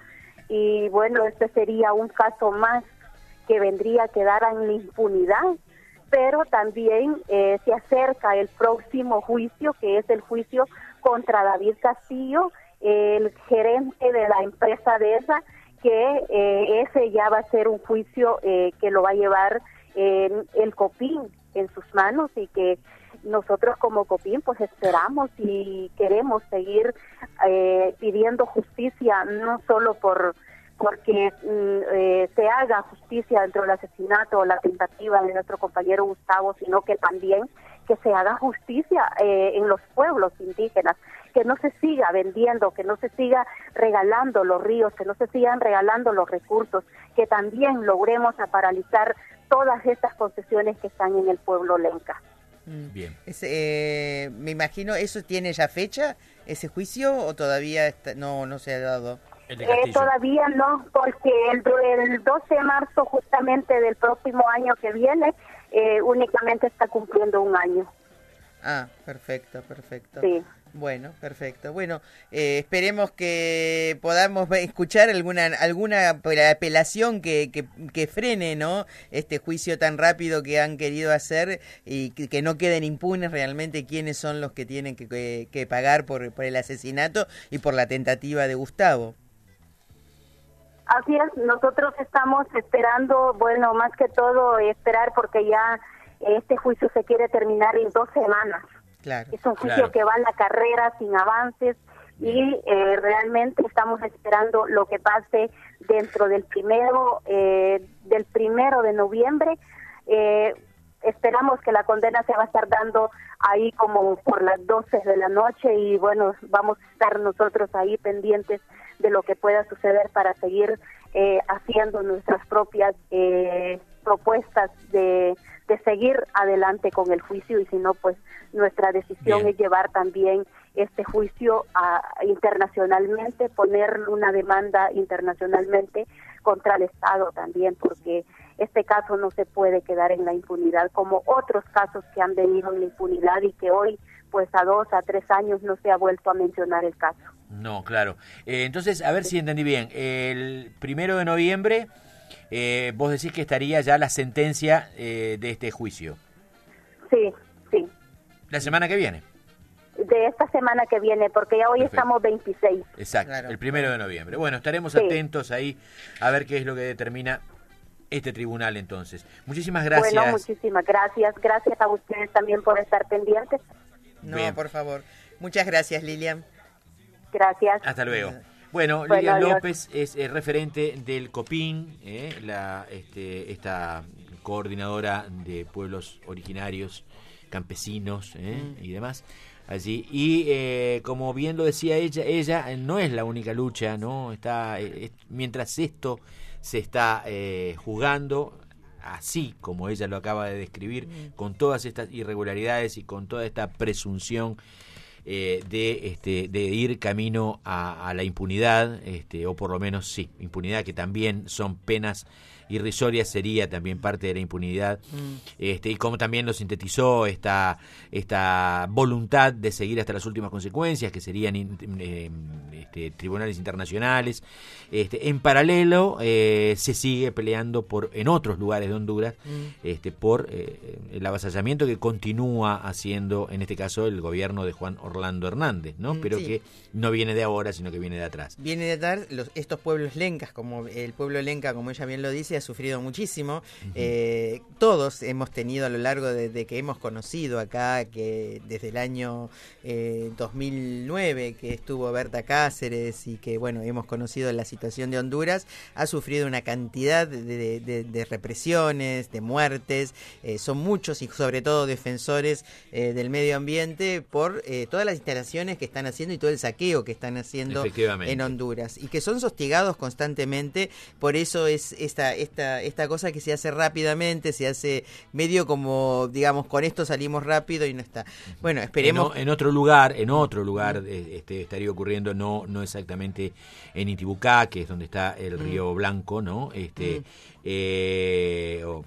Y bueno, este sería un caso más que vendría a quedar en la impunidad, pero también eh, se acerca el próximo juicio, que es el juicio contra David Castillo, el gerente de la empresa de esa, que eh, ese ya va a ser un juicio eh, que lo va a llevar eh, el COPIN en sus manos y que nosotros como COPIN pues esperamos y queremos seguir eh, pidiendo justicia, no solo por porque eh, se haga justicia dentro del asesinato o la tentativa de nuestro compañero Gustavo, sino que también que se haga justicia eh, en los pueblos indígenas, que no se siga vendiendo, que no se siga regalando los ríos, que no se sigan regalando los recursos, que también logremos a paralizar todas estas concesiones que están en el pueblo lenca. Bien. Es, eh, me imagino, ¿eso tiene ya fecha, ese juicio, o todavía está, no, no se ha dado? Eh, todavía no, porque el, el doce de marzo justamente del próximo año que viene, eh, únicamente está cumpliendo un año. Ah, perfecto, perfecto. Sí. Bueno, perfecto. Bueno, eh, esperemos que podamos escuchar alguna alguna apelación que, que, que frene, ¿no?, este juicio tan rápido que han querido hacer y que, que no queden impunes realmente quiénes son los que tienen que, que, que pagar por, por el asesinato y por la tentativa de Gustavo. Así es, nosotros estamos esperando, bueno, más que todo esperar porque ya este juicio se quiere terminar en dos semanas. Claro, es un juicio claro. que va a la carrera sin avances y eh, realmente estamos esperando lo que pase dentro del primero eh, del primero de noviembre. Eh, esperamos que la condena se va a estar dando ahí como por las doce de la noche y bueno, vamos a estar nosotros ahí pendientes de lo que pueda suceder para seguir eh, haciendo nuestras propias eh, propuestas de, de seguir adelante con el juicio, y si no, pues nuestra decisión Bien. es llevar también este juicio a, internacionalmente, poner una demanda internacionalmente contra el Estado también, porque este caso no se puede quedar en la impunidad como otros casos que han venido en la impunidad y que hoy, pues a dos, a tres años no se ha vuelto a mencionar el caso. No, claro. Eh, entonces, a ver si entendí bien. El primero de noviembre, eh, vos decís que estaría ya la sentencia eh, de este juicio. Sí, sí. La semana que viene. De esta semana que viene, porque ya hoy Perfecto. estamos veintiséis. Exacto, claro. El primero de noviembre. Bueno, estaremos sí. atentos ahí a ver qué es lo que determina este tribunal entonces. Muchísimas gracias. Bueno, muchísimas gracias. Gracias a ustedes también por estar pendientes. No, Bien. por favor. Muchas gracias, Lilian. Gracias. Hasta luego. Bueno, bueno Lilian adiós. López es eh, referente del COPIN, eh, la, este, esta coordinadora de pueblos originarios, campesinos eh, mm. y demás allí. Y eh, como bien lo decía ella, ella no es la única lucha, ¿no? Está eh, mientras esto se está eh, jugando así como ella lo acaba de describir, mm. con todas estas irregularidades y con toda esta presunción eh, de este de ir camino a, a la impunidad, este o por lo menos sí, impunidad, que también son penas irrisorias, sería también parte de la impunidad, mm. este y como también lo sintetizó esta esta voluntad de seguir hasta las últimas consecuencias, que serían eh, este, tribunales internacionales. Este, en paralelo eh, se sigue peleando por en otros lugares de Honduras mm. este por eh, el avasallamiento que continúa haciendo en este caso el gobierno de Juan Orlando Hernández, ¿no? Pero sí. que no viene de ahora, sino que viene de atrás. Viene de atrás. Los, estos pueblos lencas, como el pueblo lenca, como ella bien lo dice, ha sufrido muchísimo. Uh-huh. Eh, todos hemos tenido a lo largo de, de que hemos conocido acá, que desde el año eh, dos mil nueve que estuvo Berta Cáceres y que bueno hemos conocido la situación de Honduras, ha sufrido una cantidad de, de, de, de represiones, de muertes. Eh, son muchos y sobre todo defensores eh, del medio ambiente por eh, todas las instalaciones que están haciendo y todo el saqueo que están haciendo en Honduras y que son sostigados constantemente. Por eso es esta esta esta cosa que se hace rápidamente, se hace medio como digamos con esto salimos rápido y no está. Bueno, esperemos. En, en otro lugar, en otro lugar este estaría ocurriendo, no no exactamente en Intibucá, que es donde está el Río Blanco, ¿no? Este mm. eh, o,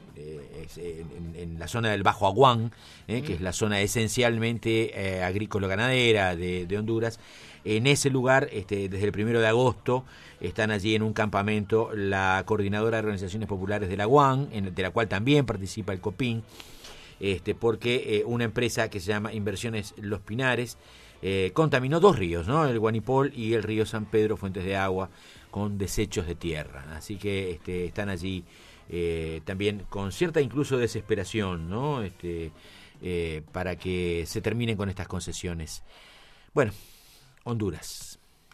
En, en la zona del Bajo Aguán, eh, mm. que es la zona esencialmente eh, agrícola-ganadera de, de Honduras. En ese lugar, este, desde el primero de agosto, están allí en un campamento la Coordinadora de Organizaciones Populares de la U A N, en, de la cual también participa el COPIN, este, porque eh, una empresa que se llama Inversiones Los Pinares eh, contaminó dos ríos, ¿no? El Guanipol y el río San Pedro, fuentes de agua, con desechos de tierra. Así que este, están allí Eh, también con cierta incluso desesperación, ¿no? Este, eh, para que se terminen con estas concesiones. Bueno, Honduras.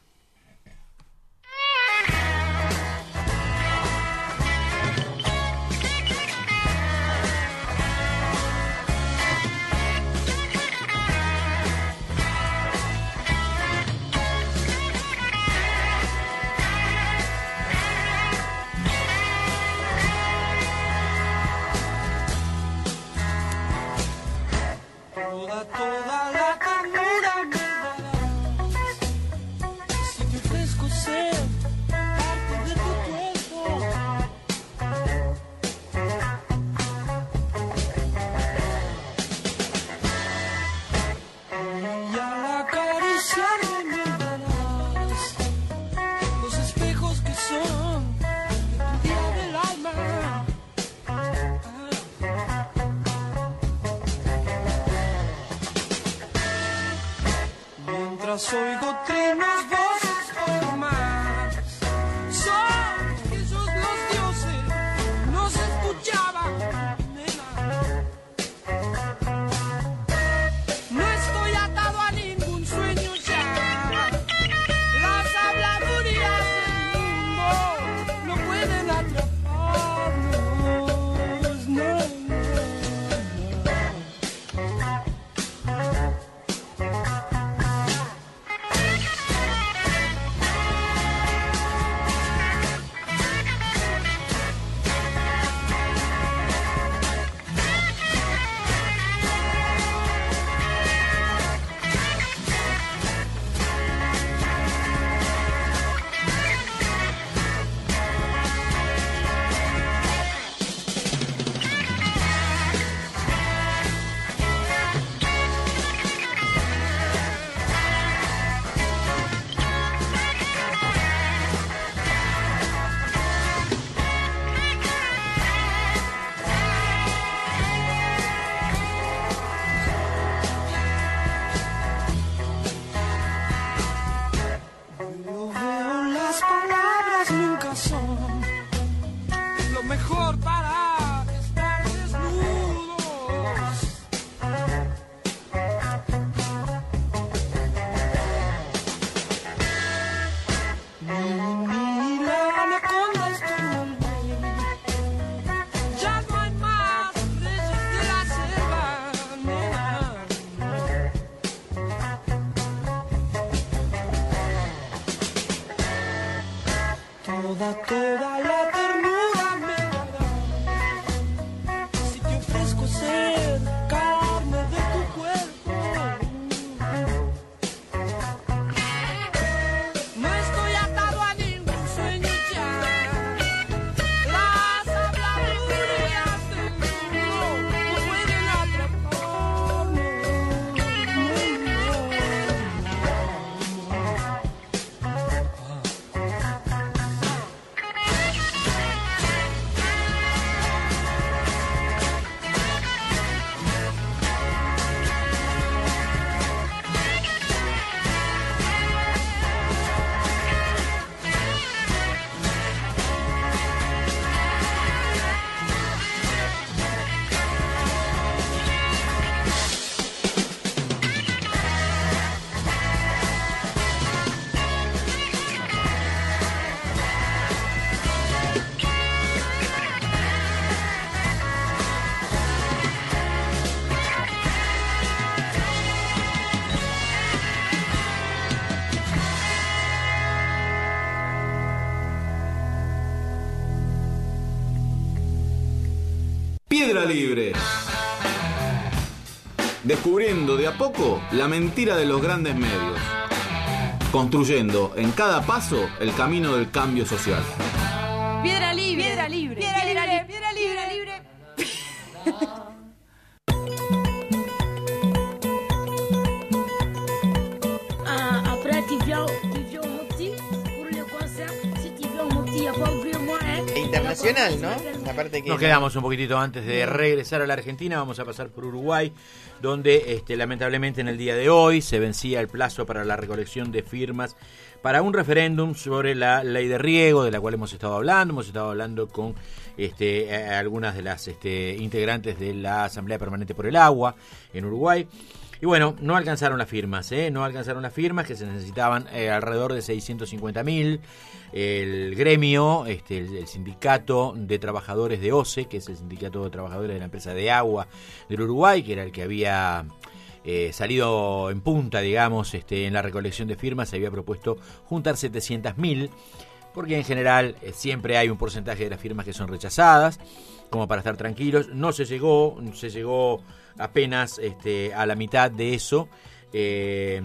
Toda la ternura me darás, si te ofrezco ser parte de tu cuerpo. Y al acariciarme me darás los espejos que son de tu día del alma. Mientras oigo trinos, voces por mar, son esos los dioses, los escuchaba, nena. toda, toda la ternura me darás. Si te ofrezco ser carne de tu cuerpo, no estoy atado a ningún sueño ya. Las habladurías del mundo no pueden atraparme. Piedra Libre. Descubriendo de a poco la mentira de los grandes medios. Construyendo en cada paso el camino del cambio social. Piedra libre. Piedra libre. Piedra libre. Piedra libre. Piedra libre. Ah, après, tu viens, tu viens au Mopti pour le concert. Si tu viens au Mopti, il n'y a pas oublié moi, hein. Internacional, ¿no? La parte que Nos quedamos un poquitito antes de regresar a la Argentina, vamos a pasar por Uruguay, donde este, lamentablemente en el día de hoy se vencía el plazo para la recolección de firmas para un referéndum sobre la ley de riego, de la cual hemos estado hablando, hemos estado hablando con este, algunas de las este, integrantes de la Asamblea Permanente por el Agua en Uruguay. Y bueno, no alcanzaron las firmas, ¿eh? No alcanzaron las firmas, que se necesitaban eh, alrededor de seiscientos cincuenta mil. El gremio, este, el, el sindicato de trabajadores de O C E, que es el sindicato de trabajadores de la empresa de agua del Uruguay, que era el que había eh, salido en punta, digamos, este, en la recolección de firmas, se había propuesto juntar setecientos mil, porque en general eh, siempre hay un porcentaje de las firmas que son rechazadas, como para estar tranquilos. No se llegó, se llegó apenas este, a la mitad de eso. Eh,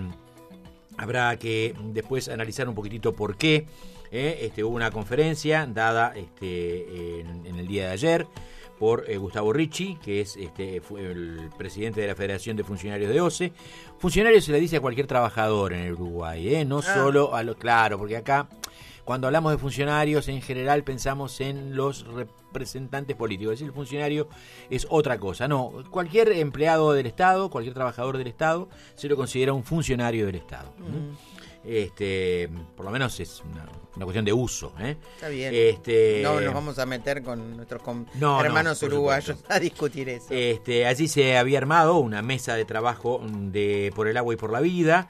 habrá que después analizar un poquitito por qué. Eh, este, hubo una conferencia dada este, en, en el día de ayer por eh, Gustavo Ricci, que es este, fue el presidente de la Federación de Funcionarios de O C E. Funcionario se le dice a cualquier trabajador en el Uruguay, eh, no ah. solo a los... Claro, porque acá, cuando hablamos de funcionarios, en general pensamos en los representantes políticos. Es decir, el funcionario es otra cosa. No, cualquier empleado del Estado, cualquier trabajador del Estado, se lo considera un funcionario del Estado. Mm. Este, por lo menos es una, una cuestión de uso, ¿eh? Está bien. Este, no nos vamos a meter con nuestros con no, hermanos no, uruguayos supuesto. a discutir eso. Este, allí se había armado una mesa de trabajo de por el agua y por la vida.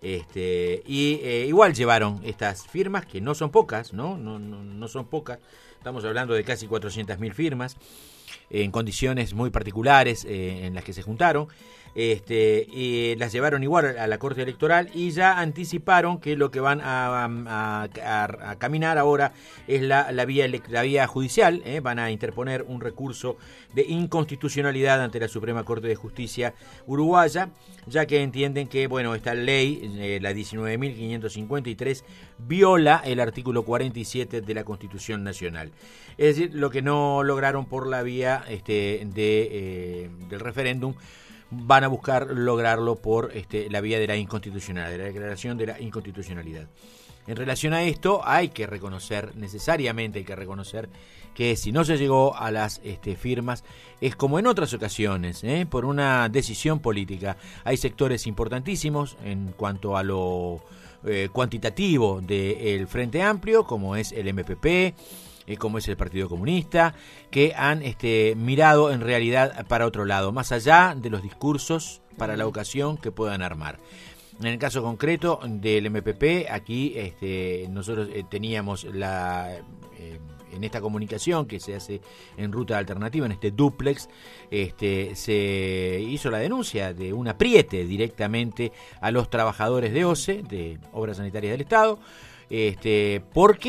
Este, y eh, igual llevaron estas firmas, que no son pocas, ¿no? No, no, no son pocas. Estamos hablando de casi cuatrocientas mil firmas, eh, en condiciones muy particulares eh, en las que se juntaron. Este, y las llevaron igual a la Corte Electoral y ya anticiparon que lo que van a, a, a, a caminar ahora es la, la, vía, la vía judicial. ¿eh? Van a interponer un recurso de inconstitucionalidad ante la Suprema Corte de Justicia uruguaya, ya que entienden que bueno, esta ley, eh, la diecinueve mil quinientos cincuenta y tres, viola el artículo cuarenta y siete de la Constitución Nacional. Es decir, lo que no lograron por la vía este, de, eh, del referéndum, van a buscar lograrlo por este, la vía de la inconstitucionalidad, de la declaración de la inconstitucionalidad. En relación a esto, hay que reconocer, necesariamente hay que reconocer, que si no se llegó a las este, firmas, es como en otras ocasiones, ¿eh? por una decisión política. Hay sectores importantísimos en cuanto a lo eh, cuantitativo del Frente Amplio, como es el M P P, Eh, como es el Partido Comunista, que han este, mirado en realidad para otro lado, más allá de los discursos para la ocasión que puedan armar. En el caso concreto del M P P, aquí este, nosotros eh, teníamos la eh, en esta comunicación que se hace en Ruta Alternativa, en este dúplex, este, se hizo la denuncia de un apriete directamente a los trabajadores de O C E, de Obras Sanitarias del Estado, este, porque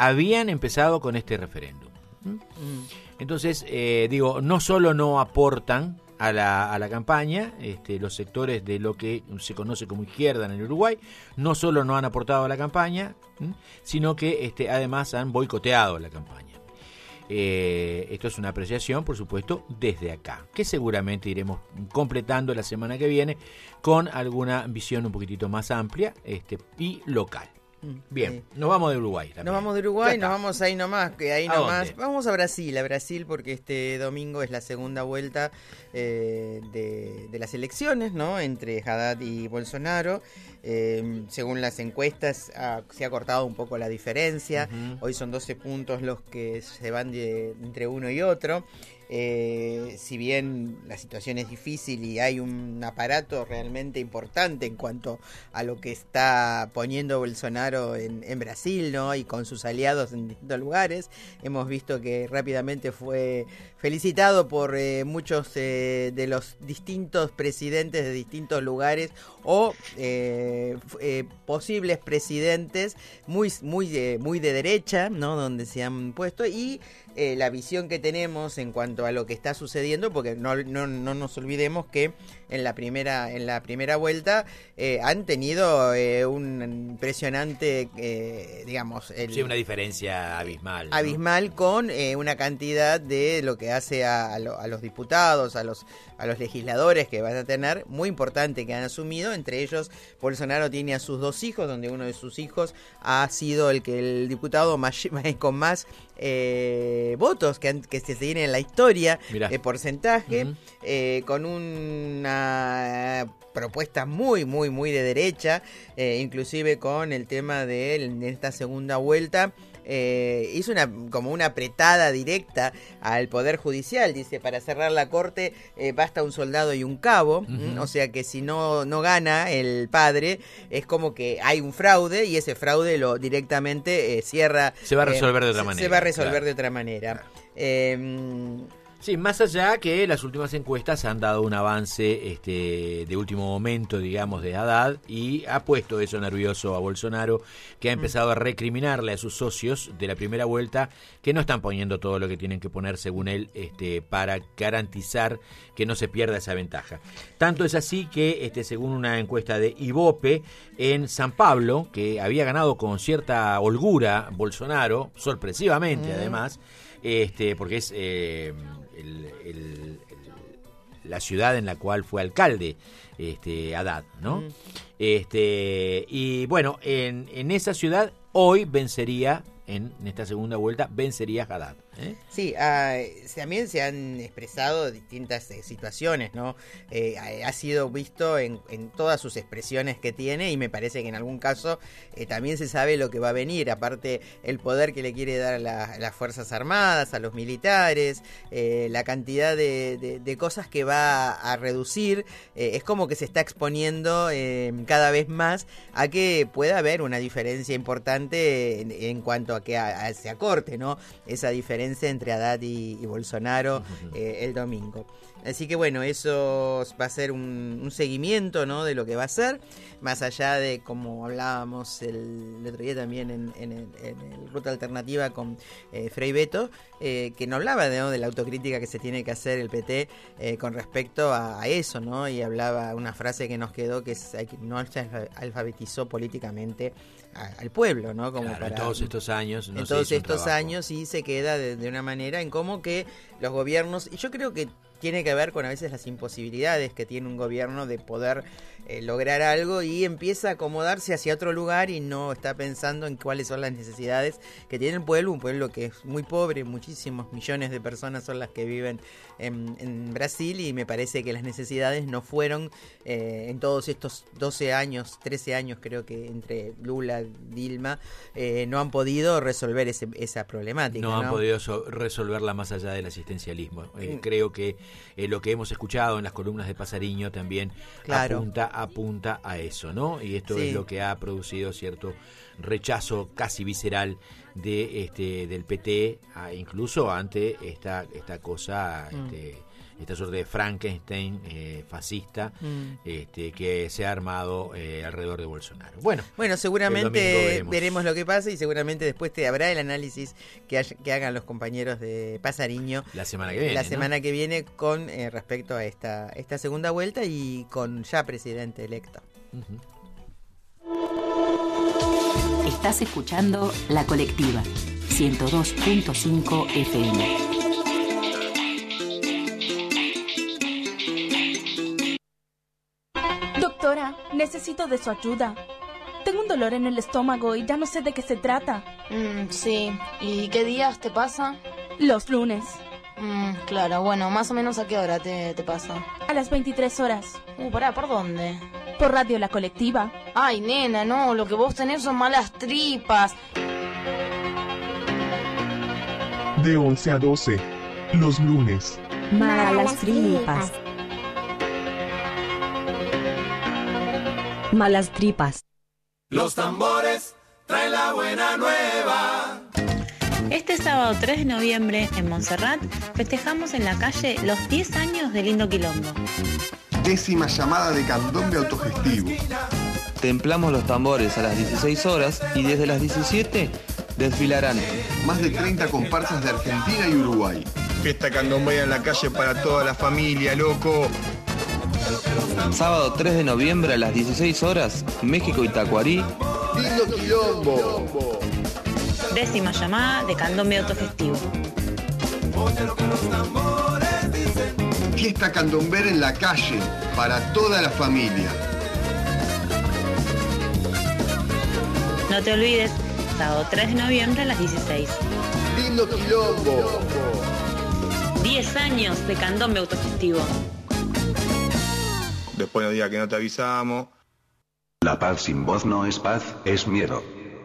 habían empezado con este referéndum. ¿Mm? Entonces, eh, digo, no solo no aportan a la, a la campaña, este, los sectores de lo que se conoce como izquierda en el Uruguay, no solo no han aportado a la campaña, ¿m? sino que este, además han boicoteado la campaña. Eh, esto es una apreciación, por supuesto, desde acá, que seguramente iremos completando la semana que viene con alguna visión un poquitito más amplia este, y local. Bien, nos vamos de Uruguay también. Nos vamos de Uruguay, nos vamos ahí nomás, que ahí ¿A nomás. dónde? Vamos a Brasil, a Brasil porque este domingo es la segunda vuelta eh, de, de las elecciones, ¿no? Entre Haddad y Bolsonaro. Eh, según las encuestas ha, se ha cortado un poco la diferencia. Uh-huh. Hoy son doce puntos los que se van de, entre uno y otro. Eh, si bien la situación es difícil y hay un aparato realmente importante en cuanto a lo que está poniendo Bolsonaro en, en Brasil, ¿no? Y con sus aliados en distintos lugares, hemos visto que rápidamente fue felicitado por eh, muchos eh, de los distintos presidentes de distintos lugares o eh, eh, posibles presidentes muy muy de, muy de derecha, ¿no? Donde se han puesto y Eh, la visión que tenemos en cuanto a lo que está sucediendo, porque no, no, no nos olvidemos que en la primera en la primera vuelta eh, han tenido eh, un impresionante, eh, digamos... El, sí, una diferencia abismal. ¿no? Abismal con eh, una cantidad de lo que hace a, a, lo, a los diputados, a los, a los legisladores que van a tener, muy importante que han asumido, entre ellos Bolsonaro tiene a sus dos hijos, donde uno de sus hijos ha sido el que el diputado más, con más... Eh, votos que, han, que se tienen en la historia de porcentaje, uh-huh. eh, con una propuesta muy, muy, muy de derecha, eh, inclusive con el tema de, de esta segunda vuelta. Eh, hizo una como una apretada directa al Poder Judicial, dice, para cerrar la corte eh, basta un soldado y un cabo, uh-huh. o sea que si no, no gana el padre, es como que hay un fraude y ese fraude lo directamente eh, cierra. Se va a resolver eh, de otra se, manera. Se va a resolver claro. de otra manera. Claro. Eh, Sí, más allá que las últimas encuestas han dado un avance este, de último momento, digamos, de Haddad y ha puesto eso nervioso a Bolsonaro, que ha empezado a recriminarle a sus socios de la primera vuelta que no están poniendo todo lo que tienen que poner, según él, este, para garantizar que no se pierda esa ventaja. Tanto es así que, este, según una encuesta de Ibope, en San Pablo, que había ganado con cierta holgura Bolsonaro, sorpresivamente mm. además, este, porque es... Eh, El, el, el, la ciudad en la cual fue alcalde este Haddad, ¿no? Mm. Este y bueno, en, en esa ciudad hoy vencería, en, en esta segunda vuelta, vencería Haddad. ¿eh? Sí, uh, también se han expresado distintas eh, situaciones, ¿no? Eh, ha sido visto en, en todas sus expresiones que tiene y me parece que en algún caso eh, también se sabe lo que va a venir, aparte el poder que le quiere dar a, la, a las Fuerzas Armadas, a los militares, eh, la cantidad de, de, de cosas que va a reducir, eh, es como que se está exponiendo eh, cada vez más a que pueda haber una diferencia importante en, en cuanto a que a, a, se acorte, ¿no? Esa diferencia entre Haddad y, y Bolsonaro uh-huh. eh, el domingo. Así que bueno, eso va a ser un, un seguimiento, ¿no? De lo que va a ser, más allá de como hablábamos el, el otro día también en, en, el, en el Ruta Alternativa con eh, Frei Beto, eh, que no hablaba de, ¿no? de la autocrítica que se tiene que hacer el P T eh, con respecto a, a eso, ¿no? Y hablaba una frase que nos quedó que es, no se alfabetizó políticamente a, al pueblo, ¿no? Como claro, para, en todos estos años no en se todos hizo un estos trabajo. años y se queda de, de una manera en cómo que los gobiernos, y yo creo que tiene que ver con a veces las imposibilidades que tiene un gobierno de poder eh, lograr algo y empieza a acomodarse hacia otro lugar y no está pensando en cuáles son las necesidades que tiene el pueblo, un pueblo que es muy pobre, muchísimos millones de personas son las que viven en, en Brasil y me parece que las necesidades no fueron eh, en todos estos doce años, trece años creo que entre Lula, Dilma, eh, no han podido resolver ese, esa problemática. No, no han podido so- resolverla más allá del asistencialismo. Eh, mm. Creo que Eh, lo que hemos escuchado en las columnas de Pasariño también claro. apunta, apunta a eso, ¿no? Y esto sí. es lo que ha producido cierto rechazo casi visceral de este del P T, a, incluso ante esta esta cosa mm. este, esta suerte de Frankenstein eh, fascista mm. este, que se ha armado eh, alrededor de Bolsonaro. Bueno, bueno seguramente veremos lo que pasa y seguramente después te habrá el análisis que, haya, que hagan los compañeros de Pasariño la semana que viene, la semana ¿no? que viene con eh, respecto a esta, esta segunda vuelta y con ya presidente electo. Uh-huh. Estás escuchando La Colectiva, ciento dos punto cinco F M. Doctora, necesito de su ayuda. Tengo un dolor en el estómago y ya no sé de qué se trata. Mm, sí. ¿Y qué días te pasa? Los lunes. Mm, claro, bueno, más o menos a qué hora te, te pasa. A las veintitrés horas. Uh, pará, ¿por dónde? Por Radio La Colectiva. Ay, nena, no, lo que vos tenés son malas tripas. De once a doce, los lunes. Malas tripas. Malas tripas. Los tambores traen la buena nueva. Este sábado tres de noviembre en Montserrat festejamos en la calle los diez años de Lindo Quilombo. Décima llamada de candombe autogestivo. Templamos los tambores a las dieciséis horas y desde las diecisiete desfilarán más de treinta comparsas de Argentina y Uruguay. Fiesta candombera en la calle para toda la familia, loco. Sábado tres de noviembre a las dieciséis horas, México y Tacuarí. Lindo Quilombo. Décima llamada de candombe autogestivo. Fiesta candombera en la calle para toda la familia. No te olvides, sábado tres de noviembre a las dieciséis. Lindo Quilombo. diez años de candombe autogestivo. Después no diga que no te avisamos. La paz sin voz no es paz, es miedo.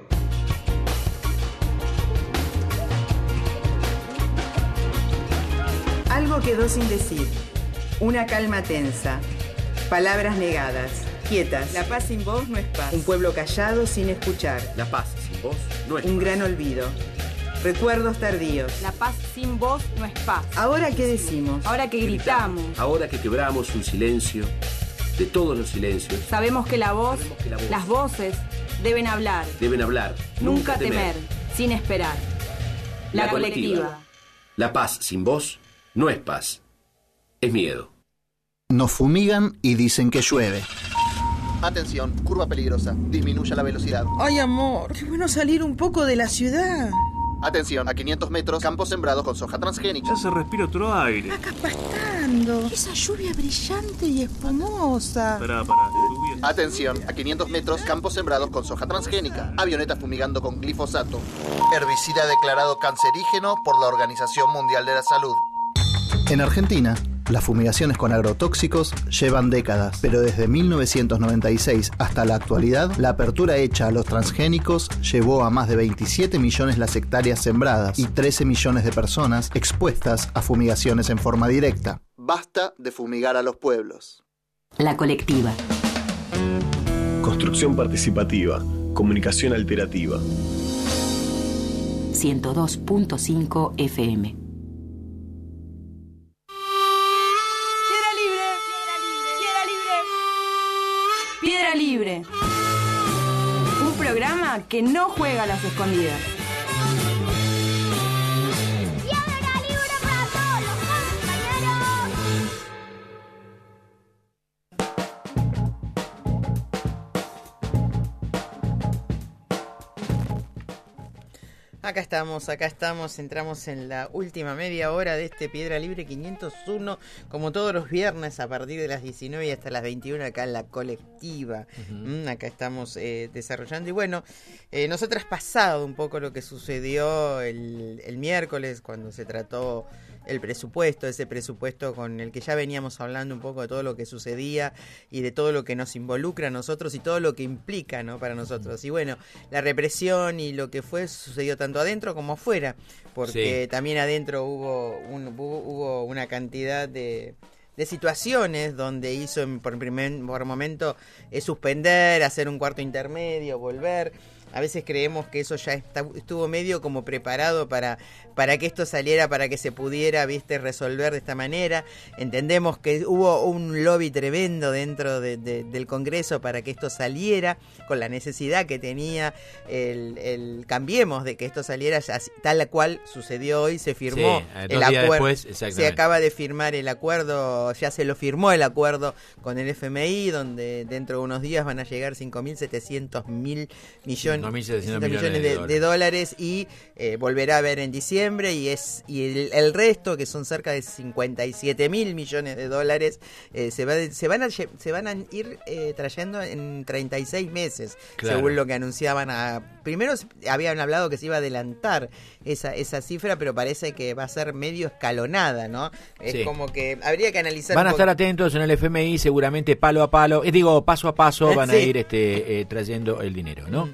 Algo quedó sin decir. Una calma tensa. Palabras negadas. Quietas. La paz sin voz no es paz. Un pueblo callado sin escuchar. La paz sin voz no es paz. Un gran olvido. Recuerdos tardíos. La paz sin voz no es paz. ¿Ahora qué decimos? Ahora que gritamos. Ahora que quebramos un silencio, de todos los silencios. Sabemos que la voz, que la voz las voces, deben hablar. Deben hablar. Nunca, nunca temer, temer, sin esperar. La, la colectiva. colectiva. La paz sin voz no es paz, es miedo. Nos fumigan y dicen que llueve. Atención, curva peligrosa, disminuya la velocidad. Ay, amor, qué bueno salir un poco de la ciudad. Atención, a quinientos metros, campos sembrados con soja transgénica. Ya se respira otro aire. Acá pastando. Esa lluvia brillante y espumosa. Pará, pará. Atención, a quinientos metros, campos sembrados con soja transgénica. Avioneta fumigando con glifosato. Herbicida declarado cancerígeno por la Organización Mundial de la Salud. En Argentina, las fumigaciones con agrotóxicos llevan décadas, pero desde mil novecientos noventa y seis hasta la actualidad, la apertura hecha a los transgénicos llevó a más de veintisiete millones las hectáreas sembradas y trece millones de personas expuestas a fumigaciones en forma directa. Basta de fumigar a los pueblos. La Colectiva. Construcción participativa. Comunicación alterativa. ciento dos punto cinco F M. Piedra Libre. Un programa que no juega a las escondidas. Piedra Libre para todos los compañeros. Acá estamos, acá estamos, entramos en la última media hora de este Piedra Libre quinientos uno, como todos los viernes a partir de las diecinueve y hasta las veintiuna acá en La Colectiva. Uh-huh. mm, acá estamos eh, desarrollando y bueno, eh, nos ha traspasado un poco lo que sucedió el, el miércoles cuando se trató el presupuesto, ese presupuesto con el que ya veníamos hablando un poco de todo lo que sucedía y de todo lo que nos involucra a nosotros y todo lo que implica, ¿no?, para nosotros. Y bueno, la represión y lo que fue sucedió tanto adentro como afuera, porque sí, también adentro hubo, un, hubo, hubo una cantidad de... de situaciones donde hizo por primer por momento eh, suspender, hacer un cuarto intermedio, volver a veces creemos que eso ya está, estuvo medio como preparado para, para que esto saliera, para que se pudiera, viste, resolver de esta manera. Entendemos que hubo un lobby tremendo dentro de, de, del Congreso para que esto saliera, con la necesidad que tenía el, el Cambiemos de que esto saliera así, tal cual sucedió hoy. Se firmó sí, el acuerdo, después, se acaba de firmar el acuerdo, ya se lo firmó el acuerdo con el F M I, donde dentro de unos días van a llegar cinco mil setecientos mil millones, cinco mil setecientos millones de, de, de dólares y eh, volverá a haber en diciembre, y es y el, el resto, que son cerca de cincuenta y siete mil millones de dólares, eh, se, va, se, van a, se van a ir eh, trayendo en treinta y seis meses, claro. Según lo que anunciaban. A, primero habían hablado que se iba a adelantar esa, esa cifra, pero parece que va a ser medio escalonada, ¿no? Es sí. como que habría que analizar. Van a estar atentos en el F M I, seguramente palo a palo, eh, digo, paso a paso van sí. a ir este, eh, trayendo el dinero, ¿no?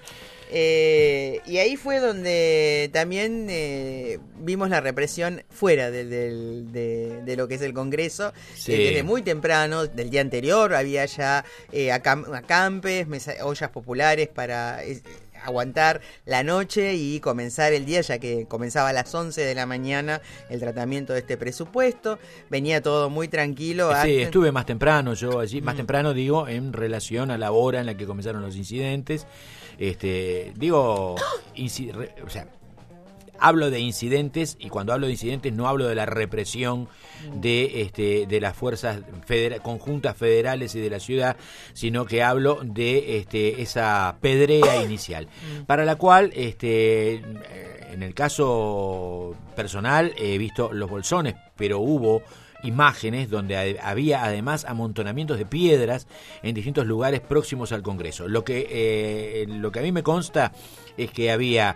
Eh, y ahí fue donde también eh, vimos la represión fuera de, de, de, de lo que es el Congreso. Sí. Eh, desde muy temprano, del día anterior, había ya eh, acam- acampes, mesa- ollas populares para eh, aguantar la noche y comenzar el día, ya que comenzaba a las once de la mañana el tratamiento de este presupuesto. Venía todo muy tranquilo. Sí, hasta... estuve más temprano yo allí, más mm. temprano digo, en relación a la hora en la que comenzaron los incidentes. Este, digo, inci- re, o sea, hablo de incidentes, y cuando hablo de incidentes no hablo de la represión de este de las fuerzas federa- conjuntas federales y de la ciudad, sino que hablo de este esa pedrea inicial, para la cual este en el caso personal he visto los bolsones, pero hubo imágenes donde había además amontonamientos de piedras en distintos lugares próximos al Congreso. Lo que eh, lo que a mí me consta es que había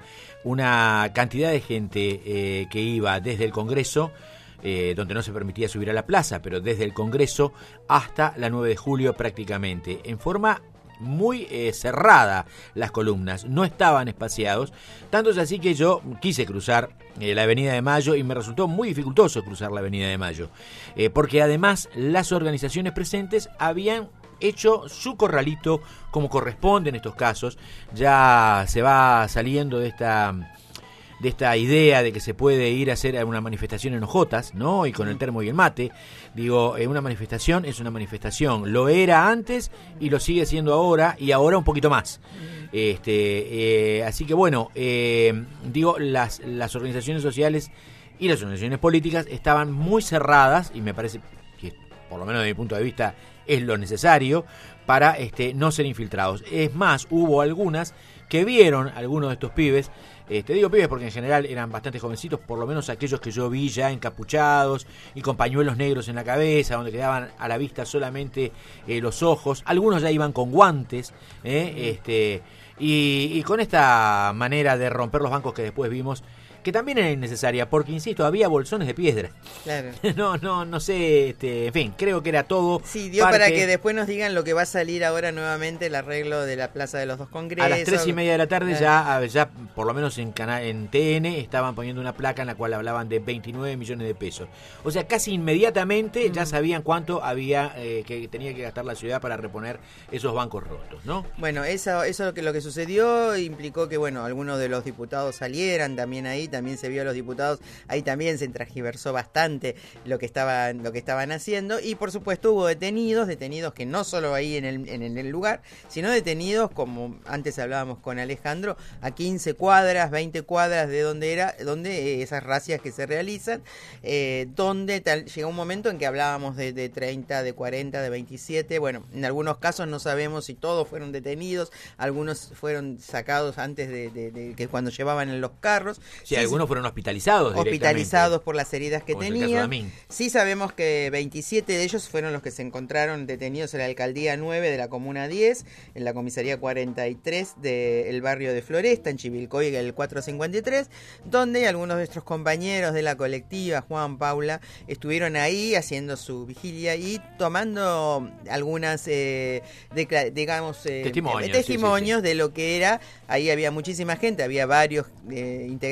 una cantidad de gente eh, que iba desde el Congreso, eh, donde no se permitía subir a la plaza, pero desde el Congreso hasta la nueve de julio prácticamente, en forma muy eh, cerrada. Las columnas no estaban espaciados, tanto es así que yo quise cruzar eh, la Avenida de Mayo y me resultó muy dificultoso cruzar la Avenida de Mayo, eh, porque además las organizaciones presentes habían hecho su corralito como corresponde en estos casos. Ya se va saliendo de esta de esta idea de que se puede ir a hacer una manifestación en hojotas, ¿no? Y con el termo y el mate. Digo, eh, una manifestación es una manifestación. Lo era antes y lo sigue siendo ahora, y ahora un poquito más. Este, eh, así que bueno, eh, digo, las, las organizaciones sociales y las organizaciones políticas estaban muy cerradas, y me parece que, por lo menos desde mi punto de vista, es lo necesario para este, no ser infiltrados. Es más, hubo algunas que vieron algunos de estos pibes. Eh, te digo pibes porque en general eran bastante jovencitos, por lo menos aquellos que yo vi ya encapuchados y con pañuelos negros en la cabeza, donde quedaban a la vista solamente eh, los ojos. Algunos ya iban con guantes, eh, este, y, y con esta manera de romper los bancos que después vimos, que también era innecesaria, porque insisto, había bolsones de piedra. Claro. No, no, no sé, este, en fin, creo que era todo. Sí, dio parte... para que después nos digan lo que va a salir ahora nuevamente, el arreglo de la Plaza de los Dos Congresos. A las tres y media de la tarde claro. ya, ya, por lo menos en cana, en T N, estaban poniendo una placa en la cual hablaban de veintinueve millones de pesos. O sea, casi inmediatamente mm. ya sabían cuánto había eh, que tenía que gastar la ciudad para reponer esos bancos rotos, ¿no? Bueno, eso, eso que lo que sucedió implicó que, bueno, algunos de los diputados salieran también ahí. También se vio a los diputados, ahí también se transgiversó bastante lo que estaban, lo que estaban haciendo, y por supuesto hubo detenidos, detenidos que no solo ahí en el, en el lugar, sino detenidos, como antes hablábamos con Alejandro, a quince cuadras, veinte cuadras de donde era, donde eh, esas racias que se realizan, eh, donde tal, llegó un momento en que hablábamos de, de treinta, de cuarenta, de veintisiete, bueno, en algunos casos no sabemos si todos fueron detenidos, algunos fueron sacados antes de, de, de que cuando llevaban en los carros. Sí, algunos fueron hospitalizados hospitalizados por las heridas que tenían. Sí sabemos que veintisiete de ellos fueron los que se encontraron detenidos en la alcaldía nueve de la comuna diez, en la comisaría cuarenta y tres del barrio de Floresta, en Chivilcoy, el cuatrocientos cincuenta y tres, donde algunos de nuestros compañeros de la colectiva, Juan, Paula, estuvieron ahí haciendo su vigilia y tomando algunas, eh, de, digamos, eh, testimonios, testimonios sí, sí, sí. de lo que era. Ahí había muchísima gente, había varios eh, integrantes de la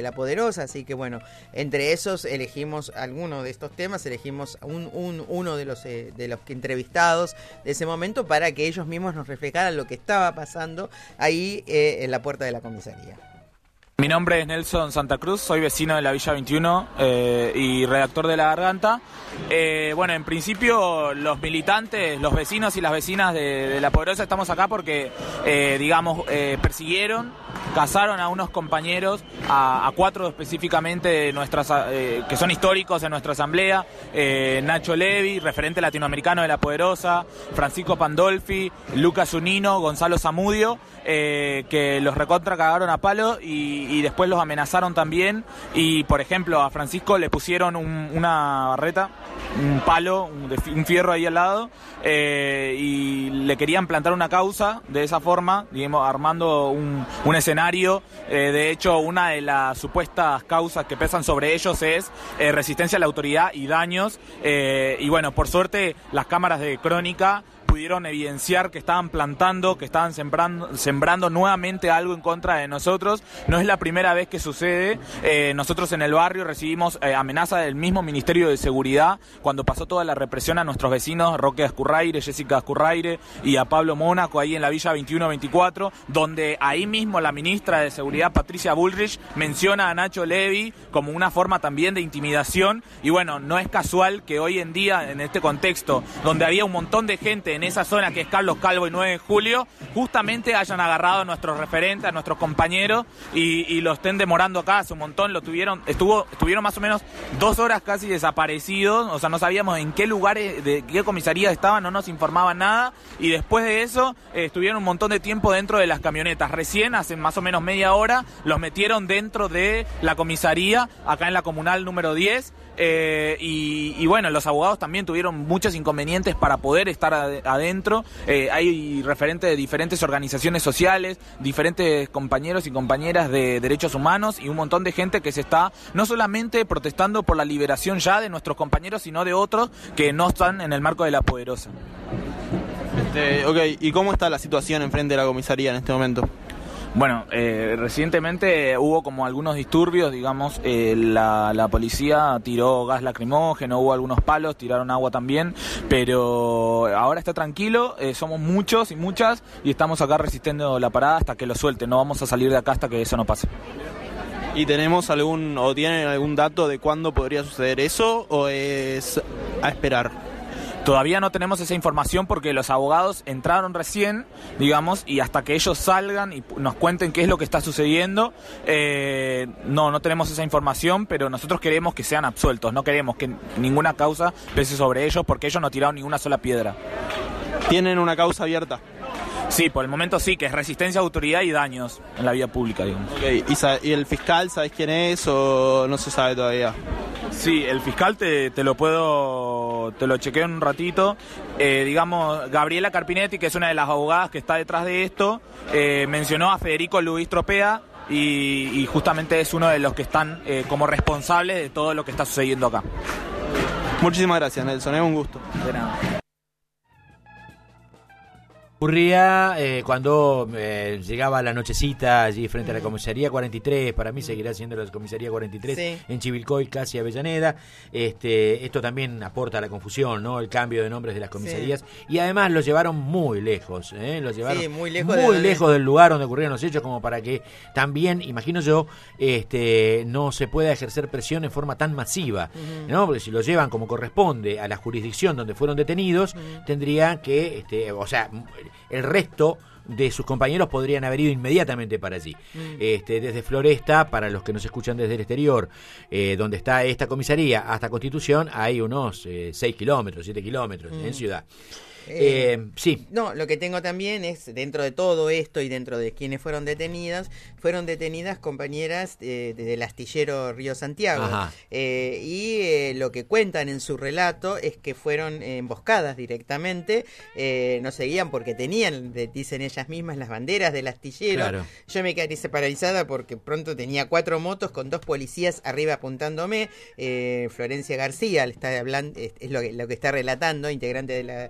La Poderosa, así que bueno, entre esos elegimos algunos de estos temas, elegimos un, un uno de los eh, de los que entrevistados de ese momento para que ellos mismos nos reflejaran lo que estaba pasando ahí eh, en la puerta de la comisaría. Mi nombre es Nelson Santa Cruz, soy vecino de la Villa veintiuno eh, y redactor de La Garganta. Eh, bueno, en principio los militantes, los vecinos y las vecinas de, de La Poderosa estamos acá porque, eh, digamos, eh, persiguieron, cazaron a unos compañeros, a, a cuatro específicamente de nuestras, eh, que son históricos en nuestra asamblea, eh, Nacho Levi, referente latinoamericano de La Poderosa, Francisco Pandolfi, Lucas Zunino, Gonzalo Zamudio, eh, que los recontra cagaron a palo y y después los amenazaron también y, por ejemplo, a Francisco le pusieron un, una barreta, un palo, un, un fierro ahí al lado eh, y le querían plantar una causa de esa forma, digamos, armando un, un escenario. Eh, de hecho, una de las supuestas causas que pesan sobre ellos es eh, resistencia a la autoridad y daños eh, y, bueno, por suerte las cámaras de Crónica pudieron evidenciar que estaban plantando, que estaban sembrando, sembrando nuevamente algo en contra de nosotros. No es la primera vez que sucede. Eh, nosotros en el barrio recibimos eh, amenaza del mismo Ministerio de Seguridad cuando pasó toda la represión a nuestros vecinos, Roque Ascurraire, Jessica Ascurraire y a Pablo Mónaco, ahí en la Villa veintiuno veinticuatro, donde ahí mismo la ministra de Seguridad, Patricia Bullrich, menciona a Nacho Levi como una forma también de intimidación. Y bueno, no es casual que hoy en día, en este contexto, donde había un montón de gente en esa zona que es Carlos Calvo y nueve de julio, justamente hayan agarrado a nuestros referentes, a nuestros compañeros y, y lo estén demorando acá hace un montón. Lo tuvieron, estuvo, estuvieron más o menos dos horas casi desaparecidos, o sea, no sabíamos en qué lugares, de qué comisaría estaban, no nos informaban nada y después de eso eh, estuvieron un montón de tiempo dentro de las camionetas. Recién, hace más o menos media hora, los metieron dentro de la comisaría, acá en la comunal número diez. Eh, y, y bueno, los abogados también tuvieron muchos inconvenientes para poder estar ad, adentro. Eh, hay referentes de diferentes organizaciones sociales, diferentes compañeros y compañeras de derechos humanos y un montón de gente que se está no solamente protestando por la liberación ya de nuestros compañeros, sino de otros que no están en el marco de La Poderosa. Este, ok, ¿y cómo está la situación enfrente de la comisaría en este momento? Bueno, eh, recientemente hubo como algunos disturbios, digamos, eh, la, la policía tiró gas lacrimógeno, hubo algunos palos, tiraron agua también, pero ahora está tranquilo, eh, somos muchos y muchas y estamos acá resistiendo la parada hasta que lo suelten, no vamos a salir de acá hasta que eso no pase. ¿Y tenemos algún, o tienen algún dato de cuándo podría suceder eso o es a esperar? Todavía no tenemos esa información porque los abogados entraron recién, digamos, y hasta que ellos salgan y nos cuenten qué es lo que está sucediendo, eh, no, no tenemos esa información, pero nosotros queremos que sean absueltos, no queremos que ninguna causa pese sobre ellos porque ellos no tiraron ni una sola piedra. ¿Tienen una causa abierta? Sí, por el momento sí, que es resistencia a autoridad y daños en la vía pública, digamos. Okay. ¿Y, ¿Y el fiscal, sabes quién es o no se sabe todavía? Sí, el fiscal te, te lo puedo, te lo chequeo en un ratito. Eh, digamos, Gabriela Carpinetti, que es una de las abogadas que está detrás de esto, eh, mencionó a Federico Luis Tropea y, y justamente es uno de los que están eh, como responsables de todo lo que está sucediendo acá. Muchísimas gracias, Nelson, es un gusto. De nada. Ocurría eh, cuando eh, llegaba la nochecita allí frente a la comisaría cuarenta y tres, para mí seguirá siendo la comisaría cuarenta y tres, sí, en Chivilcoy, casi Avellaneda. Este, esto también aporta a la confusión, ¿no? El cambio de nombres de las comisarías, sí, y además lo llevaron muy lejos, ¿eh? Lo llevaron sí, muy lejos, muy de lejos del lugar donde ocurrieron los hechos, como para que también, imagino yo, este, no se pueda ejercer presión en forma tan masiva, uh-huh, ¿no? Porque si lo llevan como corresponde a la jurisdicción donde fueron detenidos, uh-huh, tendrían que, este, o sea, el resto de sus compañeros podrían haber ido inmediatamente para allí. Mm. Este, desde Floresta, para los que nos escuchan desde el exterior, eh, donde está esta comisaría, hasta Constitución, hay unos eh, seis kilómetros, siete kilómetros mm. en ciudad. Eh, eh, sí. No, lo que tengo también es, dentro de todo esto y dentro de quienes fueron detenidas, fueron detenidas compañeras eh, del astillero Río Santiago. Eh, y eh, lo que cuentan en su relato es que fueron eh, emboscadas directamente, eh, no seguían porque tenían, dicen ellas mismas, las banderas del astillero. Claro. Yo me quedé paralizada porque pronto tenía cuatro motos con dos policías arriba apuntándome. Eh, Florencia García está hablando, es, es lo, que, lo que está relatando, integrante de la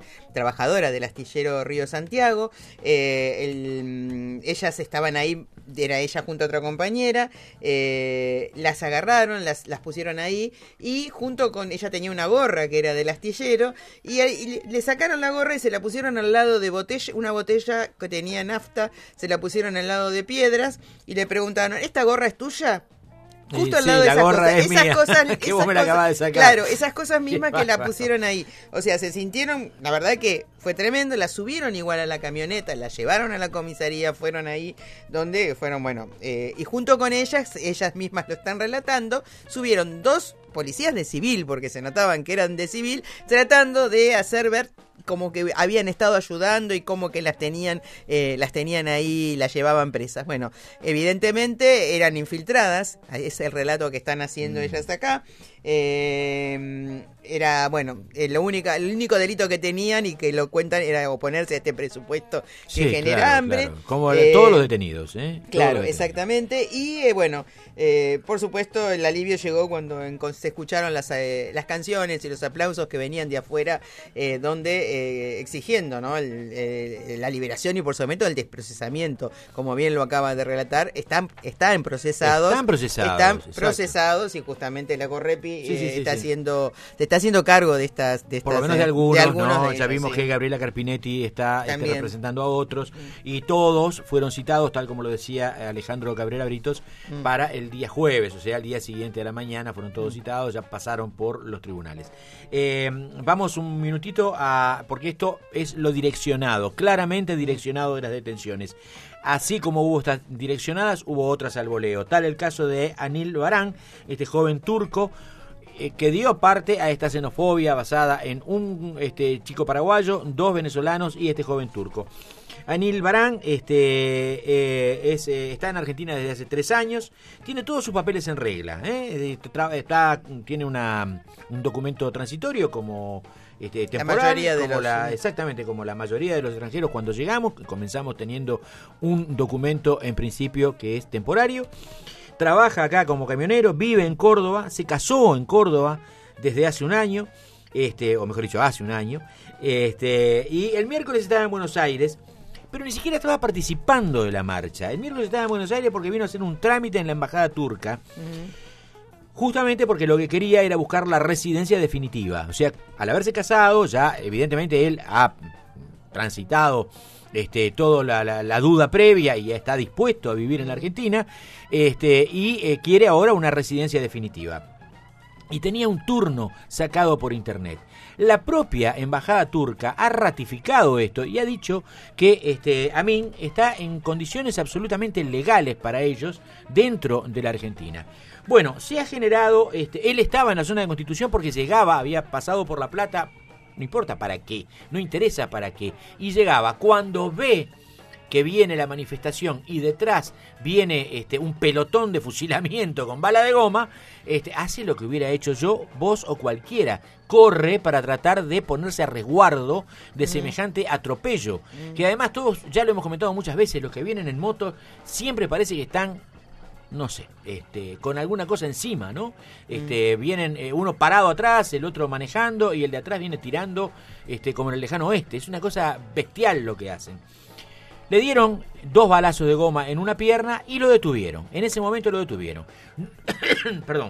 trabajadora del astillero Río Santiago. Eh, el, ellas estaban ahí, era ella junto a otra compañera, eh, las agarraron, las, las pusieron ahí y junto con, ella tenía una gorra que era del astillero y, y le sacaron la gorra y se la pusieron al lado de botella, una botella que tenía nafta, se la pusieron al lado de piedras y le preguntaron, ¿esta gorra es tuya? Justo sí, al lado sí, de esas gorra cosas, es esas mía. cosas, que esas vos me la cosas, acabas de sacar. Claro, esas cosas mismas Qué que la bárbaro. pusieron ahí. O sea, se sintieron, la verdad que fue tremendo, la subieron igual a la camioneta, la llevaron a la comisaría, fueron ahí donde fueron, bueno, eh, y junto con ellas, ellas mismas lo están relatando, subieron dos policías de civil, porque se notaban que eran de civil, tratando de hacer ver como que habían estado ayudando y como que las tenían eh, las tenían ahí, las llevaban presas. Bueno, evidentemente eran infiltradas, es el relato que están haciendo mm. ellas acá. Eh, era, bueno, eh, lo única, el único delito que tenían y que lo cuentan era oponerse a este presupuesto que sí, genera claro, hambre. Claro. Como eh, todos los detenidos, ¿eh? Todos Claro, los detenidos. exactamente. Y eh, bueno, eh, por supuesto el alivio llegó cuando en, se escucharon las, eh, las canciones y los aplausos que venían de afuera, eh, donde eh, exigiendo, ¿no? El, eh, la liberación y por supuesto el desprocesamiento, como bien lo acaba de relatar, están, están procesados. Están procesados. Están exacto. procesados y justamente la Correpi Sí, sí, eh, sí, está sí. haciendo, te está haciendo cargo de estas, de estas Por lo menos eh, de algunos, de algunos ¿no? de Ya ellos, vimos sí. que Gabriela Carpinetti está este, También. representando a otros y todos fueron citados, tal como lo decía Alejandro Cabrera Britos, Mm. para el día jueves, o sea, el día siguiente a la mañana fueron todos citados, ya pasaron por los tribunales. Eh, vamos un minutito a, porque esto es lo direccionado, claramente direccionado de las detenciones. Así como hubo estas direccionadas, hubo otras al voleo. Tal el caso de Anil Baran, este joven turco, eh, que dio parte a esta xenofobia basada en un este chico paraguayo, dos venezolanos y este joven turco. Anil Baran este, eh, es, eh, está en Argentina desde hace tres años, tiene todos sus papeles en regla, ¿eh? Está, está, tiene una, un documento transitorio como este, temporal, la mayoría de como los, la, sí. exactamente como la mayoría de los extranjeros cuando llegamos, comenzamos teniendo un documento en principio que es temporario. Trabaja acá como camionero, vive en Córdoba, se casó en Córdoba desde hace un año, este, o mejor dicho, hace un año, este, y el miércoles estaba en Buenos Aires, pero ni siquiera estaba participando de la marcha. El miércoles estaba en Buenos Aires porque vino a hacer un trámite en la embajada turca, uh-huh. justamente porque lo que quería era buscar la residencia definitiva. O sea, al haberse casado, ya evidentemente él ha transitado Este, toda la, la, la duda previa y está dispuesto a vivir en la Argentina, este, y eh, quiere ahora una residencia definitiva. Y tenía un turno sacado por internet. La propia embajada turca ha ratificado esto y ha dicho que este, Amin está en condiciones absolutamente legales para ellos dentro de la Argentina. Bueno, se ha generado, este, él estaba en la zona de Constitución porque llegaba, había pasado por La Plata. No importa para qué, no interesa para qué. Y llegaba, cuando ve que viene la manifestación y detrás viene este, un pelotón de fusilamiento con bala de goma, este, hace lo que hubiera hecho yo, vos o cualquiera. Corre para tratar de ponerse a resguardo de semejante atropello. Mm. Que además todos, ya lo hemos comentado muchas veces, los que vienen en moto siempre parece que están... no sé, este, con alguna cosa encima, ¿no? Este, mm. vienen eh, uno parado atrás, el otro manejando y el de atrás viene tirando, este, como en el lejano oeste. Es una cosa bestial lo que hacen. Le dieron dos balazos de goma en una pierna y lo detuvieron. En ese momento lo detuvieron. Perdón.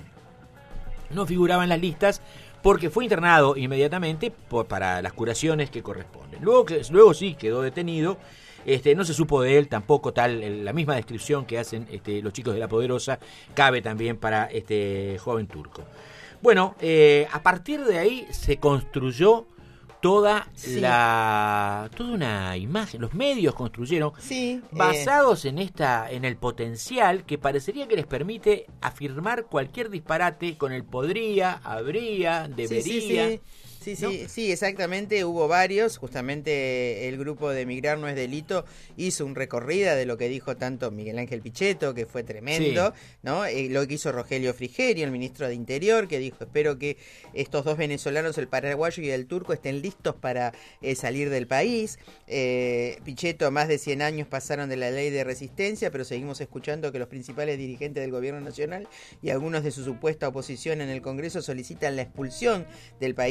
No figuraba en las listas porque fue internado inmediatamente por, para las curaciones que corresponden. Luego, que, luego sí quedó detenido. Este, no se supo de él tampoco, tal la misma descripción que hacen este, los chicos de La Poderosa cabe también para este joven turco. Bueno, eh, a partir de ahí se construyó toda sí. la toda una imagen, los medios construyeron sí, basados eh. en esta en el potencial que parecería que les permite afirmar cualquier disparate con el podría, habría, debería. Sí, sí, sí. Sí, sí, ¿no? sí, exactamente, hubo varios, justamente el grupo de Migrar no es delito hizo un recorrido de lo que dijo tanto Miguel Ángel Pichetto, que fue tremendo, sí. ¿no? Eh, lo que hizo Rogelio Frigerio, el ministro de Interior, que dijo, espero que estos dos venezolanos, el paraguayo y el turco, estén listos para eh, salir del país. Eh, Pichetto, más de cien años pasaron de la ley de resistencia, pero seguimos escuchando que los principales dirigentes del gobierno nacional y algunos de su supuesta oposición en el Congreso solicitan la expulsión del país de extranjeros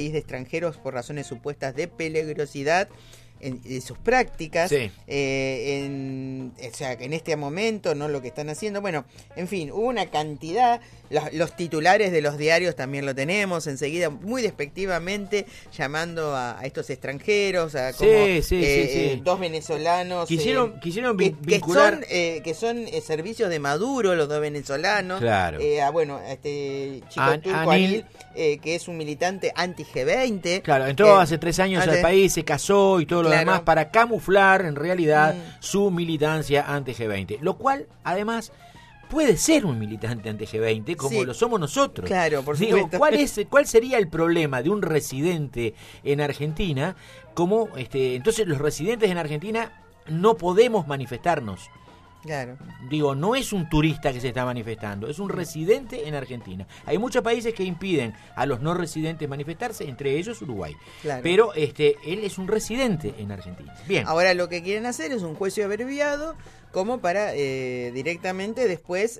extranjeros por razones supuestas de peligrosidad en, en sus prácticas, sí. eh, en, o sea, en este momento, no lo que están haciendo. Bueno, en fin, hubo una cantidad. Los, los titulares de los diarios también lo tenemos enseguida, muy despectivamente, llamando a, a estos extranjeros, a como sí, sí, eh, sí, sí. Eh, dos venezolanos quisieron, eh, quisieron que, vincular que son, eh, que son eh, servicios de Maduro, los dos venezolanos. Claro. Eh, a, bueno, a este chico An- turco, Anil, Anil, eh, que es un militante anti G veinte. Claro, entró eh, hace tres años hace, al país, se casó y todo lo claro. demás para camuflar en realidad Mm. su militancia anti G veinte. Lo cual, además, puede ser un militante anti G veinte como Sí. lo somos nosotros. Claro, por Digo, supuesto. ¿cuál es, cuál sería el problema de un residente en Argentina? Como este, entonces los residentes en Argentina no podemos manifestarnos. Claro. Digo, no es un turista que se está manifestando, es un residente en Argentina. Hay muchos países que impiden a los no residentes manifestarse, entre ellos Uruguay. Claro. Pero este, él es un residente en Argentina. Bien. Ahora lo que quieren hacer es un juicio abreviado como para eh, directamente después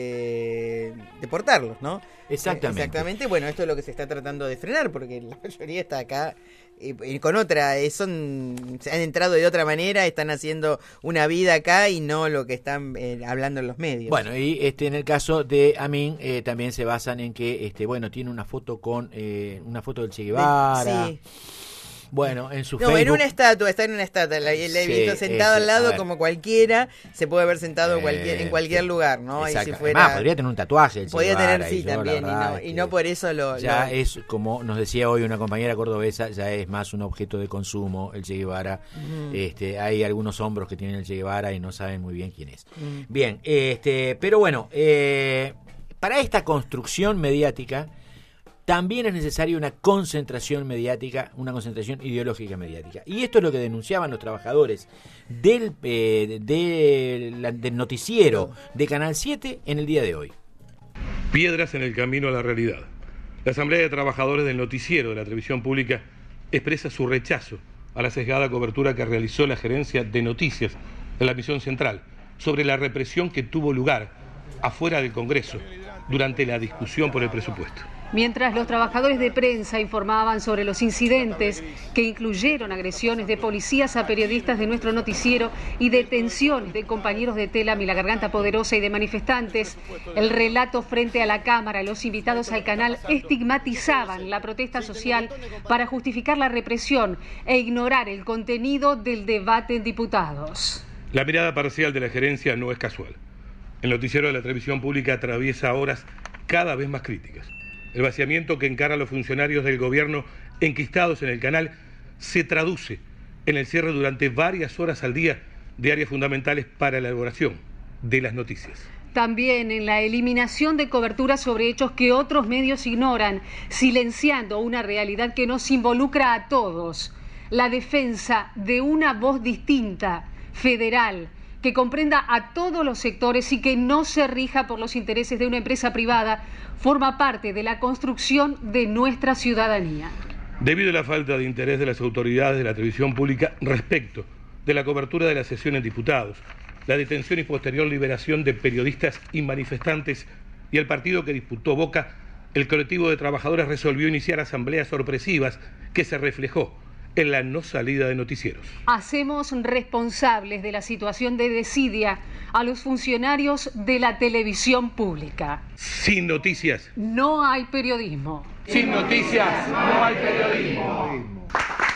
eh, deportarlos, ¿no? Exactamente. Eh, exactamente. Bueno, esto es lo que se está tratando de frenar porque la mayoría está acá eh, con otra, eh, son se han entrado de otra manera, están haciendo una vida acá y no lo que están eh, hablando en los medios. Bueno, y este en el caso de Amin eh, también se basan en que este bueno tiene una foto con eh, una foto del Che Guevara. Sí. Bueno, en su no, Facebook. en una estatua, está en una estatua, la, la he Sí, visto sentado ese, al lado a ver. como cualquiera, se puede haber sentado Eh, cualquier, en cualquier sí. lugar, ¿no? Y si Exacto. fuera, Además, podría tener un tatuaje el Che podía Guevara, tener, sí, y yo, la también, y verdad no, es y que no por eso lo... Ya lo- es, como nos decía hoy una compañera cordobesa, ya es más un objeto de consumo el Che Guevara. Ujú. este, hay algunos hombros que tienen el Che Guevara y no saben muy bien quién es. Mm. Bien, este, pero bueno, eh, para esta construcción mediática también es necesaria una concentración mediática, una concentración ideológica mediática. Y esto es lo que denunciaban los trabajadores del, eh, de la- del noticiero de Canal siete en el día de hoy. Piedras en el camino a la realidad. La Asamblea de Trabajadores del Noticiero de la Televisión Pública expresa su rechazo a la sesgada cobertura que realizó la Gerencia de Noticias de la Misión Central sobre la represión que tuvo lugar afuera del Congreso durante la discusión por el presupuesto. Mientras los trabajadores de prensa informaban sobre los incidentes que incluyeron agresiones de policías a periodistas de nuestro noticiero y detenciones de compañeros de Telam y La Garganta Poderosa y de manifestantes, el relato frente a la Cámara, los invitados al canal estigmatizaban la protesta social para justificar la represión e ignorar el contenido del debate en diputados. La mirada parcial de la gerencia no es casual. El noticiero de la televisión pública atraviesa horas cada vez más críticas. El vaciamiento que encaran los funcionarios del gobierno enquistados en el canal se traduce en el cierre durante varias horas al día de áreas fundamentales para la elaboración de las noticias. También en la eliminación de cobertura sobre hechos que otros medios ignoran, silenciando una realidad que nos involucra a todos. La defensa de una voz distinta, federal, que comprenda a todos los sectores y que no se rija por los intereses de una empresa privada, forma parte de la construcción de nuestra ciudadanía. Debido a la falta de interés de las autoridades de la televisión pública respecto de la cobertura de la sesión en diputados, la detención y posterior liberación de periodistas y manifestantes y el partido que disputó Boca, el colectivo de trabajadores resolvió iniciar asambleas sorpresivas que se reflejó en la no salida de noticieros. Hacemos responsables de la situación de desidia a los funcionarios de la televisión pública. Sin noticias. No hay periodismo. Sin noticias no hay periodismo.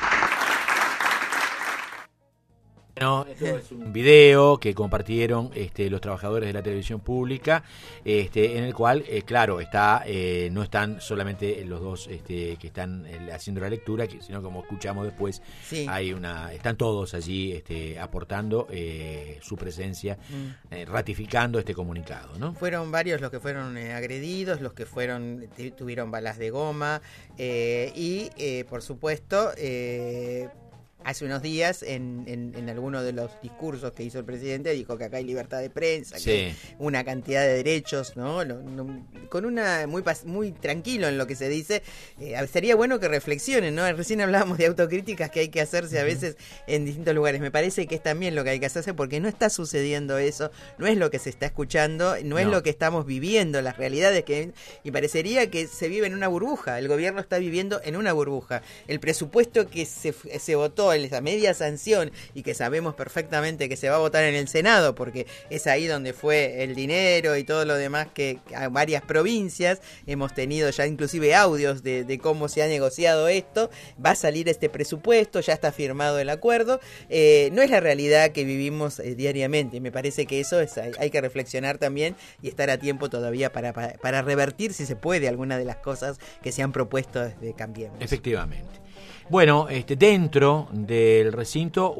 Bueno, esto es un video que compartieron este, los trabajadores de la televisión pública, este, en el cual, eh, claro, está eh, no están solamente los dos este, que están eh, haciendo la lectura, que, sino como escuchamos después, Sí. hay una, están todos allí este, aportando eh, su presencia, Mm. eh, ratificando este comunicado, ¿no? Fueron varios los que fueron eh, agredidos, los que fueron t- tuvieron balas de goma eh, y, eh, por supuesto, eh, hace unos días en, en, en alguno de los discursos que hizo el presidente dijo que acá hay libertad de prensa, Sí. que hay una cantidad de derechos, ¿no? Lo- no- con una muy pas- muy tranquilo en lo que se dice. Eh, sería bueno que reflexionen, ¿no? Recién hablábamos de autocríticas que hay que hacerse a veces en distintos lugares. Me parece que es también lo que hay que hacerse porque no está sucediendo eso, no es lo que se está escuchando, no, es No. lo que estamos viviendo, las realidades que y parecería que se vive en una burbuja. El gobierno está viviendo en una burbuja. El presupuesto que se, se votó en esa media sanción y que sabemos perfectamente que se va a votar en el Senado porque es ahí donde fue el dinero y todo lo demás, que a varias provincias hemos tenido ya inclusive audios de, de cómo se ha negociado esto. Va a salir este presupuesto, ya está firmado el acuerdo. Eh, no es la realidad que vivimos eh, diariamente. Me parece que eso es, hay, hay que reflexionar también y estar a tiempo todavía para, para, para revertir, si se puede, alguna de las cosas que se han propuesto desde Cambiemos. Efectivamente. Bueno, este, dentro del recinto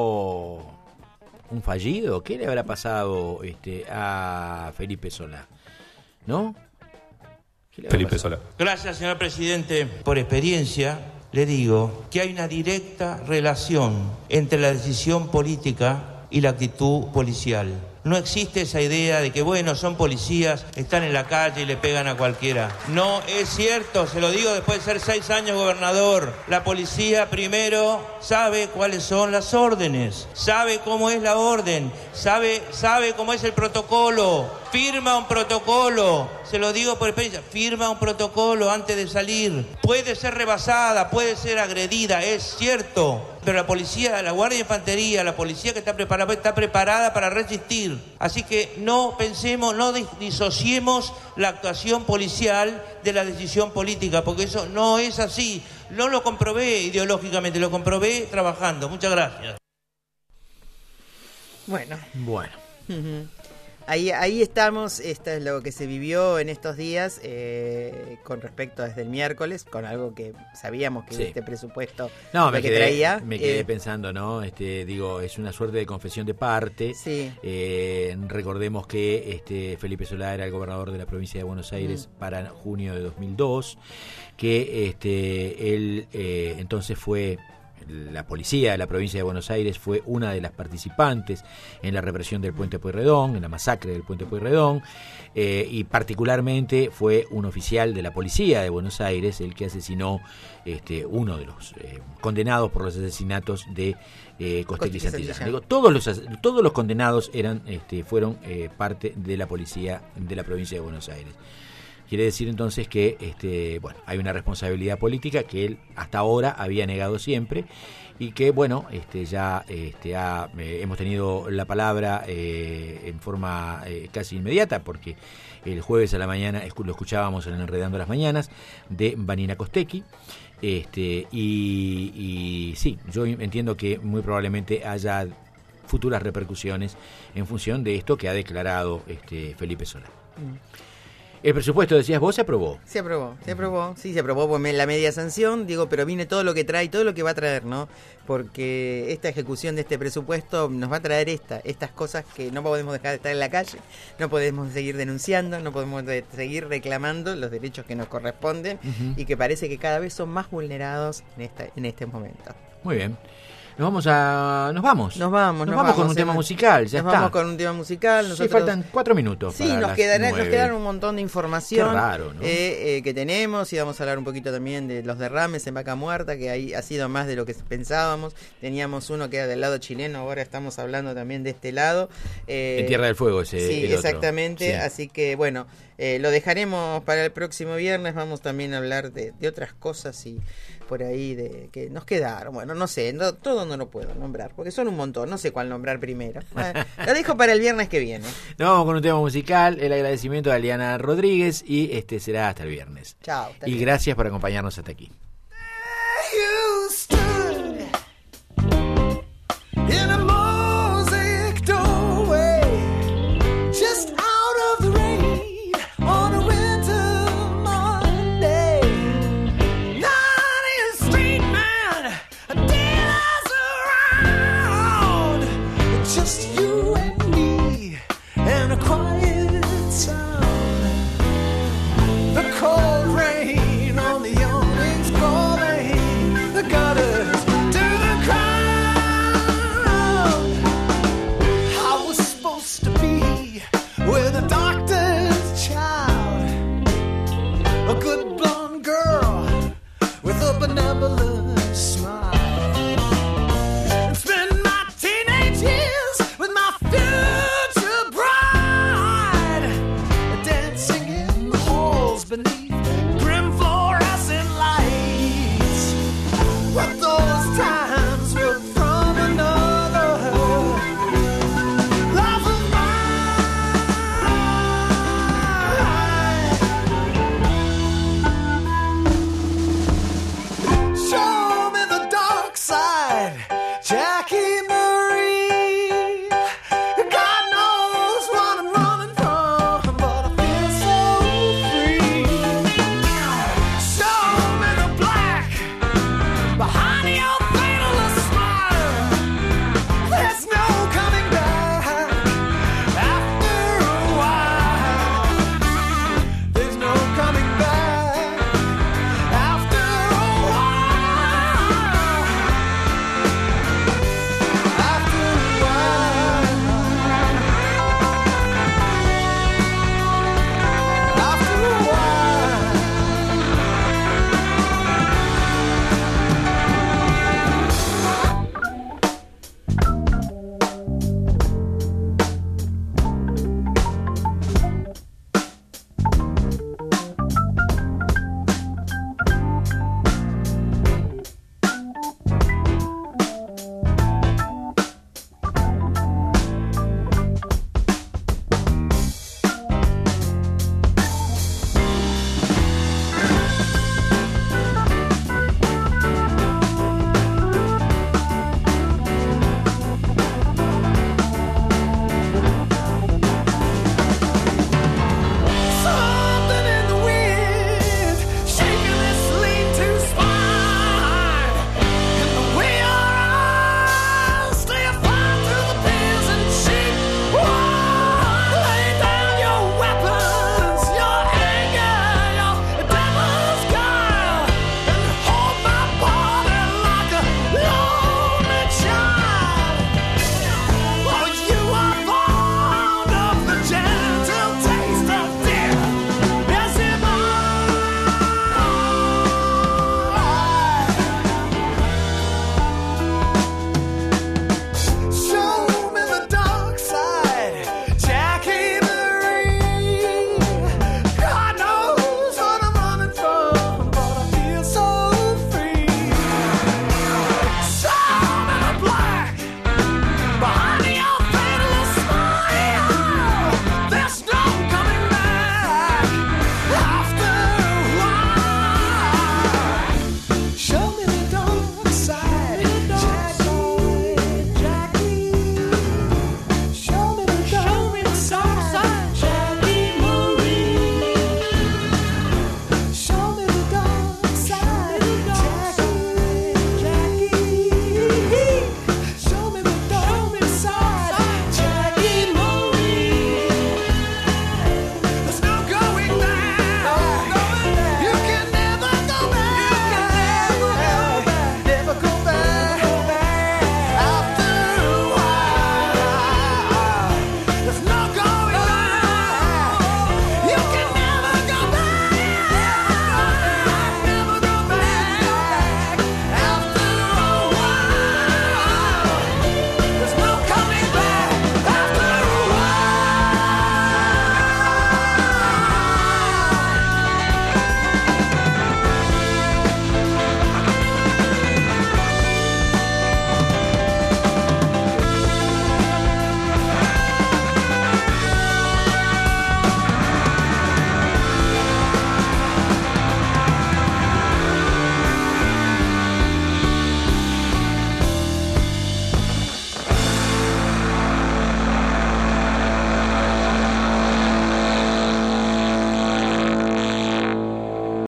hubo un fallido. ¿Qué le habrá pasado este, a Felipe Solá? ¿No? ¿Qué le habrá Felipe pasado? Solá. Gracias, señor presidente. Por experiencia, le digo que hay una directa relación entre la decisión política y la actitud policial. No existe esa idea de que, bueno, son policías, están en la calle y le pegan a cualquiera. No es cierto, se lo digo después de ser seis años gobernador. La policía primero sabe cuáles son las órdenes, sabe cómo es la orden, sabe, sabe cómo es el protocolo, firma un protocolo, se lo digo por experiencia, firma un protocolo antes de salir. Puede ser rebasada, puede ser agredida, es cierto, pero la policía, la Guardia de Infantería, la policía que está preparada, está preparada para resistir. Así que no pensemos, no disociemos la actuación policial de la decisión política, porque eso no es así. No lo comprobé ideológicamente, lo comprobé trabajando. Muchas gracias. Bueno. Bueno. Ujú. Ahí, ahí estamos, esto es lo que se vivió en estos días eh, con respecto desde el miércoles, con algo que sabíamos que Sí. este presupuesto No, lo me que quedé, traía. me quedé eh, pensando, ¿no? Este, digo, es una suerte de confesión de parte. Sí. Eh, recordemos que este Felipe Solá era el gobernador de la provincia de Buenos Aires Mm. para junio de dos mil dos, que este él eh, entonces fue la policía de la provincia de Buenos Aires fue una de las participantes en la represión del Puente Pueyrredón, en la masacre del Puente Pueyrredón, eh, y particularmente fue un oficial de la policía de Buenos Aires el que asesinó este, uno de los eh, condenados por los asesinatos de eh, Costegui y Santillán. Digo, todos los todos los condenados eran este, fueron eh, parte de la policía de la provincia de Buenos Aires. Quiere decir entonces que este, bueno, hay una responsabilidad política que él hasta ahora había negado siempre y que bueno, este, ya este, ha, eh, hemos tenido la palabra eh, en forma eh, casi inmediata, porque el jueves a la mañana lo escuchábamos en Enredando las Mañanas de Vanina Costegui. Este, y, y sí, yo entiendo que muy probablemente haya futuras repercusiones en función de esto que ha declarado este, Felipe Solá. Mm. El presupuesto, decías vos, se aprobó. Se aprobó, se aprobó, sí, se aprobó por la media sanción, digo, pero viene todo lo que trae, todo lo que va a traer, ¿no? Porque esta ejecución de este presupuesto nos va a traer esta, estas cosas que no podemos dejar de estar en la calle, no podemos seguir denunciando, no podemos de, seguir reclamando los derechos que nos corresponden uh-huh. y que parece que cada vez son más vulnerados en, esta, en este momento. Muy bien. Nos vamos a... Nos vamos. Nos vamos, nos, nos vamos, vamos con un en, tema musical, ya nos está. vamos con un tema musical. Nosotros, sí, faltan cuatro minutos. Sí, para nos, las quedará, nueve. nos quedaron un montón de información. Qué raro, ¿no? eh, eh, que tenemos, y vamos a hablar un poquito también de los derrames en Vaca Muerta, que ahí ha sido más de lo que pensábamos. Teníamos uno que era del lado chileno, ahora estamos hablando también de este lado. Eh, en Tierra del Fuego ese. Sí, el exactamente. Otro. Sí. Así que bueno, eh, lo dejaremos para el próximo viernes. Vamos también a hablar de, de otras cosas y por ahí de que nos quedaron. Bueno, no sé, no, todo no lo puedo nombrar, porque son un montón, no sé cuál nombrar primero. Bueno, lo dejo para el viernes que viene. Nos vamos con un tema musical, el agradecimiento a Aliana Rodríguez y este será hasta el viernes. Chao. Y gracias por acompañarnos hasta aquí.